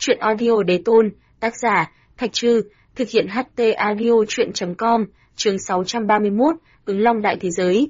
Truyện audio đế tôn, tác giả, Thạch Trư, thực hiện HT audio truyện.com, chương 631, ứng long đại thế giới.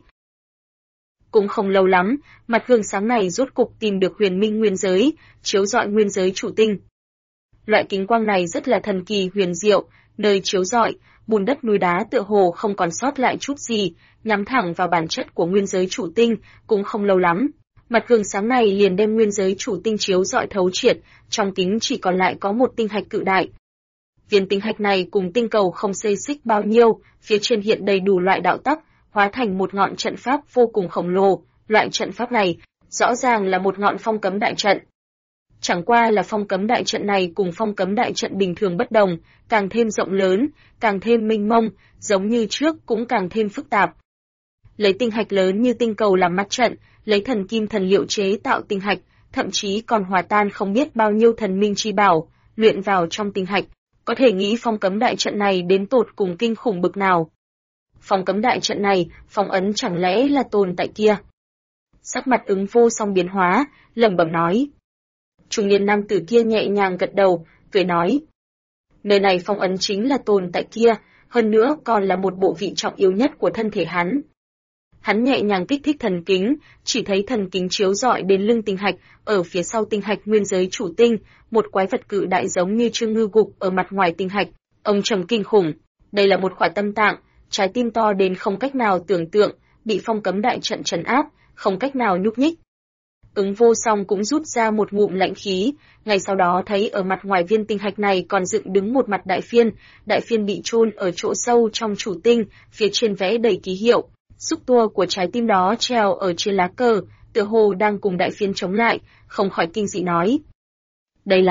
Cũng không lâu lắm, mặt gương sáng này rốt cục tìm được huyền minh nguyên giới, chiếu rọi nguyên giới chủ tinh. Loại kính quang này rất là thần kỳ huyền diệu, nơi chiếu rọi, bùn đất núi đá tựa hồ không còn sót lại chút gì, nhắm thẳng vào bản chất của nguyên giới chủ tinh. Cũng không lâu lắm, mặt gương sáng này liền đem nguyên giới chủ tinh chiếu rọi thấu triệt, trong kính chỉ còn lại có một tinh hạch cự đại. Viên tinh hạch này cùng tinh cầu không xê xích bao nhiêu, phía trên hiện đầy đủ loại đạo tắc, hóa thành một ngọn trận pháp vô cùng khổng lồ. Loại trận pháp này rõ ràng là một ngọn phong cấm đại trận. Chẳng qua là phong cấm đại trận này cùng phong cấm đại trận bình thường bất đồng, càng thêm rộng lớn, càng thêm mênh mông, giống như trước cũng càng thêm phức tạp. Lấy tinh hạch lớn như tinh cầu làm mặt trận, lấy thần kim thần liệu chế tạo tinh hạch, thậm chí còn hòa tan không biết bao nhiêu thần minh chi bảo, luyện vào trong tinh hạch, có thể nghĩ phong cấm đại trận này đến tột cùng kinh khủng bực nào. Phong cấm đại trận này, phong ấn chẳng lẽ là tồn tại kia? Sắc mặt Ứng Vô Song biến hóa, lẩm bẩm nói. Trung niên nam tử kia nhẹ nhàng gật đầu, cười nói. Nơi này phong ấn chính là tồn tại kia, hơn nữa còn là một bộ vị trọng yếu nhất của thân thể hắn. Hắn nhẹ nhàng kích thích thần kính, chỉ thấy thần kính chiếu rọi đến lưng tinh hạch, ở phía sau tinh hạch nguyên giới chủ tinh, một quái vật cự đại giống như trương ngư gục ở mặt ngoài tinh hạch, ông trầm kinh khủng. Đây là một quả tâm tạng, trái tim to đến không cách nào tưởng tượng, bị phong cấm đại trận trấn áp, không cách nào nhúc nhích. Ứng Vô Song cũng rút ra một ngụm lạnh khí, ngay sau đó thấy ở mặt ngoài viên tinh hạch này còn dựng đứng một mặt đại phiên bị chôn ở chỗ sâu trong chủ tinh, phía trên vẽ đầy ký hiệu, xúc tua của trái tim đó treo ở trên lá cờ, tựa hồ đang cùng đại phiên chống lại, không khỏi kinh dị nói. Đây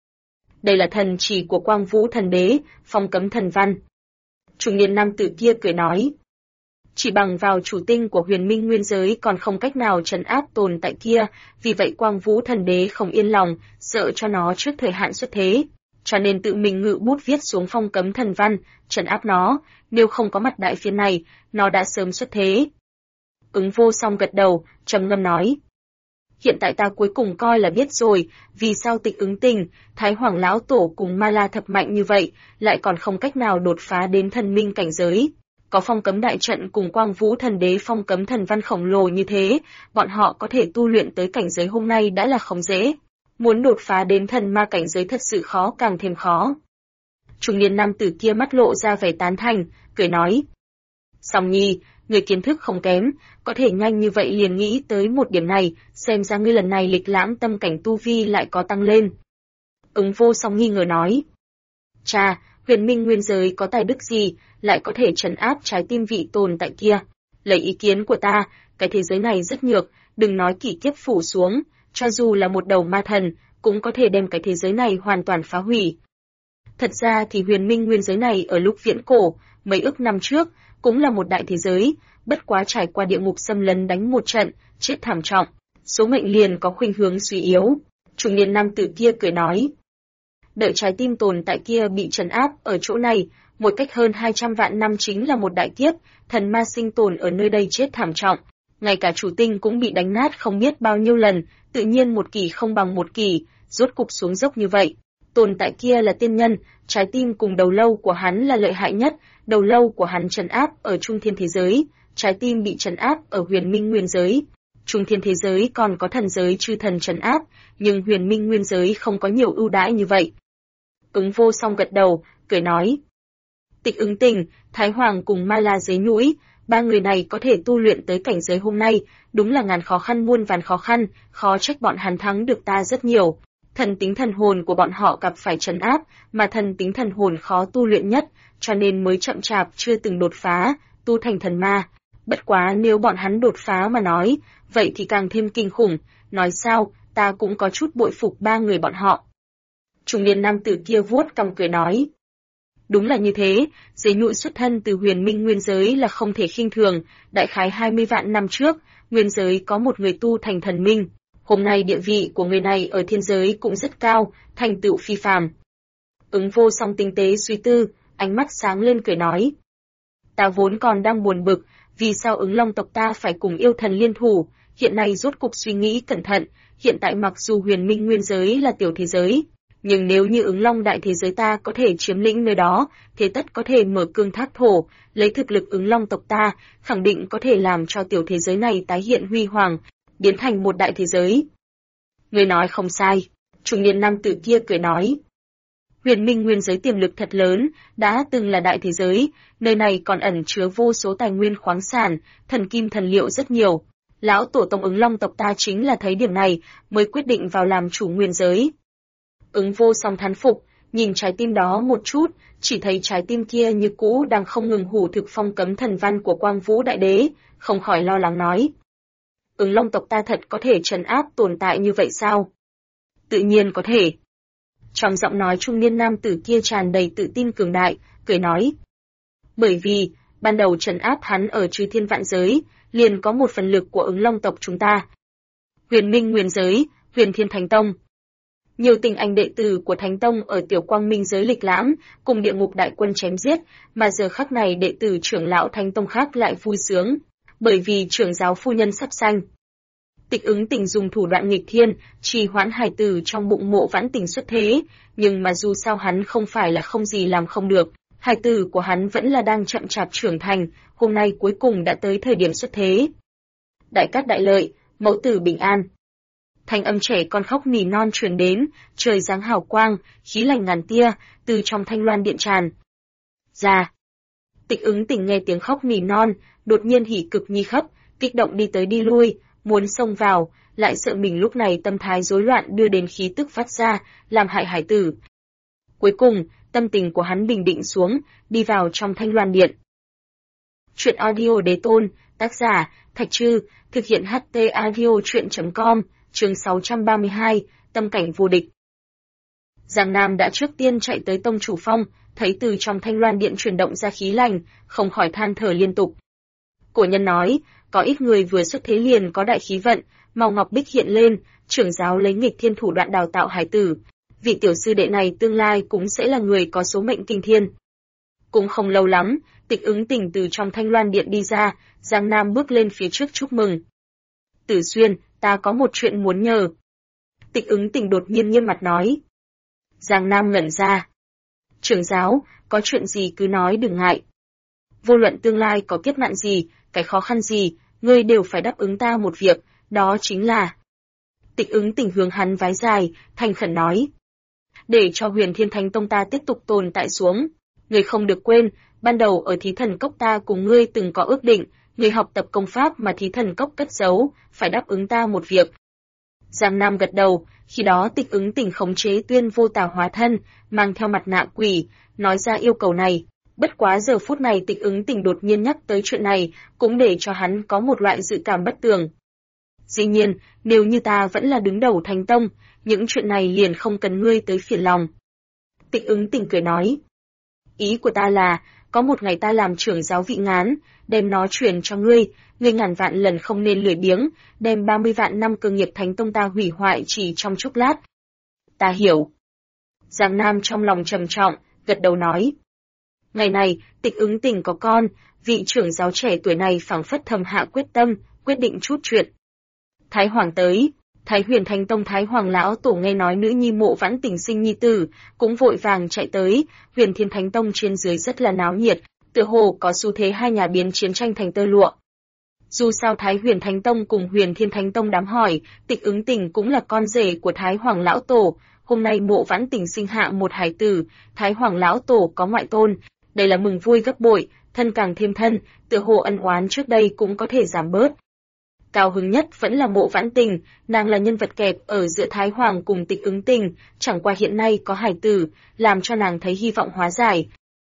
là thần chỉ của Quang Vũ Thần Đế, phong cấm thần văn. Trung niên nam tử kia cười nói. Chỉ bằng vào chủ tinh của huyền minh nguyên giới còn không cách nào trấn áp tồn tại kia, vì vậy Quang Vũ Thần Đế không yên lòng, sợ cho nó trước thời hạn xuất thế, cho nên tự mình ngự bút viết xuống phong cấm thần văn, trấn áp nó, nếu không có mặt đại phiên này, nó đã sớm xuất thế. Ứng Vô Song gật đầu, trầm ngâm nói. Hiện tại ta cuối cùng coi là biết rồi, vì sao Tịch Ứng Tình, Thái Hoàng Lão Tổ cùng Ma La Thập mạnh như vậy, lại còn không cách nào đột phá đến thần minh cảnh giới. Có phong cấm đại trận cùng Quang Vũ Thần Đế phong cấm thần văn khổng lồ như thế, bọn họ có thể tu luyện tới cảnh giới hôm nay đã là không dễ. Muốn đột phá đến thần ma cảnh giới thật sự khó càng thêm khó. Trung niên nam tử kia mắt lộ ra vẻ tán thành, cười nói. Song Nhi, người kiến thức không kém, có thể nhanh như vậy liền nghĩ tới một điểm này, xem ra ngươi lần này lịch lãm tâm cảnh tu vi lại có tăng lên. Ứng Vô Song nghi ngờ nói. Cha, huyền minh nguyên giới có tài đức gì, lại có thể trấn áp trái tim vị tồn tại kia. Lấy ý kiến của ta, cái thế giới này rất nhược, đừng nói kỷ kiếp phủ xuống, cho dù là một đầu ma thần, cũng có thể đem cái thế giới này hoàn toàn phá hủy. Thật ra thì huyền minh nguyên giới này ở lúc viễn cổ, mấy ức năm trước, cũng là một đại thế giới, bất quá trải qua địa ngục xâm lấn đánh một trận, chết thảm trọng, số mệnh liền có khuynh hướng suy yếu. Trung niên nam tử kia cười nói. Đợi trái tim tồn tại kia bị trấn áp ở chỗ này, một cách hơn 200 vạn năm chính là một đại kiếp, thần ma sinh tồn ở nơi đây chết thảm trọng, ngay cả chủ tinh cũng bị đánh nát không biết bao nhiêu lần, tự nhiên một kỳ không bằng một kỳ, rốt cục xuống dốc như vậy. Tồn tại kia là tiên nhân, trái tim cùng đầu lâu của hắn là lợi hại nhất, đầu lâu của hắn trấn áp ở trung thiên thế giới, trái tim bị trấn áp ở huyền minh nguyên giới. Trung thiên thế giới còn có thần giới chư thần trấn áp, nhưng huyền minh nguyên giới không có nhiều ưu đãi như vậy. Ứng Vô Song gật đầu, cười nói. Tịch Ứng Tình, Thái Hoàng cùng Ma La Giới Nhũi, ba người này có thể tu luyện tới cảnh giới hôm nay, đúng là ngàn khó khăn muôn vàn khó khăn, khó trách bọn hắn thắng được ta rất nhiều. Thần tính thần hồn của bọn họ gặp phải trấn áp, mà thần tính thần hồn khó tu luyện nhất, cho nên mới chậm chạp chưa từng đột phá, tu thành thần ma. Bất quá nếu bọn hắn đột phá mà nói, vậy thì càng thêm kinh khủng, nói sao, ta cũng có chút bội phục ba người bọn họ. Trung niên nam tử kia vuốt cằm cười nói. Đúng là như thế, Giới Nhũi xuất thân từ huyền minh nguyên giới là không thể khinh thường, đại khái 20 vạn năm trước, nguyên giới có một người tu thành thần minh. Hôm nay địa vị của người này ở thiên giới cũng rất cao, thành tựu phi phàm. Ứng Vô Song tinh tế suy tư, ánh mắt sáng lên cười nói. Ta vốn còn đang buồn bực, vì sao Ứng Long tộc ta phải cùng yêu thần liên thủ, hiện nay rốt cục suy nghĩ cẩn thận, hiện tại mặc dù huyền minh nguyên giới là tiểu thế giới, nhưng nếu như Ứng Long đại thế giới ta có thể chiếm lĩnh nơi đó, thế tất có thể mở cương thác thổ, lấy thực lực Ứng Long tộc ta, khẳng định có thể làm cho tiểu thế giới này tái hiện huy hoàng, biến thành một đại thế giới. Người nói không sai, trung niên nam tử kia cười nói. Huyền Minh nguyên giới tiềm lực thật lớn, đã từng là đại thế giới, nơi này còn ẩn chứa vô số tài nguyên khoáng sản, thần kim thần liệu rất nhiều. Lão tổ tông Ứng Long tộc ta chính là thấy điểm này, mới quyết định vào làm chủ nguyên giới. Ứng Vô Song thán phục, nhìn trái tim đó một chút, chỉ thấy trái tim kia như cũ đang không ngừng hủ thực phong cấm thần văn của Quang Vũ Đại Đế, không khỏi lo lắng nói. Ứng Long tộc ta thật có thể trấn áp tồn tại như vậy sao? Tự nhiên có thể. Trong giọng nói trung niên nam tử kia tràn đầy tự tin cường đại, cười nói. Bởi vì, ban đầu trấn áp hắn ở Chư Thiên Vạn Giới, liền có một phần lực của Ứng Long tộc chúng ta. Huyền Minh Nguyên Giới, Huyền Thiên Thánh Tông. Nhiều tinh anh đệ tử của Thánh Tông ở Tiểu Quang Minh Giới lịch lãm, cùng địa ngục đại quân chém giết, mà giờ khắc này đệ tử trưởng lão Thánh Tông khác lại vui sướng, bởi vì trưởng giáo phu nhân sắp sanh. Tịch Ứng Tình dùng thủ đoạn nghịch thiên, trì hoãn hài tử trong bụng Mộ Vãn Tình xuất thế, nhưng mà dù sao hắn không phải là không gì làm không được, hài tử của hắn vẫn là đang chậm chạp trưởng thành, hôm nay cuối cùng đã tới thời điểm xuất thế. Đại cát đại lợi, mẫu tử bình an. Thanh âm trẻ con khóc nỉ non truyền đến, trời giáng hào quang, khí lành ngàn tia, từ trong thanh loan điện tràn ra. Tịch Ứng Tình nghe tiếng khóc nỉ non, đột nhiên hỉ cực nhi khắp, kích động đi tới đi lui, muốn xông vào, lại sợ mình lúc này tâm thái rối loạn đưa đến khí tức phát ra, làm hại hải tử. Cuối cùng, tâm tình của hắn bình định xuống, đi vào trong thanh loan điện. Chuyện audio Đế Tôn, tác giả, Thạch Trư, thực hiện HT audio chuyện.com, chương 632, tâm cảnh vô địch. Giang Nam đã trước tiên chạy tới tông chủ phong, thấy từ trong thanh loan điện chuyển động ra khí lành, không khỏi than thở liên tục. Cổ nhân nói, có ít người vừa xuất thế liền có đại khí vận, màu ngọc bích hiện lên, trưởng giáo lấy nghịch thiên thủ đoạn đào tạo hải tử. Vị tiểu sư đệ này tương lai cũng sẽ là người có số mệnh kinh thiên. Cũng không lâu lắm, Tịch Ứng Tình từ trong thanh loan điện đi ra, Giang Nam bước lên phía trước chúc mừng. Tử Xuyên, ta có một chuyện muốn nhờ. Tịch Ứng Tình đột nhiên nghiêm mặt nói. Giang Nam ngẩn ra. Trưởng giáo, có chuyện gì cứ nói đừng ngại. Vô luận tương lai có kiếp nạn gì, cái khó khăn gì, ngươi đều phải đáp ứng ta một việc, đó chính là... Tịch Ứng Tình hướng hắn vái dài, thành khẩn nói. Để cho Huyền Thiên Thánh Tông ta tiếp tục tồn tại xuống. Ngươi không được quên, ban đầu ở Thí Thần Cốc ta cùng ngươi từng có ước định, ngươi học tập công pháp mà Thí Thần Cốc cất giấu, phải đáp ứng ta một việc. Giang Nam gật đầu, khi đó Tịch Ứng Tình khống chế Tuyên Vô Tà hóa thân, mang theo mặt nạ quỷ, nói ra yêu cầu này. Bất quá giờ phút này Tịch Ứng Tình đột nhiên nhắc tới chuyện này, cũng để cho hắn có một loại dự cảm bất tường. Dĩ nhiên, nếu như ta vẫn là đứng đầu Thánh Tông, những chuyện này liền không cần ngươi tới phiền lòng. Tịch Ứng Tình cười nói. Ý của ta là, có một ngày ta làm trưởng giáo vị ngán, đem nó truyền cho ngươi, ngươi ngàn vạn lần không nên lười biếng, đem 30 vạn năm cơ nghiệp Thánh Tông ta hủy hoại chỉ trong chốc lát. Ta hiểu. Giang Nam trong lòng trầm trọng, gật đầu nói. Ngày này, Tịch Ứng Tình có con, vị trưởng giáo trẻ tuổi này phảng phất thầm hạ quyết tâm, quyết định chút chuyện. Thái Hoàng tới, Thái Huyền Thánh Tông Thái Hoàng lão tổ nghe nói nữ nhi Mộ Vãn Tình sinh nhi tử, cũng vội vàng chạy tới, Huyền Thiên Thánh Tông trên dưới rất là náo nhiệt, tựa hồ có xu thế hai nhà biến chiến tranh thành tơ lụa. Dù sao Thái Huyền Thánh Tông cùng Huyền Thiên Thánh Tông đám hỏi, Tịch Ứng Tình cũng là con rể của Thái Hoàng lão tổ, hôm nay Mộ Vãn Tình sinh hạ một hải tử, Thái Hoàng lão tổ có ngoại tôn, đây là mừng vui gấp bội, thân càng thêm thân, tựa hồ ân oán trước đây cũng có thể giảm bớt. Cao hứng nhất vẫn là Mộ Vãn Tình, nàng là nhân vật kẹp ở giữa Thái Hoàng cùng Tịch Ứng Tình, chẳng qua hiện nay có hải tử, làm cho nàng thấy hy vọng hóa giải.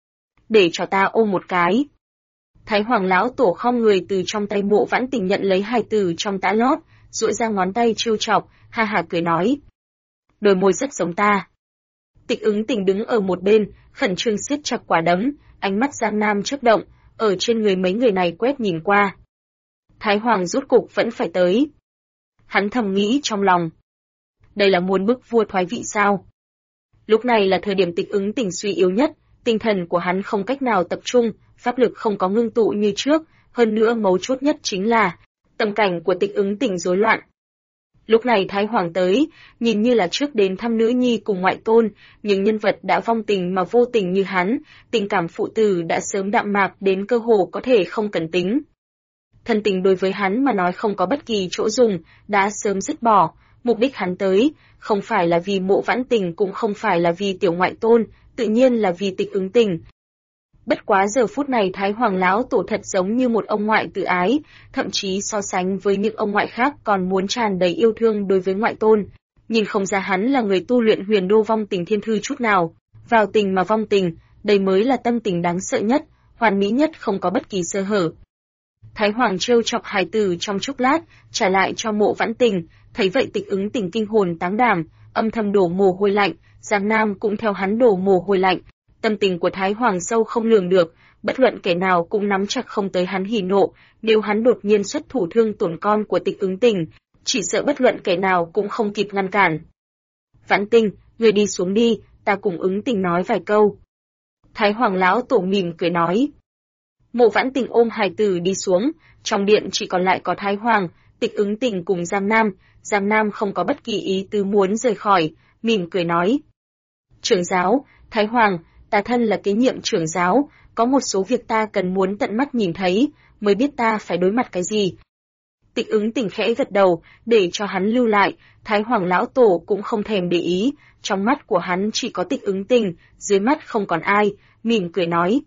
Để cho ta ôm một cái. Thái Hoàng lão tổ khom người từ trong tay Mộ Vãn Tình nhận lấy hải tử trong tã lót, duỗi ra ngón tay trêu chọc, ha ha cười nói. Đôi môi rất giống ta. Tịch Ứng Tình đứng ở một bên, khẩn trương siết chặt quả đấm, ánh mắt Giang Nam chớp động, ở trên người mấy người này quét nhìn qua. Thái Hoàng rốt cục vẫn phải tới. Hắn thầm nghĩ trong lòng. Đây là muốn bức vua thoái vị sao? Lúc này là thời điểm Tịch Ứng Tình suy yếu nhất, tinh thần của hắn không cách nào tập trung, pháp lực không có ngưng tụ như trước, hơn nữa mấu chốt nhất chính là tâm cảnh của Tịch Ứng Tình rối loạn. Lúc này Thái Hoàng tới, nhìn như là trước đến thăm nữ nhi cùng ngoại tôn, nhưng nhân vật đã vong tình mà vô tình như hắn, tình cảm phụ tử đã sớm đạm mạc đến cơ hồ có thể không cần tính. Thân tình đối với hắn mà nói không có bất kỳ chỗ dùng, đã sớm dứt bỏ, mục đích hắn tới, không phải là vì Mộ Vãn Tình cũng không phải là vì tiểu ngoại tôn, tự nhiên là vì Tịch Ứng Tình. Bất quá giờ phút này Thái Hoàng lão tổ thật giống như một ông ngoại tự ái, thậm chí so sánh với những ông ngoại khác còn muốn tràn đầy yêu thương đối với ngoại tôn. Nhìn không ra hắn là người tu luyện huyền đô vong tình thiên thư chút nào. Vào tình mà vong tình, đây mới là tâm tình đáng sợ nhất, hoàn mỹ nhất không có bất kỳ sơ hở. Thái Hoàng trêu chọc hài tử trong chốc lát, trả lại cho Mộ Vãn Tình, thấy vậy Tịch Ứng Tình kinh hồn táng đảm, âm thầm đổ mồ hôi lạnh, Giang Nam cũng theo hắn đổ mồ hôi lạnh. Tâm tình của Thái Hoàng sâu không lường được, bất luận kẻ nào cũng nắm chặt không tới hắn hỉ nộ, nếu hắn đột nhiên xuất thủ thương tổn con của Tịch Ứng Tình, chỉ sợ bất luận kẻ nào cũng không kịp ngăn cản. Vãn Tình, người đi xuống đi, ta cùng Ứng Tình nói vài câu. Thái Hoàng lão tổ mỉm cười nói. Mộ Vãn Tình ôm hài tử đi xuống, trong điện chỉ còn lại có Thái Hoàng, Tịch Ứng Tình cùng Giang Nam không có bất kỳ ý tứ muốn rời khỏi, mỉm cười nói. Trưởng giáo, Thái Hoàng, ta thân là kế nhiệm trưởng giáo, có một số việc ta cần muốn tận mắt nhìn thấy, mới biết ta phải đối mặt cái gì. Tịch Ứng Tình khẽ gật đầu, để cho hắn lưu lại, Thái Hoàng lão tổ cũng không thèm để ý, trong mắt của hắn chỉ có Tịch Ứng Tình, dưới mắt không còn ai, mỉm cười nói.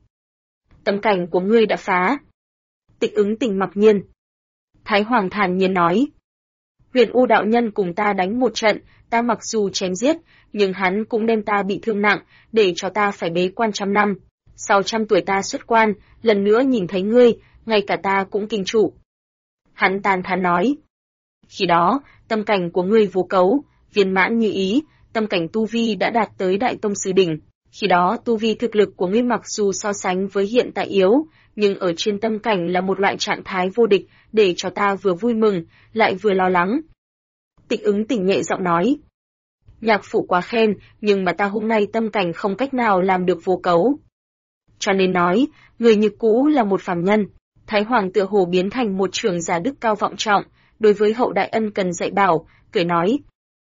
Tâm cảnh của ngươi đã phá. Tịch Ứng Tình mặc nhiên. Thái Hoàng thản nhiên nói. Huyền U đạo nhân cùng ta đánh một trận, ta mặc dù chém giết, nhưng hắn cũng đem ta bị thương nặng, để cho ta phải bế quan 100 năm. Sau 100 tuổi ta xuất quan, lần nữa nhìn thấy ngươi, ngay cả ta cũng kinh trụ. Hắn tàn thán nói. Khi đó, tâm cảnh của ngươi vô cấu, viên mãn như ý, tâm cảnh tu vi đã đạt tới đại tông sư đỉnh. Khi đó tu vi thực lực của ngươi mặc dù so sánh với hiện tại yếu, nhưng ở trên tâm cảnh là một loại trạng thái vô địch, để cho ta vừa vui mừng, lại vừa lo lắng. Tịch Ứng Tình nhẹ giọng nói. Nhạc phụ quá khen, nhưng mà ta hôm nay tâm cảnh không cách nào làm được vô cấu. Cho nên nói, người như cũ là một phàm nhân. Thái Hoàng tựa hồ biến thành một trưởng giả đức cao vọng trọng, đối với hậu đại ân cần dạy bảo, cười nói.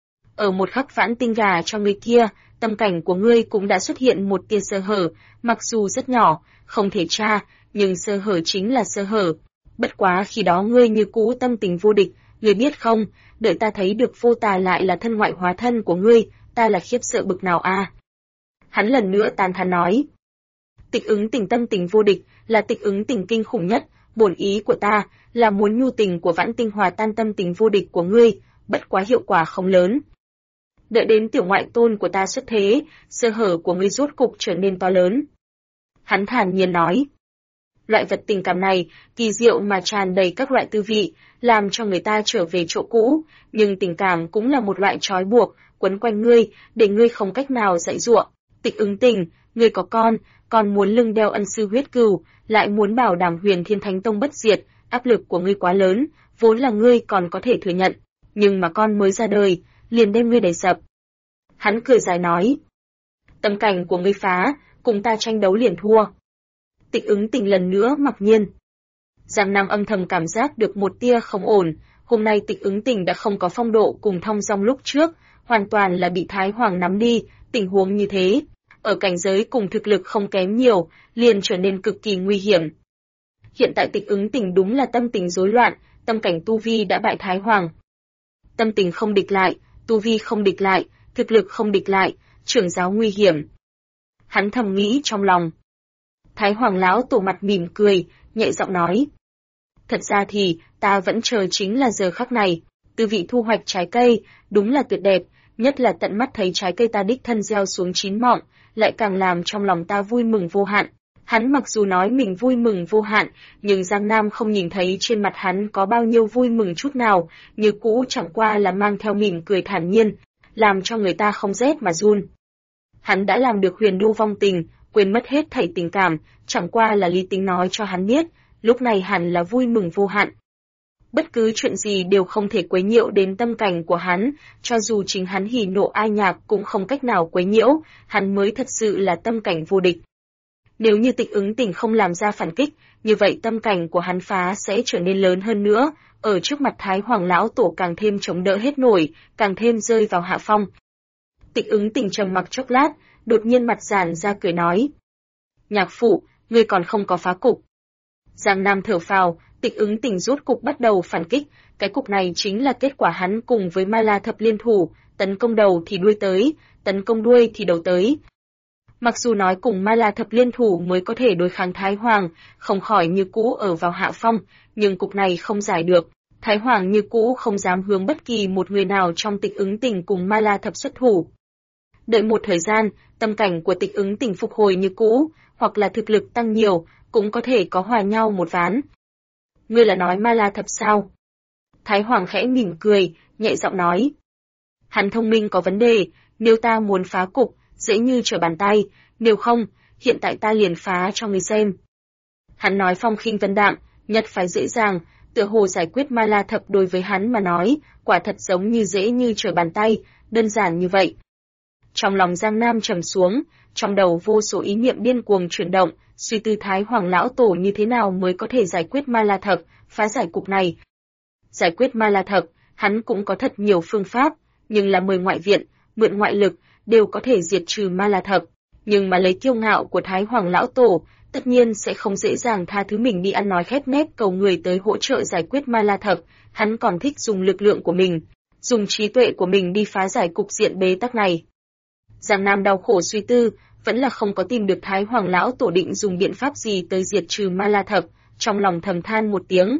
Ở một khắc Vãn Tinh gà cho người kia, tâm cảnh của ngươi cũng đã xuất hiện một tia sơ hở, mặc dù rất nhỏ, không thể tra, nhưng sơ hở chính là sơ hở. Bất quá khi đó ngươi như cũ tâm tình vô địch, ngươi biết không, đợi ta thấy được vô tà lại là thân ngoại hóa thân của ngươi, ta là khiếp sợ bực nào a. Hắn lần nữa tàn thán nói. Tịch Ứng Tình tâm tình vô địch, là Tịch Ứng Tình kinh khủng nhất, bổn ý của ta, là muốn nhu tình của Vãn Tinh hòa tan tâm tình vô địch của ngươi, bất quá hiệu quả không lớn. Đợi đến tiểu ngoại tôn của ta xuất thế, sơ hở của ngươi rốt cục trở nên to lớn. Hắn thản nhiên nói. Loại vật tình cảm này, kỳ diệu mà tràn đầy các loại tư vị, làm cho người ta trở về chỗ cũ, nhưng tình cảm cũng là một loại trói buộc, quấn quanh ngươi, để ngươi không cách nào dạy dụa. Tịch Ứng Tình, ngươi có con muốn lưng đeo ân sư huyết cừu, lại muốn bảo đảm Huyền Thiên Thánh Tông bất diệt, áp lực của ngươi quá lớn, vốn là ngươi còn có thể thừa nhận, nhưng mà con mới ra đời, liền đem ngươi đẩy sập. Hắn cười dài nói. Tâm cảnh của ngươi phá, cùng ta tranh đấu liền thua. Tịch Ứng Tình lần nữa mặc nhiên. Giang Nam âm thầm cảm giác được một tia không ổn, hôm nay Tịch Ứng Tình đã không có phong độ cùng thong dong lúc trước, hoàn toàn là bị Thái Hoàng nắm đi, tình huống như thế, ở cảnh giới cùng thực lực không kém nhiều, liền trở nên cực kỳ nguy hiểm. Hiện tại Tịch Ứng Tình đúng là tâm tình rối loạn, tâm cảnh tu vi đã bại Thái Hoàng. Tâm tình không địch lại, tu vi không địch lại, thực lực không địch lại, trưởng giáo nguy hiểm. Hắn thầm nghĩ trong lòng. Thái Hoàng lão tổ mặt mỉm cười, nhẹ giọng nói. Thật ra thì, ta vẫn chờ chính là giờ khắc này, tư vị thu hoạch trái cây, đúng là tuyệt đẹp, nhất là tận mắt thấy trái cây ta đích thân gieo xuống chín mọng, lại càng làm trong lòng ta vui mừng vô hạn. Hắn mặc dù nói mình vui mừng vô hạn, nhưng Giang Nam không nhìn thấy trên mặt hắn có bao nhiêu vui mừng chút nào, như cũ chẳng qua là mang theo mỉm cười thản nhiên, làm cho người ta không rét mà run. Hắn đã làm được huyền đô vong tình, quên mất hết thảy tình cảm, chẳng qua là lý tính nói cho hắn biết, lúc này hẳn là vui mừng vô hạn. Bất cứ chuyện gì đều không thể quấy nhiễu đến tâm cảnh của hắn, cho dù chính hắn hỉ nộ ai nhạc cũng không cách nào quấy nhiễu, hắn mới thật sự là tâm cảnh vô địch. Nếu như Tịch Ứng Tình không làm ra phản kích, như vậy tâm cảnh của hắn phá sẽ trở nên lớn hơn nữa, ở trước mặt Thái Hoàng lão tổ càng thêm chống đỡ hết nổi, càng thêm rơi vào hạ phong. Tịch Ứng Tình trầm mặc chốc lát, đột nhiên mặt giãn ra cười nói: "Nhạc phụ, ngươi còn không có phá cục." Giang Nam thở phào, Tịch Ứng Tình rốt cục bắt đầu phản kích, cái cục này chính là kết quả hắn cùng với Ma La Thập liên thủ, tấn công đầu thì đuôi tới, tấn công đuôi thì đầu tới. Mặc dù nói cùng Ma La Thập liên thủ mới có thể đối kháng Thái Hoàng, không khỏi như cũ ở vào hạ phong, nhưng cục này không giải được. Thái Hoàng như cũ không dám hướng bất kỳ một người nào trong Tịch Ứng Tình cùng Ma La Thập xuất thủ. Đợi một thời gian, tâm cảnh của Tịch Ứng Tình phục hồi như cũ, hoặc là thực lực tăng nhiều, cũng có thể có hòa nhau một ván. Ngươi là nói Ma La Thập sao? Thái Hoàng khẽ mỉm cười, nhẹ giọng nói. Hắn thông minh có vấn đề, nếu ta muốn phá cục, dễ như trở bàn tay, nếu không, hiện tại ta liền phá cho ngươi xem. Hắn nói phong khinh vân đạm, nhất phái dễ dàng, tựa hồ giải quyết Ma La Thập đối với hắn mà nói, quả thật giống như dễ như trở bàn tay, đơn giản như vậy. Trong lòng Giang Nam trầm xuống, trong đầu vô số ý niệm điên cuồng chuyển động, suy tư Thái Hoàng lão tổ như thế nào mới có thể giải quyết Ma La Thập, phá giải cục này. Giải quyết Ma La Thập, hắn cũng có thật nhiều phương pháp, nhưng là mời ngoại viện, mượn ngoại lực, đều có thể diệt trừ Ma La Thập. Nhưng mà lấy kiêu ngạo của Thái Hoàng lão tổ, tất nhiên sẽ không dễ dàng tha thứ mình đi ăn nói khép nép cầu người tới hỗ trợ giải quyết Ma La Thập, hắn còn thích dùng lực lượng của mình, dùng trí tuệ của mình đi phá giải cục diện bế tắc này. Giang Nam đau khổ suy tư, vẫn là không có tìm được Thái Hoàng lão tổ định dùng biện pháp gì tới diệt trừ Ma La Thập, trong lòng thầm than một tiếng.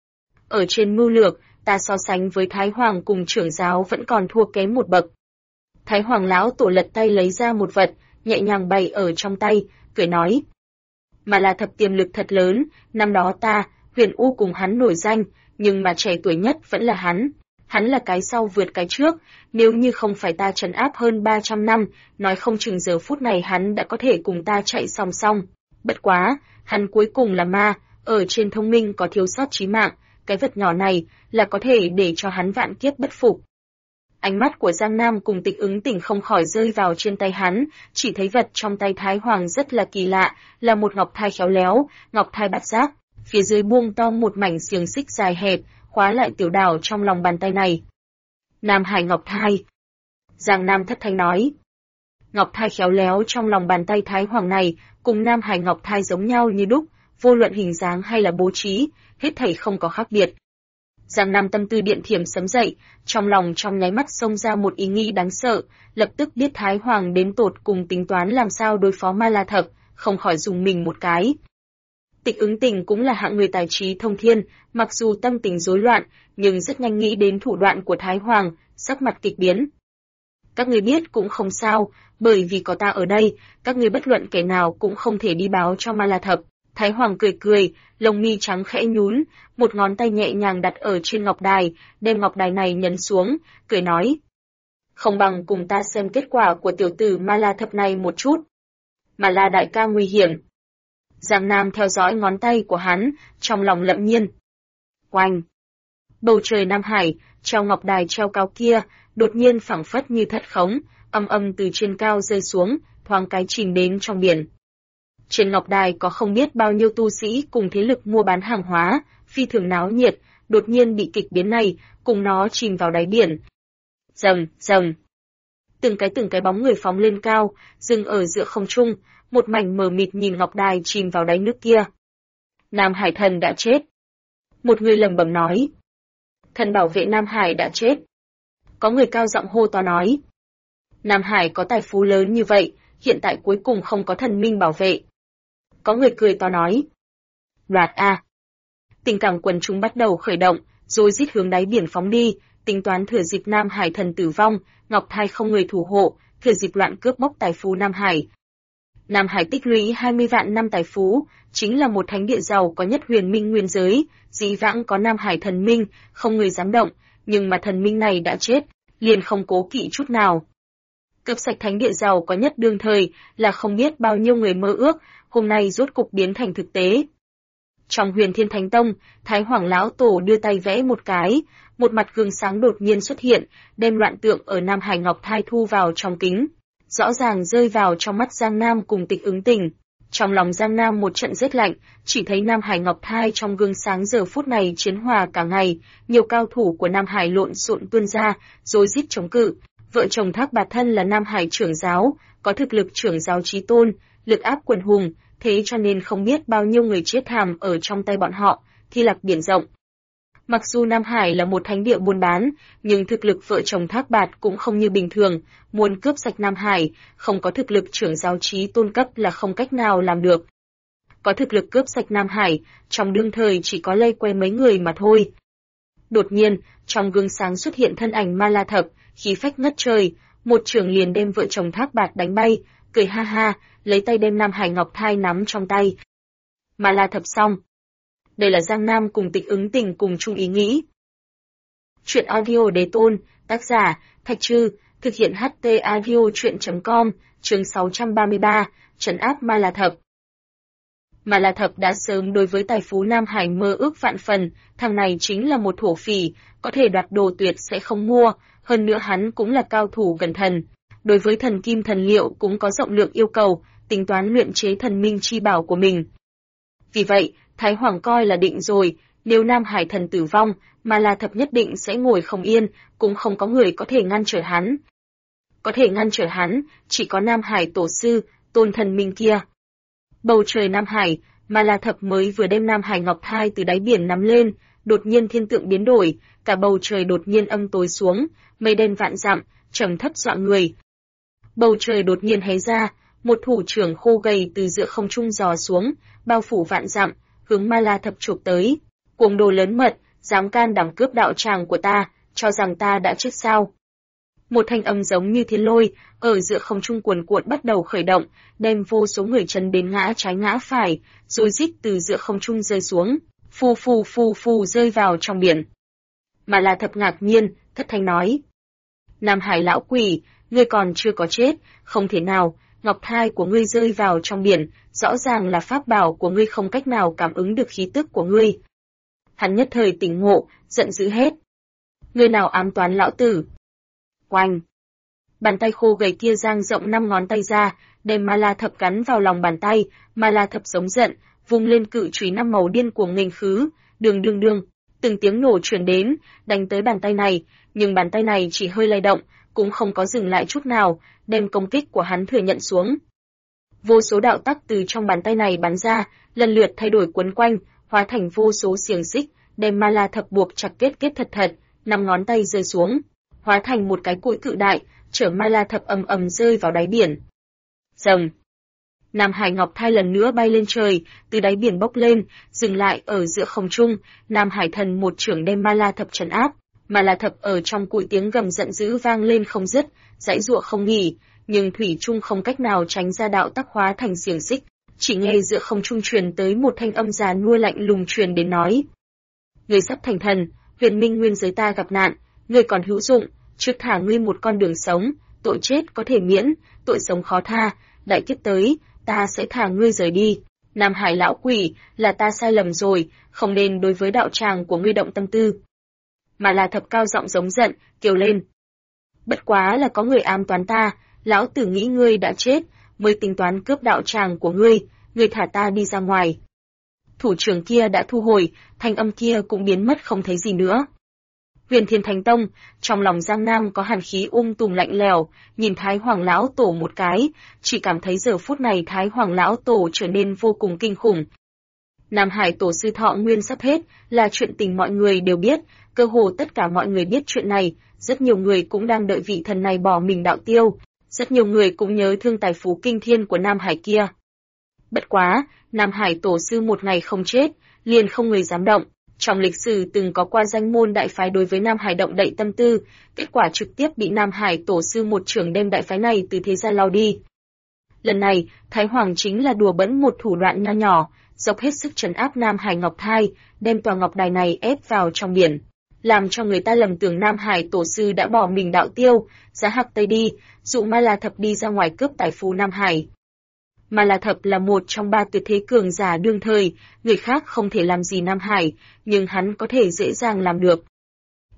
Ở trên mưu lược, ta so sánh với Thái Hoàng cùng trưởng giáo vẫn còn thua kém một bậc. Thái Hoàng lão tổ lật tay lấy ra một vật, nhẹ nhàng bày ở trong tay, cười nói. Ma La Thập tiềm lực thật lớn, năm đó ta, Huyền U cùng hắn nổi danh, nhưng mà trẻ tuổi nhất vẫn là hắn. Hắn là cái sau vượt cái trước, nếu như không phải ta trấn áp hơn 300 năm, nói không chừng giờ phút này hắn đã có thể cùng ta chạy song song. Bất quá, hắn cuối cùng là ma, ở trên thông minh có thiếu sót chí mạng, cái vật nhỏ này là có thể để cho hắn vạn kiếp bất phục. Ánh mắt của Giang Nam cùng Tịch Ứng Tình không khỏi rơi vào trên tay hắn, chỉ thấy vật trong tay Thái Hoàng rất là kỳ lạ, là một ngọc thai khéo léo, ngọc thai bát giác, phía dưới buông to một mảnh xiềng xích dài hẹp, khóa lại tiểu đảo trong lòng bàn tay này. Nam Hải ngọc thai. Giang Nam thất thanh nói. Ngọc thai khéo léo trong lòng bàn tay Thái Hoàng này, cùng Nam Hải ngọc thai giống nhau như đúc, vô luận hình dáng hay là bố trí, hết thảy không có khác biệt. Giang Nam tâm tư điện thiểm sấm dậy, trong lòng trong nháy mắt xông ra một ý nghĩ đáng sợ, lập tức biết Thái Hoàng đến tột cùng tính toán làm sao đối phó Ma La Thập, không khỏi dùng mình một cái. Tịch Ứng Tình cũng là hạng người tài trí thông thiên, mặc dù tâm tình rối loạn, nhưng rất nhanh nghĩ đến thủ đoạn của Thái Hoàng, sắc mặt kịch biến. Các ngươi biết cũng không sao, bởi vì có ta ở đây, các ngươi bất luận kẻ nào cũng không thể đi báo cho Ma La Thập. Thái Hoàng cười cười, lông mi trắng khẽ nhún, một ngón tay nhẹ nhàng đặt ở trên ngọc đài, đem ngọc đài này nhấn xuống, cười nói. Không bằng cùng ta xem kết quả của tiểu tử Ma La Thập này một chút. Ma La đại ca nguy hiểm. Giang Nam theo dõi ngón tay của hắn, trong lòng lậm nhiên. Oanh! Bầu trời Nam Hải, treo ngọc đài treo cao kia, đột nhiên phảng phất như thất khống, âm âm từ trên cao rơi xuống, thoáng cái chìm đến trong biển. Trên ngọc đài có không biết bao nhiêu tu sĩ cùng thế lực mua bán hàng hóa, phi thường náo nhiệt, đột nhiên bị kịch biến này, cùng nó chìm vào đáy biển. Rầm, rầm. Từng cái bóng người phóng lên cao, dừng ở giữa không trung, một mảnh mờ mịt nhìn ngọc đài chìm vào đáy nước kia. Nam Hải thần đã chết. Một người lẩm bẩm nói. Thần bảo vệ Nam Hải đã chết. Có người cao giọng hô to nói. Nam Hải có tài phú lớn như vậy, hiện tại cuối cùng không có thần minh bảo vệ. Có người cười to nói. Loạt a. Tình cảm quần chúng bắt đầu khởi động, rồi rít hướng đáy biển phóng đi, tính toán thừa dịp Nam Hải thần tử vong, Ngọc Thai không người thủ hộ, thừa dịp loạn cướp bóc tài phú Nam Hải. Nam Hải tích lũy 20 vạn năm tài phú, chính là một thánh địa giàu có nhất huyền minh nguyên giới, dĩ vãng có Nam Hải thần minh, không người dám động, nhưng mà thần minh này đã chết, liền không cố kỵ chút nào. Cướp sạch thánh địa giàu có nhất đương thời là không biết bao nhiêu người mơ ước, hôm nay rốt cục biến thành thực tế. Trong Huyền Thiên Thánh Tông, Thái Hoàng lão tổ đưa tay vẽ một cái, một mặt gương sáng đột nhiên xuất hiện, đem loạn tượng ở Nam Hải Ngọc Thai thu vào trong kính, rõ ràng rơi vào trong mắt Giang Nam cùng Tịch Ứng Tình. Trong lòng Giang Nam một trận rét lạnh, chỉ thấy Nam Hải Ngọc Thai trong gương sáng giờ phút này chiến hòa cả ngày, nhiều cao thủ của Nam Hải lộn xộn tuôn ra, rối rít chống cự. Vợ chồng Thác Bạt Thân là Nam Hải trưởng giáo, có thực lực trưởng giáo chí tôn, lực áp quần hùng, thế cho nên không biết bao nhiêu người chết thảm ở trong tay bọn họ, thi lạc biển rộng. Mặc dù Nam Hải là một thánh địa buôn bán, nhưng thực lực vợ chồng Thác Bạt cũng không như bình thường, muốn cướp sạch Nam Hải, không có thực lực trưởng giáo chí tôn cấp là không cách nào làm được. Có thực lực cướp sạch Nam Hải, trong đương thời chỉ có lây que mấy người mà thôi. Đột nhiên, trong gương sáng xuất hiện thân ảnh Ma La Thập, khí phách ngất trời, một trường liền đem vợ chồng Thác Bạt đánh bay, cười ha ha, lấy tay đem Nam Hải Ngọc Thai nắm trong tay. Ma La Thập xong. Đây là Giang Nam cùng Tịch Ứng Tình cùng chung ý nghĩ. Chuyện audio Đế Tôn, tác giả, Thạch Trư, thực hiện HT audio chuyện.com, chương 633, trấn áp Ma La Thập. Ma La Thập đã sớm đối với tài phú Nam Hải mơ ước vạn phần, thằng này chính là một thổ phỉ, có thể đoạt đồ tuyệt sẽ không mua, hơn nữa hắn cũng là cao thủ gần thần. Đối với thần kim thần liệu cũng có rộng lượng yêu cầu, tính toán luyện chế thần minh chi bảo của mình. Vì vậy, Thái Hoàng coi là định rồi, nếu Nam Hải thần tử vong, Ma La Thập nhất định sẽ ngồi không yên, cũng không có người có thể ngăn trở hắn. Có thể ngăn trở hắn, chỉ có Nam Hải tổ sư, tôn thần minh kia. Bầu trời Nam Hải, Ma La Thập mới vừa đem Nam Hải Ngọc Thai từ đáy biển nắm lên, đột nhiên thiên tượng biến đổi, cả bầu trời đột nhiên âm tối xuống, mây đen vạn dặm, trầm thấp dọa người. Bầu trời đột nhiên hé ra, một thủ trưởng khô gầy từ giữa không trung giò xuống, bao phủ vạn dặm, hướng Ma La Thập chụp tới. Cuồng đồ lớn mật, dám can đảm cướp đạo tràng của ta, cho rằng ta đã chết sao? Một thanh âm giống như thiên lôi, ở giữa không trung cuồn cuộn bắt đầu khởi động, đem vô số người chấn đến ngã trái ngã phải, rồi rít từ giữa không trung rơi xuống, phù phù phù phù rơi vào trong biển. Ma La Thập ngạc nhiên, thất thanh nói: Nam Hải lão quỷ, ngươi còn chưa có chết, không thể nào, Ngọc Thai của ngươi rơi vào trong biển, rõ ràng là pháp bảo của ngươi không cách nào cảm ứng được khí tức của ngươi. Hắn nhất thời tỉnh ngộ, giận dữ hét: Ngươi nào ám toán lão tử? Oanh! Bàn tay khô gầy kia dang rộng 5 ngón tay ra, đem Ma La Thập cắn vào lòng bàn tay, Ma La Thập giống giận, vung lên cự chùy 5 màu điên cuồng nghênh khứ, đường đường đường, từng tiếng nổ truyền đến, đánh tới bàn tay này, nhưng bàn tay này chỉ hơi lay động, cũng không có dừng lại chút nào, đem công kích của hắn thừa nhận xuống. Vô số đạo tắc từ trong bàn tay này bắn ra, lần lượt thay đổi quấn quanh, hóa thành vô số xiềng xích, đem Ma La Thập buộc chặt kết thật thật, 5 ngón tay rơi xuống, hóa thành một cái cụi cự đại, chở Ma La Thập ầm ầm rơi vào đáy biển. Rầm. Nam Hải Ngọc Thai lần nữa bay lên trời, từ đáy biển bốc lên, dừng lại ở giữa không trung, Nam Hải Thần một chưởng đem Ma La Thập trấn áp. Ma La Thập ở trong cụi tiếng gầm giận dữ vang lên không dứt, giãy giụa không nghỉ, nhưng thủy chung không cách nào tránh ra đạo tắc hóa thành xiềng xích, chỉ nghe giữa không trung truyền tới một thanh âm già nua lạnh lùng truyền đến nói: Ngươi sắp thành thần, huyền minh nguyên giới ta gặp nạn, ngươi còn hữu dụng, trước thả ngươi một con đường sống, tội chết có thể miễn, tội sống khó tha, đại kiếp tới, ta sẽ thả ngươi rời đi. Nam Hải lão quỷ, là ta sai lầm rồi, không nên đối với đạo tràng của ngươi động tâm tư. Ma La Thập cao giọng giống giận, kêu lên: Bất quá là có người ám toán ta, lão tử nghĩ ngươi đã chết, mới tính toán cướp đạo tràng của ngươi, ngươi thả ta đi ra ngoài. Thủ trưởng kia đã thu hồi, thanh âm kia cũng biến mất không thấy gì nữa. Huyền Thiên Thánh Tông, trong lòng Giang Nam có hàn khí tùm lạnh lẽo, nhìn Thái Hoàng lão tổ một cái, chỉ cảm thấy giờ phút này Thái Hoàng lão tổ trở nên vô cùng kinh khủng. Nam Hải tổ sư thọ nguyên sắp hết, là chuyện tình mọi người đều biết, cơ hồ tất cả mọi người biết chuyện này, rất nhiều người cũng đang đợi vị thần này bỏ mình đạo tiêu, rất nhiều người cũng nhớ thương tài phú kinh thiên của Nam Hải kia. Bất quá, Nam Hải tổ sư một ngày không chết, liền không người dám động. Trong lịch sử từng có qua danh môn đại phái đối với Nam Hải động đậy tâm tư, kết quả trực tiếp bị Nam Hải tổ sư một trưởng đem đại phái này từ thế gian lao đi. Lần này, Thái Hoàng chính là đùa bỡn một thủ đoạn nho nhỏ, dốc hết sức trấn áp Nam Hải Ngọc Thai, đem tòa ngọc đài này ép vào trong biển, làm cho người ta lầm tưởng Nam Hải tổ sư đã bỏ mình đạo tiêu, giá hạc Tây đi, dụ Ma La Thập đi ra ngoài cướp tài phú Nam Hải. Ma La Thập là một trong 3 tuyệt thế cường giả đương thời, người khác không thể làm gì Nam Hải, nhưng hắn có thể dễ dàng làm được.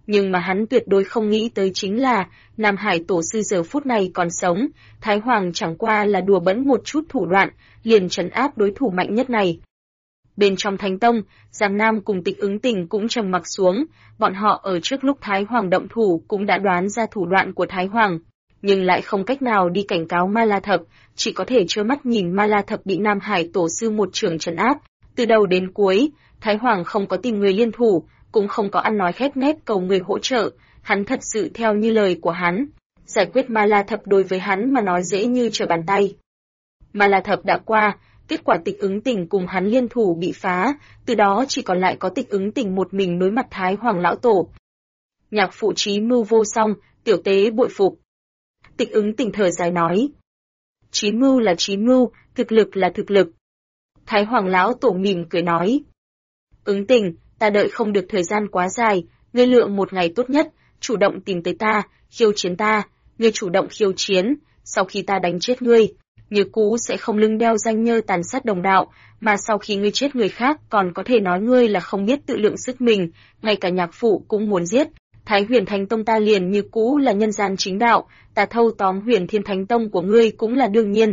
Nhưng mà hắn tuyệt đối không nghĩ tới chính là, Nam Hải Tổ sư giờ phút này còn sống, Thái Hoàng chẳng qua là đùa bỡn một chút thủ đoạn, liền trấn áp đối thủ mạnh nhất này. Bên trong Thánh Tông, Giang Nam cùng Tịch Ứng Tình cũng trầm mặc xuống, bọn họ ở trước lúc Thái Hoàng động thủ cũng đã đoán ra thủ đoạn của Thái Hoàng, nhưng lại không cách nào đi cảnh cáo Ma La Thập, chỉ có thể trơ mắt nhìn Ma La Thập bị Nam Hải Tổ sư một chưởng trấn áp, từ đầu đến cuối, Thái Hoàng không có tìm người liên thủ, cũng không có ăn nói khép nép cầu người hỗ trợ, hắn thật sự theo như lời của hắn, giải quyết Ma La Thập đối với hắn mà nói dễ như trở bàn tay. Ma La Thập đã qua, kết quả Tịch Ứng Tình cùng hắn liên thủ bị phá, từ đó chỉ còn lại có Tịch Ứng Tình một mình đối mặt Thái Hoàng lão tổ. Nhạc phụ trí mưu vô song, tiểu tế bội phục. Tịch Ứng Tình thở dài nói. Trí mưu là trí mưu, thực lực là thực lực. Thái Hoàng lão tổ mỉm cười nói. Ứng Tình, ta đợi không được thời gian quá dài, ngươi lựa một ngày tốt nhất, chủ động tìm tới ta, khiêu chiến ta, ngươi chủ động khiêu chiến, sau khi ta đánh chết ngươi, như cũ sẽ không lưng đeo danh nhơ tàn sát đồng đạo, mà sau khi ngươi chết người khác còn có thể nói ngươi là không biết tự lượng sức mình, ngay cả nhạc phụ cũng muốn giết. Thái Huyền Thánh Tông ta liền như cũ là nhân gian chính đạo, ta thâu tóm Huyền Thiên Thánh Tông của ngươi cũng là đương nhiên.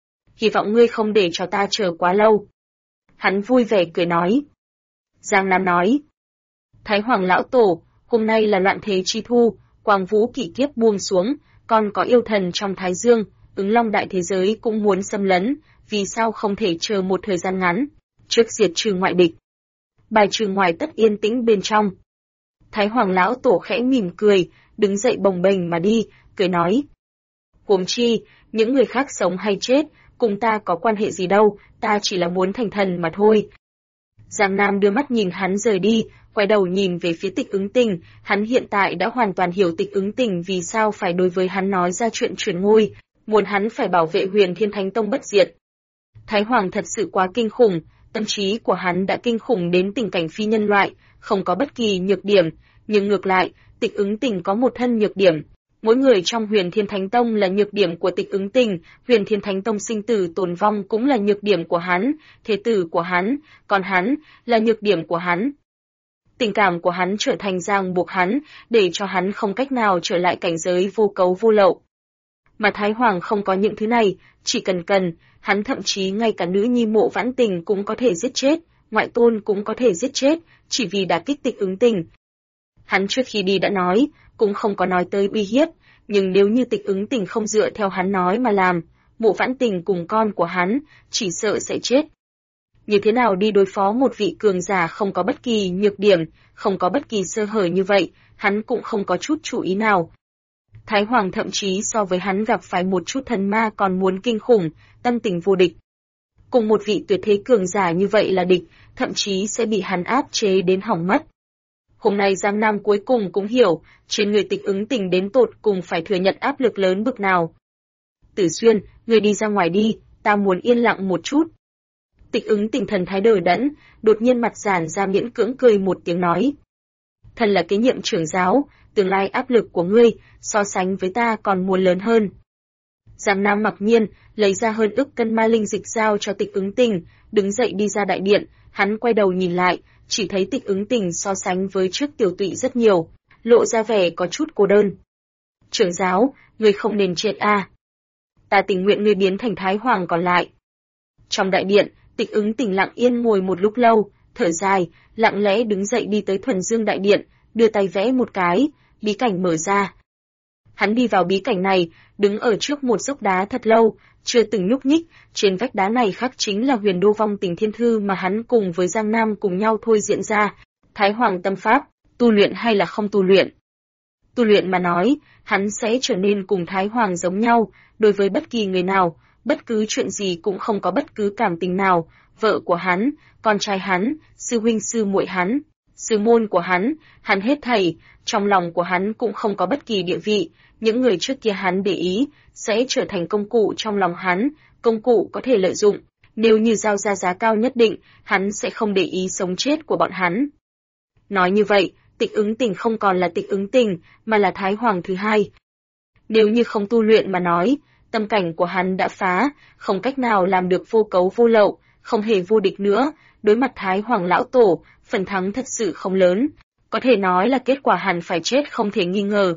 Hy vọng ngươi không để cho ta chờ quá lâu. Hắn vui vẻ cười nói. Giang Nam nói. Thái Hoàng lão tổ, hôm nay là loạn thế chi thu, quang vũ kỷ kiếp buông xuống, còn có yêu thần trong Thái Dương, Ứng Long đại thế giới cũng muốn xâm lấn, vì sao không thể chờ một thời gian ngắn, trước diệt trừ ngoại địch. Bài trừ ngoài tất yên tĩnh bên trong. Thái Hoàng lão tổ khẽ mỉm cười, đứng dậy bồng bềnh mà đi, cười nói. Huống chi, những người khác sống hay chết, cùng ta có quan hệ gì đâu, ta chỉ là muốn thành thần mà thôi. Giang Nam đưa mắt nhìn hắn rời đi, quay đầu nhìn về phía Tịch Ứng Tình, hắn hiện tại đã hoàn toàn hiểu Tịch Ứng Tình vì sao phải đối với hắn nói ra chuyện chuyển ngôi, muốn hắn phải bảo vệ Huyền Thiên Thánh Tông bất diệt. Thái Hoàng thật sự quá kinh khủng, tâm trí của hắn đã kinh khủng đến tình cảnh phi nhân loại, không có bất kỳ nhược điểm, nhưng ngược lại, Tịch Ứng Tình có một thân nhược điểm. Mỗi người trong Huyền Thiên Thánh Tông là nhược điểm của Tịch Ứng Tình, Huyền Thiên Thánh Tông sinh tử tồn vong cũng là nhược điểm của hắn, thế tử của hắn, còn hắn là nhược điểm của hắn. Tình cảm của hắn trở thành ràng buộc hắn, để cho hắn không cách nào trở lại cảnh giới vô cấu vô lậu. Mà Thái Hoàng không có những thứ này, chỉ cần, hắn thậm chí ngay cả nữ nhi Mộ Vãn Tình cũng có thể giết chết, ngoại tôn cũng có thể giết chết, chỉ vì đả kích Tịch Ứng Tình. Hắn trước khi đi đã nói, cũng không có nói tới uy hiếp, nhưng nếu như Tịch Ứng Tình không dựa theo hắn nói mà làm, Mộ Vãn Tình cùng con của hắn, chỉ sợ sẽ chết. Như thế nào đi đối phó một vị cường giả không có bất kỳ nhược điểm, không có bất kỳ sơ hở như vậy, hắn cũng không có chút chú ý nào. Thái Hoàng thậm chí so với hắn gặp phải một chút thần ma còn muốn kinh khủng, tâm tình vô địch. Cùng một vị tuyệt thế cường giả như vậy là địch, thậm chí sẽ bị hắn áp chế đến hỏng mất. Hôm nay Giang Nam cuối cùng cũng hiểu, trên người Tịch Ứng Tình đến tột cùng phải thừa nhận áp lực lớn bực nào. Tử Xuyên, người đi ra ngoài đi, ta muốn yên lặng một chút. Tịch Ứng Tình thần thái đờ đẫn, đột nhiên mặt giãn ra miễn cưỡng cười một tiếng nói. Thần là kế nhiệm trưởng giáo, tương lai áp lực của ngươi, so sánh với ta còn muốn lớn hơn. Giang Nam mặc nhiên, lấy ra hơn ức cân ma linh dịch giao cho Tịch Ứng Tình, đứng dậy đi ra đại điện, hắn quay đầu nhìn lại, chỉ thấy Tịch Ứng Tình so sánh với trước tiểu tụy rất nhiều, lộ ra vẻ có chút cô đơn. Trưởng giáo, ngươi không nên chết a. Ta tình nguyện ngươi biến thành Thái Hoàng còn lại. Trong đại điện, Tịch Ứng Tình lặng yên ngồi một lúc lâu, thở dài, lặng lẽ đứng dậy đi tới Thuần Dương đại điện, đưa tay vẽ một cái, bí cảnh mở ra. Hắn đi vào bí cảnh này, đứng ở trước một dốc đá thật lâu, chưa từng nhúc nhích, trên vách đá này khắc chính là Huyền Đô Vong Tình Thiên Thư mà hắn cùng với Giang Nam cùng nhau thôi diễn ra. Thái Hoàng tâm pháp, tu luyện hay là không tu luyện? Tu luyện mà nói, hắn sẽ trở nên cùng Thái Hoàng giống nhau, đối với bất kỳ người nào, bất cứ chuyện gì cũng không có bất cứ cảm tình nào, vợ của hắn, con trai hắn, sư huynh sư muội hắn, sư môn của hắn hết thảy, trong lòng của hắn cũng không có bất kỳ địa vị, những người trước kia hắn để ý, sẽ trở thành công cụ trong lòng hắn, công cụ có thể lợi dụng, nếu như giao ra giá cao nhất định, hắn sẽ không để ý sống chết của bọn hắn. Nói như vậy, Tịch Ứng Tình không còn là Tịch Ứng Tình, mà là Thái Hoàng thứ hai. Nếu như không tu luyện mà nói, tâm cảnh của hắn đã phá, không cách nào làm được vô cấu vô lậu, không hề vô địch nữa, đối mặt Thái Hoàng lão tổ, phần thắng thật sự không lớn. có thể nói là kết quả hắn phải chết không thể nghi ngờ.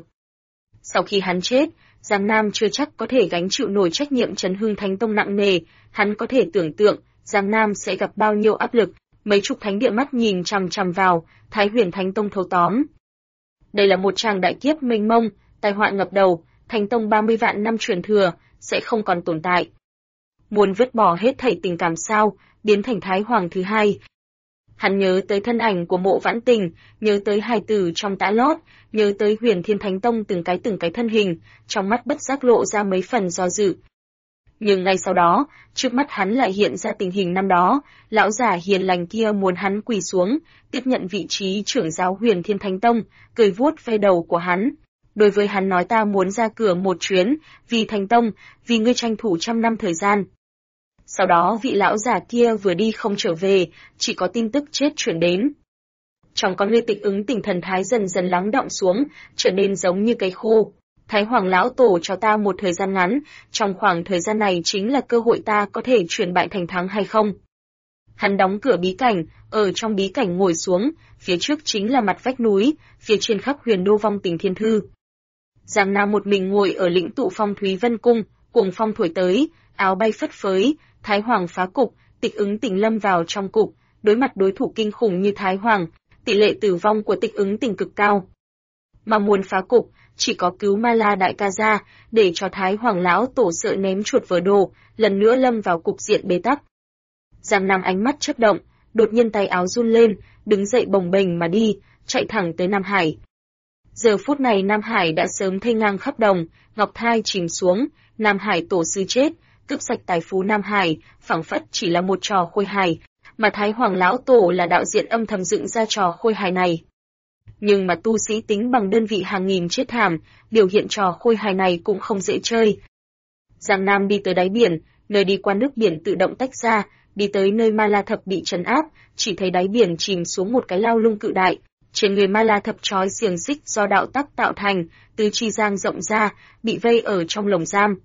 Sau khi hắn chết, Giang Nam chưa chắc có thể gánh chịu nổi trách nhiệm trấn hưng Thánh Tông nặng nề, hắn có thể tưởng tượng Giang Nam sẽ gặp bao nhiêu áp lực, mấy chục thánh địa mắt nhìn chằm chằm vào, Thái Huyền Thánh Tông thâu tóm. Đây là một tràng đại kiếp mênh mông, tai họa ngập đầu, Thánh Tông 30 vạn năm truyền thừa sẽ không còn tồn tại. Muốn vứt bỏ hết thảy tình cảm sao, biến thành Thái Hoàng thứ hai. Hắn nhớ tới thân ảnh của Mộ Vãn Tình, nhớ tới hài tử trong tã lót, nhớ tới Huyền Thiên Thánh Tông từng cái thân hình, trong mắt bất giác lộ ra mấy phần do dự. Nhưng ngay sau đó, trước mắt hắn lại hiện ra tình hình năm đó, lão giả hiền lành kia muốn hắn quỳ xuống, tiếp nhận vị trí trưởng giáo Huyền Thiên Thánh Tông, cười vuốt ve đầu của hắn. Đối với hắn nói ta muốn ra cửa một chuyến, vì Thánh Tông, vì ngươi tranh thủ 100 năm thời gian. Sau đó vị lão giả kia vừa đi không trở về, chỉ có tin tức chết chuyển đến. Trong con ngươi Tịch Ứng Tỉnh thần thái dần dần lắng đọng xuống, trở nên giống như cây khô. Thái Hoàng lão tổ cho ta một thời gian ngắn, trong khoảng thời gian này chính là cơ hội ta có thể chuyển bại thành thắng hay không. Hắn đóng cửa bí cảnh, ở trong bí cảnh ngồi xuống, phía trước chính là mặt vách núi, phía trên khắc Huyền Đô Vong Tình Thiên Thư. Giang Nam một mình ngồi ở lĩnh tụ phong Thúy Vân Cung, cuồng phong thổi tới, áo bay phất phới, Thái Hoàng phá cục, Tịch Ứng Tỉnh lâm vào trong cục, đối mặt đối thủ kinh khủng như Thái Hoàng, tỷ lệ tử vong của Tịch Ứng Tỉnh cực cao. Mà muốn phá cục, chỉ có cứu Ma La đại ca ra, để cho Thái Hoàng lão tổ sợ ném chuột vỡ đồ, lần nữa lâm vào cục diện bế tắc. Giang Nam ánh mắt chớp động, đột nhiên tay áo run lên, đứng dậy bồng bềnh mà đi, chạy thẳng tới Nam Hải. Giờ phút này Nam Hải đã sớm thây ngang khắp đồng, ngọc thai chìm xuống, Nam Hải tổ sư chết, cướp sạch tài phú Nam Hải, phảng phất chỉ là một trò khôi hài, mà Thái Hoàng lão tổ là đạo diễn âm thầm dựng ra trò khôi hài này. Nhưng mà tu sĩ tính bằng đơn vị hàng nghìn chết thảm, biểu hiện trò khôi hài này cũng không dễ chơi. Giang Nam đi tới đáy biển, nơi đi qua nước biển tự động tách ra, đi tới nơi Ma La Thập bị trấn áp, chỉ thấy đáy biển chìm xuống một cái lao lung cự đại, trên người Ma La Thập trói xiềng xích do đạo tắc tạo thành, tứ chi giang rộng ra, bị vây ở trong lồng giam.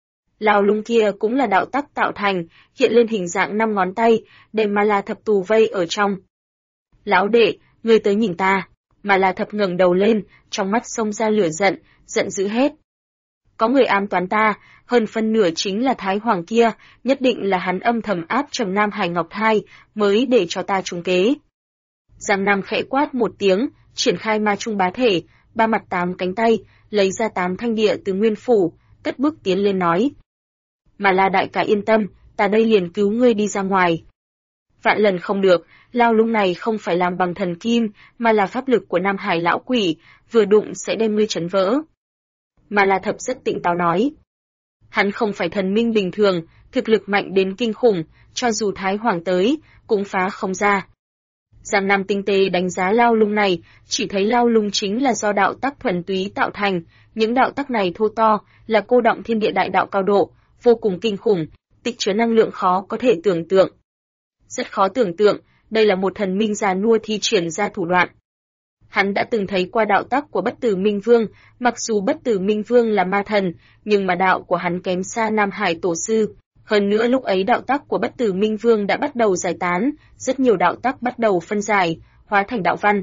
Lao lung kia cũng là đạo tắc tạo thành, hiện lên hình dạng 5 ngón tay, đem Ma La Thập tù vây ở trong. Lão đệ, ngươi tới nhìn ta. Ma La Thập ngẩng đầu lên, trong mắt xông ra lửa giận, giận dữ hết. Có người ám toán ta, hơn phân nửa chính là Thái Hoàng kia, nhất định là hắn âm thầm áp trầm Nam Hải Ngọc Thai, mới để cho ta trúng kế. Giang Nam khẽ quát một tiếng, triển khai ma trung bá thể, 3 mặt 8 cánh tay, lấy ra 8 thanh địa từ nguyên phủ, cất bước tiến lên nói. Mà La đại ca yên tâm, ta đây liền cứu ngươi đi ra ngoài. Vạn lần không được, lao lung này không phải làm bằng thần kim, mà là pháp lực của Nam Hải lão quỷ, vừa đụng sẽ đem ngươi chấn vỡ. Mà La Thập rất tỉnh táo nói. Hắn không phải thần minh bình thường, thực lực mạnh đến kinh khủng, cho dù Thái Hoàng tới, cũng phá không ra. Giang Nam tinh tế đánh giá lao lung này, chỉ thấy lao lung chính là do đạo tắc thuần túy tạo thành, những đạo tắc này thô to, là cô động thiên địa đại đạo cao độ, vô cùng kinh khủng, tích chứa năng lượng khó có thể tưởng tượng. Rất khó tưởng tượng, đây là một thần minh già nua thi triển ra thủ đoạn. Hắn đã từng thấy qua đạo tắc của Bất Tử Minh Vương, mặc dù Bất Tử Minh Vương là ma thần, nhưng mà đạo của hắn kém xa Nam Hải tổ sư. Hơn nữa lúc ấy đạo tắc của Bất Tử Minh Vương đã bắt đầu giải tán, rất nhiều đạo tắc bắt đầu phân giải, hóa thành đạo văn.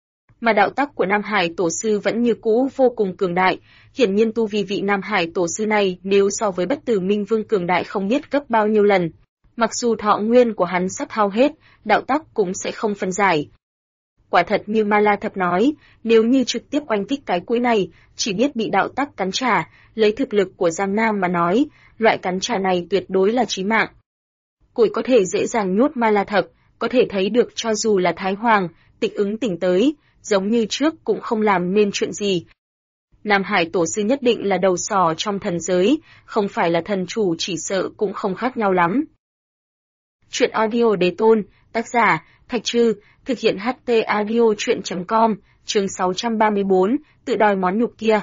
Mà đạo tắc của Nam Hải tổ sư vẫn như cũ vô cùng cường đại, hiển nhiên tu vi vị Nam Hải tổ sư này nếu so với Bất Tử Minh Vương cường đại không biết gấp bao nhiêu lần. Mặc dù thọ nguyên của hắn sắp hao hết, đạo tắc cũng sẽ không phân giải. Quả thật như Ma La Thập nói, nếu như trực tiếp oanh kích cái củi này, chỉ biết bị đạo tắc cắn trả, lấy thực lực của Giang Nam mà nói, loại cắn trả này tuyệt đối là chí mạng. Củi có thể dễ dàng nhốt Ma La Thập, có thể thấy được cho dù là Thái Hoàng, Tịch Ứng tỉnh tới, giống như trước cũng không làm nên chuyện gì. Nam Hải tổ sư nhất định là đầu sỏ trong thần giới, không phải là thần chủ chỉ sợ cũng không khác nhau lắm. Chuyện audio đề tôn, tác giả, Thạch Trư, thực hiện HT audio chuyện.com, chương 634, tự đòi món nhục kia.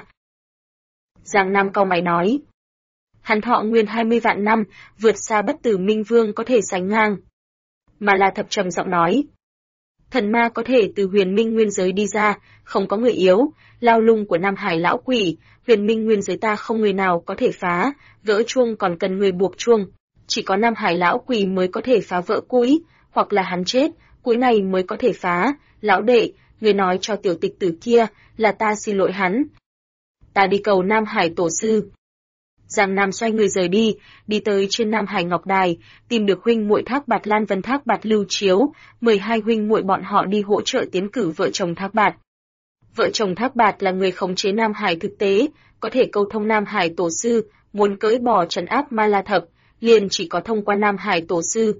Giang Nam cau mày nói. Hắn thọ nguyên 20 vạn năm, vượt xa Bất Tử Minh Vương có thể sánh ngang. Mà La Thập trầm giọng nói. Thần ma có thể từ huyền minh nguyên giới đi ra, không có người yếu, lao lung của Nam Hải lão quỷ, huyền minh nguyên giới ta không người nào có thể phá, gỡ chuông còn cần người buộc chuông. Chỉ có Nam Hải lão quỷ mới có thể phá vỡ củi, hoặc là hắn chết, củi này mới có thể phá. Lão đệ, người nói cho tiểu tịch tử kia là ta xin lỗi hắn. Ta đi cầu Nam Hải tổ sư. Giang Nam xoay người rời đi tới trên Nam Hải Ngọc Đài, tìm được huynh muội Thác Bạt Lan Vân Thác Bạt Lưu Chiếu, 12 huynh muội bọn họ đi hỗ trợ tiến cử vợ chồng Thác Bạt. Vợ chồng Thác Bạt là người khống chế Nam Hải thực tế, có thể câu thông Nam Hải tổ sư, muốn cưỡi bỏ trấn áp Ma La Thập, liền chỉ có thông qua Nam Hải tổ sư.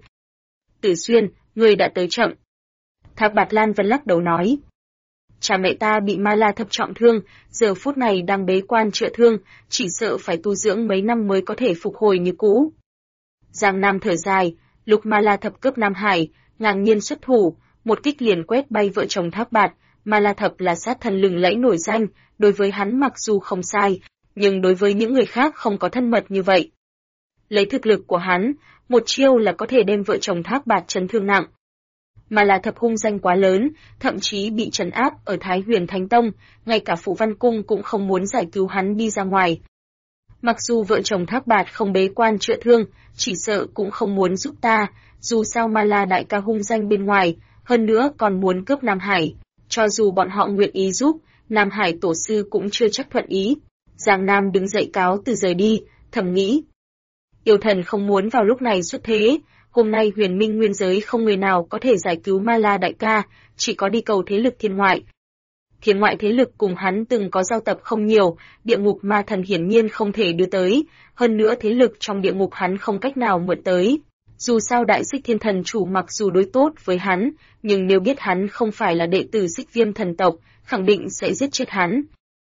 Tử Xuyên, ngươi đã tới chậm. Thác Bạt Lan Vân lắc đầu nói. Cha mẹ ta bị Ma La Thập trọng thương, giờ phút này đang bế quan chữa thương, chỉ sợ phải tu dưỡng mấy năm mới có thể phục hồi như cũ. Giang Nam thở dài, lúc Ma La Thập cướp Nam Hải, ngang nhiên xuất thủ, một kích liền quét bay vợ chồng Thác Bạt. Ma La Thập là sát thần lừng lẫy nổi danh, đối với hắn mặc dù không sai, nhưng đối với những người khác không có thân mật như vậy. Lấy thực lực của hắn, một chiêu là có thể đem vợ chồng Thác Bạt chấn thương nặng. Ma La Thập hung danh quá lớn, thậm chí bị trấn áp ở Thái Huyền Thánh Tông, ngay cả Phụ Văn Cung cũng không muốn giải cứu hắn đi ra ngoài. Mặc dù vợ chồng Thác Bạt không bế quan chữa thương, chỉ sợ cũng không muốn giúp ta, dù sao Ma La đại ca hung danh bên ngoài, hơn nữa còn muốn cướp Nam Hải. Cho dù bọn họ nguyện ý giúp, Nam Hải tổ sư cũng chưa chắc thuận ý. Giang Nam đứng dậy cáo từ rời đi, thầm nghĩ. Yêu thần không muốn vào lúc này xuất thế, hôm nay Huyền Minh nguyên giới không người nào có thể giải cứu Ma La đại ca, chỉ có đi cầu thế lực thiên ngoại. Thiên ngoại thế lực cùng hắn từng có giao tập không nhiều, địa ngục ma thần hiển nhiên không thể đưa tới, hơn nữa thế lực trong địa ngục hắn không cách nào mượn tới. Dù sao Đại Xích Thiên Thần chủ mặc dù đối tốt với hắn, nhưng nếu biết hắn không phải là đệ tử Xích Viêm thần tộc, khẳng định sẽ giết chết hắn.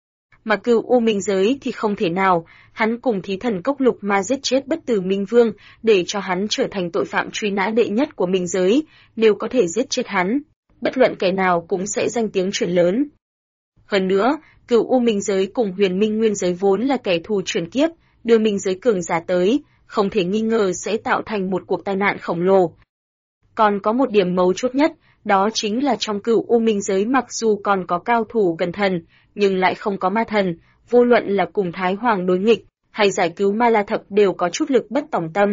Mà Cửu U Minh giới thì không thể nào, hắn cùng Thí Thần Cốc Lục Ma giết chết Bất Tử Minh Vương, để cho hắn trở thành tội phạm truy nã đệ nhất của Minh giới, nếu có thể giết chết hắn, bất luận kẻ nào cũng sẽ danh tiếng truyền lớn. Hơn nữa, Cửu U Minh giới cùng Huyền Minh nguyên giới vốn là kẻ thù chuyển kiếp, đưa Minh giới cường giả tới, không thể nghi ngờ sẽ tạo thành một cuộc tai nạn khổng lồ. Còn có một điểm mấu chốt nhất, đó chính là trong Cửu U Minh giới mặc dù còn có cao thủ gần thần, nhưng lại không có ma thần, vô luận là cùng Thái Hoàng đối nghịch, hay giải cứu Ma La Thập đều có chút lực bất tòng tâm.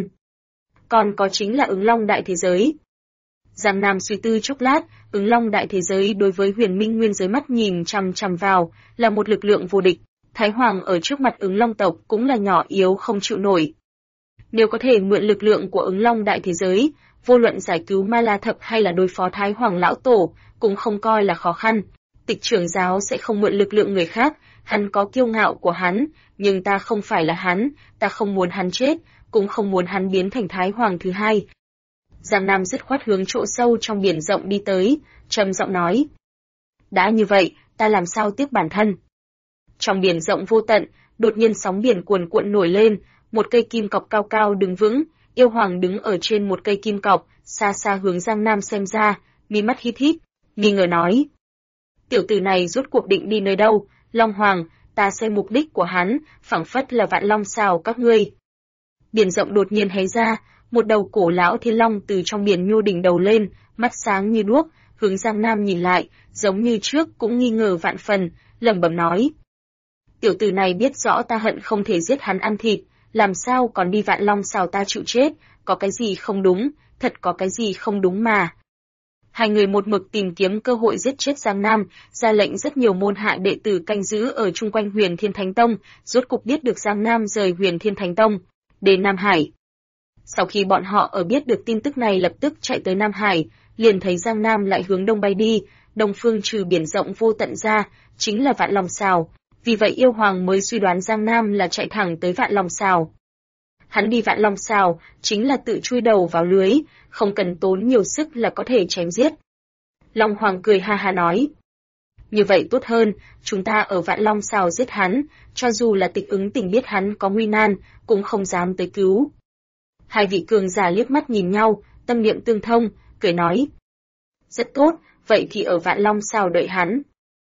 Còn có chính là Ứng Long đại thế giới. Giang Nam suy tư chốc lát, Ứng Long đại thế giới đối với Huyền Minh nguyên giới mắt nhìn chằm chằm vào, là một lực lượng vô địch. Thái Hoàng ở trước mặt Ứng Long tộc cũng là nhỏ yếu không chịu nổi. Nếu có thể mượn lực lượng của Ứng Long đại thế giới, vô luận giải cứu Ma La Thập hay là đối phó Thái Hoàng lão tổ, cũng không coi là khó khăn. Tịch trưởng giáo sẽ không mượn lực lượng người khác, hắn có kiêu ngạo của hắn, nhưng ta không phải là hắn, ta không muốn hắn chết, cũng không muốn hắn biến thành Thái Hoàng thứ hai. Giang Nam dứt khoát hướng chỗ sâu trong biển rộng đi tới, trầm giọng nói. Đã như vậy, ta làm sao tiếp bản thân? Trong biển rộng vô tận, đột nhiên sóng biển cuồn cuộn nổi lên, một cây kim cọc cao cao đứng vững, yêu hoàng đứng ở trên một cây kim cọc, xa xa hướng Giang Nam xem ra, mi mắt hít hít, nghi ngờ nói. Tiểu tử này rốt cuộc định đi nơi đâu, Long Hoàng, ta xem mục đích của hắn, phảng phất là Vạn Long xào các ngươi. Biển rộng đột nhiên hé ra, một đầu cổ lão thiên long từ trong biển nhô đỉnh đầu lên, mắt sáng như đuốc, hướng Giang Nam nhìn lại, giống như trước cũng nghi ngờ vạn phần, lẩm bẩm nói. Tiểu tử này biết rõ ta hận không thể giết hắn ăn thịt, làm sao còn đi Vạn Long xào ta chịu chết, có cái gì không đúng, thật có cái gì không đúng mà. Hai người một mực tìm kiếm cơ hội giết chết Giang Nam, ra lệnh rất nhiều môn hạ đệ tử canh giữ ở chung quanh Huyền Thiên Thánh Tông, rốt cục biết được Giang Nam rời Huyền Thiên Thánh Tông, đến Nam Hải. Sau khi bọn họ ở biết được tin tức này lập tức chạy tới Nam Hải, liền thấy Giang Nam lại hướng đông bay đi, đông phương trừ biển rộng vô tận ra, chính là Vạn Long xào. Vì vậy yêu hoàng mới suy đoán Giang Nam là chạy thẳng tới Vạn Long xào. Hắn đi Vạn Long xào, chính là tự chui đầu vào lưới, không cần tốn nhiều sức là có thể chém giết. Long Hoàng cười ha ha nói. Như vậy tốt hơn, chúng ta ở Vạn Long xào giết hắn, cho dù là Tịch Ứng Tình biết hắn có nguy nan, cũng không dám tới cứu. Hai vị cường giả liếc mắt nhìn nhau, tâm niệm tương thông, cười nói. Rất tốt, vậy thì ở Vạn Long xào đợi hắn.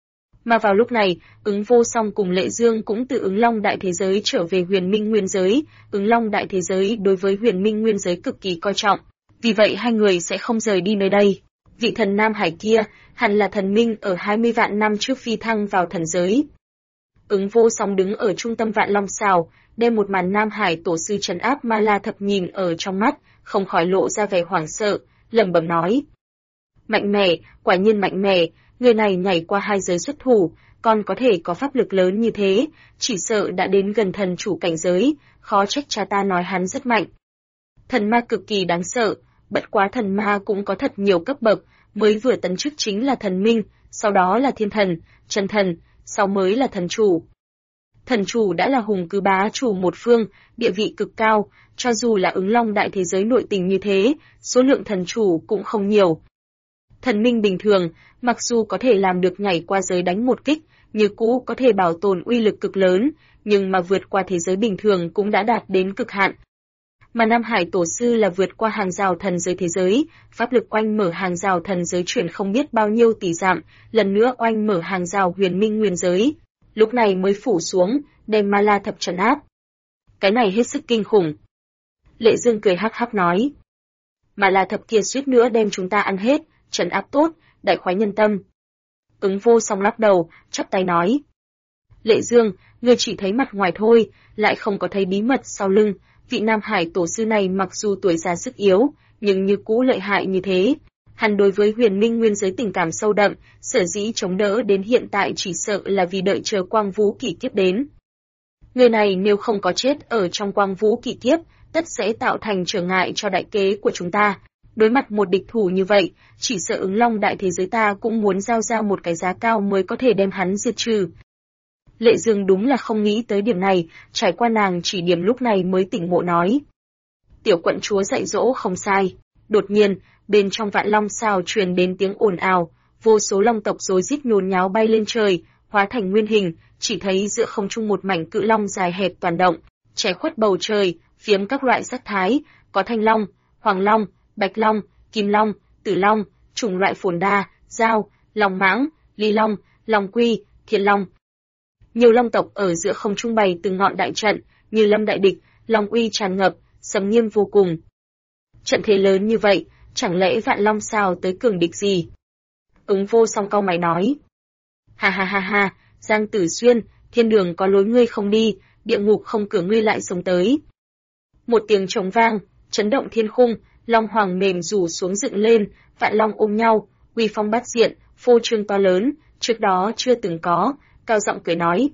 Mà vào lúc này, Ứng Vô Song cùng Lệ Dương cũng từ Ứng Long đại thế giới trở về Huyền Minh nguyên giới, Ứng Long đại thế giới đối với Huyền Minh nguyên giới cực kỳ coi trọng, vì vậy hai người sẽ không rời đi nơi đây. Vị thần Nam Hải kia, hẳn là thần minh ở 20 vạn năm trước phi thăng vào thần giới. Ứng Vô Song đứng ở trung tâm Vạn Long xào, đem một màn Nam Hải tổ sư trấn áp Ma La Thập nhìn ở trong mắt, không khỏi lộ ra vẻ hoảng sợ, lẩm bẩm nói. Mạnh mẽ, quả nhiên mạnh mẽ, người này nhảy qua hai giới xuất thủ, còn có thể có pháp lực lớn như thế, chỉ sợ đã đến gần thần chủ cảnh giới, khó trách cha ta nói hắn rất mạnh. Thần ma cực kỳ đáng sợ, bất quá thần ma cũng có thật nhiều cấp bậc, mới vừa tấn chức chính là thần minh, sau đó là thiên thần, chân thần, sau mới là thần chủ. Thần chủ đã là hùng cứ bá chủ một phương, địa vị cực cao, cho dù là Ứng Long đại thế giới nội tình như thế, số lượng thần chủ cũng không nhiều. Thần minh bình thường, mặc dù có thể làm được nhảy qua giới đánh một kích, như cũ có thể bảo tồn uy lực cực lớn, nhưng mà vượt qua thế giới bình thường cũng đã đạt đến cực hạn. Mà Nam Hải Tổ sư là vượt qua hàng rào thần giới thế giới, pháp lực oanh mở hàng rào thần giới chuyển không biết bao nhiêu tỷ dặm, lần nữa oanh mở hàng rào huyền minh nguyên giới, lúc này mới phủ xuống, đem Ma La Thập trấn áp. Cái này hết sức kinh khủng. Lệ Dương cười hắc hắc nói. Ma La Thập kia suýt nữa đem chúng ta ăn hết, trấn áp tốt, đại khoái nhân tâm. Ứng Vô Song lắc đầu, chắp tay nói. Lệ Dương, ngươi chỉ thấy mặt ngoài thôi, lại không có thấy bí mật sau lưng. Vị Nam Hải Tổ sư này mặc dù tuổi già sức yếu, nhưng như cũ lợi hại như thế. Hắn đối với huyền minh nguyên giới tình cảm sâu đậm, sở dĩ chống đỡ đến hiện tại chỉ sợ là vì đợi chờ quang vũ kỷ kiếp đến. Người này nếu không có chết ở trong quang vũ kỷ kiếp, tất sẽ tạo thành trở ngại cho đại kế của chúng ta. Đối mặt một địch thủ như vậy, chỉ sợ Ứng Long đại thế giới ta cũng muốn giao ra một cái giá cao mới có thể đem hắn diệt trừ. Lệ Dương đúng là không nghĩ tới điểm này, trải qua nàng chỉ điểm lúc này mới tỉnh ngộ nói. Tiểu quận chúa dạy dỗ không sai. Đột nhiên, bên trong Vạn Long Xào truyền đến tiếng ồn ào, vô số long tộc rối rít nhốn nháo bay lên trời, hóa thành nguyên hình, chỉ thấy giữa không trung một mảnh cự long dài hẹp toàn động, che khuất bầu trời, phiếm các loại sắc thái, có thanh long, hoàng long, bạch long, kim long, tử long, chủng loại phồn đa, dao, long mãng, ly long, long quy, thiên long. Nhiều long tộc ở giữa không trung bày từng ngọn đại trận, như lâm đại địch, long uy tràn ngập, sầm nghiêm vô cùng. Trận thế lớn như vậy, chẳng lẽ Vạn Long Xào tới cường địch gì? Ứng Vô Song cau mày nói. Ha ha ha ha, Giang Tử Xuyên, thiên đường có lối ngươi không đi, địa ngục không cửa ngươi lại sống tới. Một tiếng trống vang, chấn động thiên khung, long hoàng mềm rủ xuống dựng lên, vạn long ôm nhau, uy phong bát diện, phô trương to lớn, trước đó chưa từng có, cao giọng cười nói.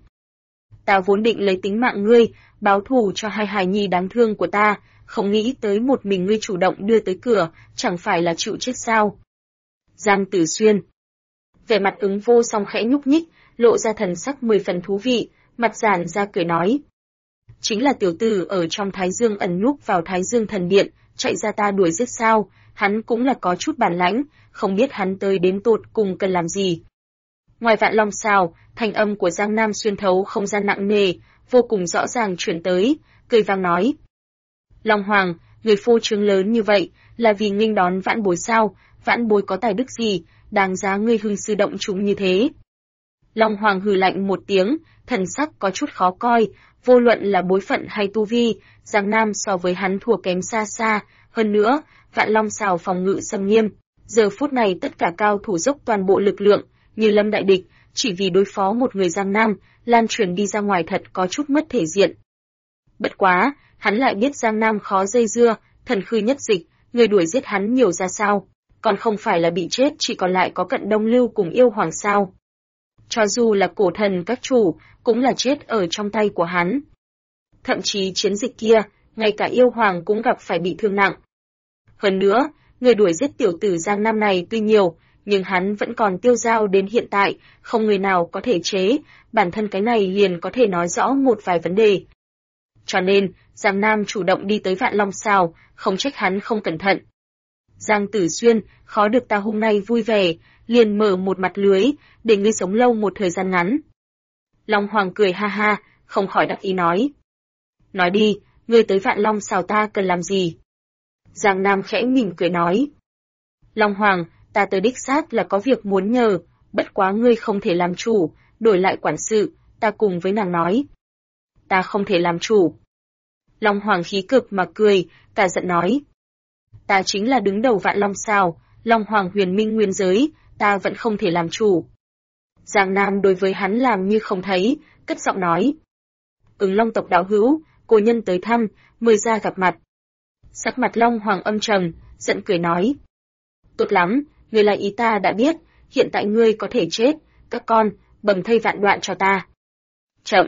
Ta vốn định lấy tính mạng ngươi, báo thù cho hai hài nhi đáng thương của ta, không nghĩ tới một mình ngươi chủ động đưa tới cửa, chẳng phải là chịu chết sao? Giang Tử Xuyên. Vẻ mặt Ứng Vô Song khẽ nhúc nhích, lộ ra thần sắc 10 phần thú vị, mặt giản ra cười nói. Chính là tiểu tử ở trong Thái Dương ẩn núp vào Thái Dương thần điện, chạy ra ta đuổi giết sao, hắn cũng là có chút bản lãnh, không biết hắn tới đến tột cùng cần làm gì. Ngoài Vạn Long Xào, thanh âm của Giang Nam xuyên thấu không gian nặng nề, vô cùng rõ ràng chuyển tới, cười vang nói. Long Hoàng, người phô trương lớn như vậy, là vì nghênh đón Vãn Bối sao, Vãn Bối có tài đức gì, đáng giá ngươi hưng sư động chúng như thế. Long Hoàng hừ lạnh một tiếng, thần sắc có chút khó coi, vô luận là bối phận hay tu vi, Giang Nam so với hắn thua kém xa xa, hơn nữa, Vạn Long Xào phòng ngự xâm nghiêm, giờ phút này tất cả cao thủ dốc toàn bộ lực lượng, như lâm đại địch, chỉ vì đối phó một người Giang Nam, lan truyền đi ra ngoài thật có chút mất thể diện. Bất quá, hắn lại biết Giang Nam khó dây dưa, thần khư nhất dịch, người đuổi giết hắn nhiều ra sao, còn không phải là bị chết chỉ còn lại có Cận Đông Lưu cùng Yêu Hoàng sao. Cho dù là cổ thần các chủ, cũng là chết ở trong tay của hắn. Thậm chí chiến dịch kia, ngay cả Yêu Hoàng cũng gặp phải bị thương nặng. Hơn nữa, người đuổi giết tiểu tử Giang Nam này tuy nhiều, nhưng hắn vẫn còn tiêu dao đến hiện tại, không người nào có thể chế, bản thân cái này liền có thể nói rõ một vài vấn đề. Cho nên, Giang Nam chủ động đi tới Vạn Long Xào, không trách hắn không cẩn thận. Giang Tử Xuyên, khó được ta hôm nay vui vẻ, liền mở một mặt lưới, để ngươi sống lâu một thời gian ngắn. Long Hoàng cười ha ha, không khỏi đắc ý nói. Nói đi, ngươi tới Vạn Long Xào ta cần làm gì? Giang Nam khẽ mỉm cười nói. Long Hoàng, ta tới đích xác là có việc muốn nhờ, bất quá ngươi không thể làm chủ, đổi lại quản sự, ta cùng với nàng nói. Ta không thể làm chủ. Long Hoàng khí cực mà cười, cả giận nói. Ta chính là đứng đầu Vạn Long Xào, Long Hoàng huyền minh nguyên giới, ta vẫn không thể làm chủ. Giang Nam đối với hắn làm như không thấy, cất giọng nói. Ứng Long tộc đạo hữu, cô nhân tới thăm, mời ra gặp mặt. Sắc mặt Long Hoàng âm trầm, giận cười nói. Tốt lắm, người là ý ta đã biết, hiện tại ngươi có thể chết, các con, bầm thây vạn đoạn cho ta. Chậm.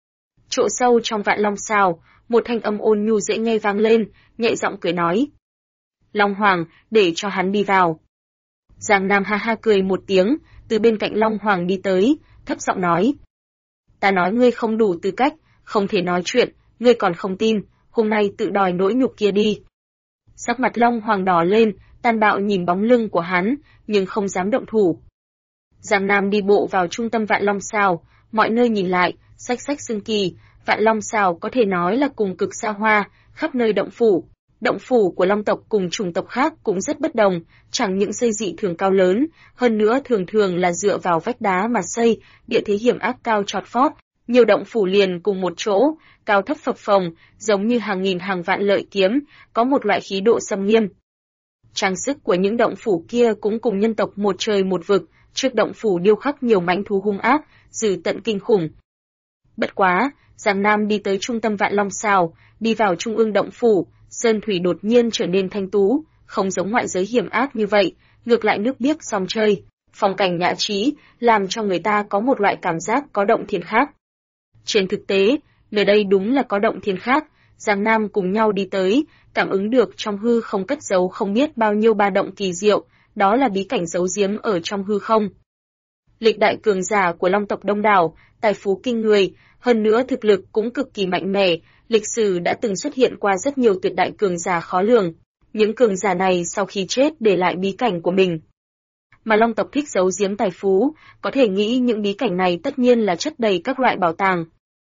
Chỗ sâu trong Vạn Long Sào, một thanh âm ôn nhu dễ nghe vang lên, nhẹ giọng cười nói. Long Hoàng, để cho hắn đi vào. Giang Nam ha ha cười một tiếng, từ bên cạnh Long Hoàng đi tới, thấp giọng nói. Ta nói ngươi không đủ tư cách, không thể nói chuyện, ngươi còn không tin, hôm nay tự đòi nỗi nhục kia đi. Sắc mặt Long Hoàng đỏ lên, tàn bạo nhìn bóng lưng của hắn, nhưng không dám động thủ. Giang Nam đi bộ vào trung tâm Vạn Long Sào, mọi nơi nhìn lại, xách xách xương kỳ, Vạn Long Sào có thể nói là cùng cực xa hoa, khắp nơi động phủ. Động phủ của Long tộc cùng chủng tộc khác cũng rất bất đồng, chẳng những xây dị thường cao lớn, hơn nữa thường thường là dựa vào vách đá mà xây, địa thế hiểm ác cao chót vót, nhiều động phủ liền cùng một chỗ, cao thấp phập phồng, giống như hàng nghìn hàng vạn lợi kiếm, có một loại khí độ xâm nghiêm. Trang sức của những động phủ kia cũng cùng nhân tộc một trời một vực, trước động phủ điêu khắc nhiều mãnh thú hung ác, dữ tận kinh khủng. Bất quá, Giang Nam đi tới trung tâm Vạn Long Sào, đi vào trung ương động phủ, sơn thủy đột nhiên trở nên thanh tú, không giống ngoại giới hiểm ác như vậy, ngược lại nước biếc song chơi, phong cảnh nhã trí, làm cho người ta có một loại cảm giác có động thiên khác. Trên thực tế, nơi đây đúng là có động thiên khác, Giang Nam cùng nhau đi tới, cảm ứng được trong hư không cất giấu không biết bao nhiêu ba động kỳ diệu, đó là bí cảnh giấu giếm ở trong hư không. Lịch đại cường giả của Long tộc đông đảo, tài phú kinh người, hơn nữa thực lực cũng cực kỳ mạnh mẽ, lịch sử đã từng xuất hiện qua rất nhiều tuyệt đại cường giả khó lường. Những cường giả này sau khi chết để lại bí cảnh của mình. Mà Long tộc thích giấu giếm tài phú, có thể nghĩ những bí cảnh này tất nhiên là chất đầy các loại bảo tàng.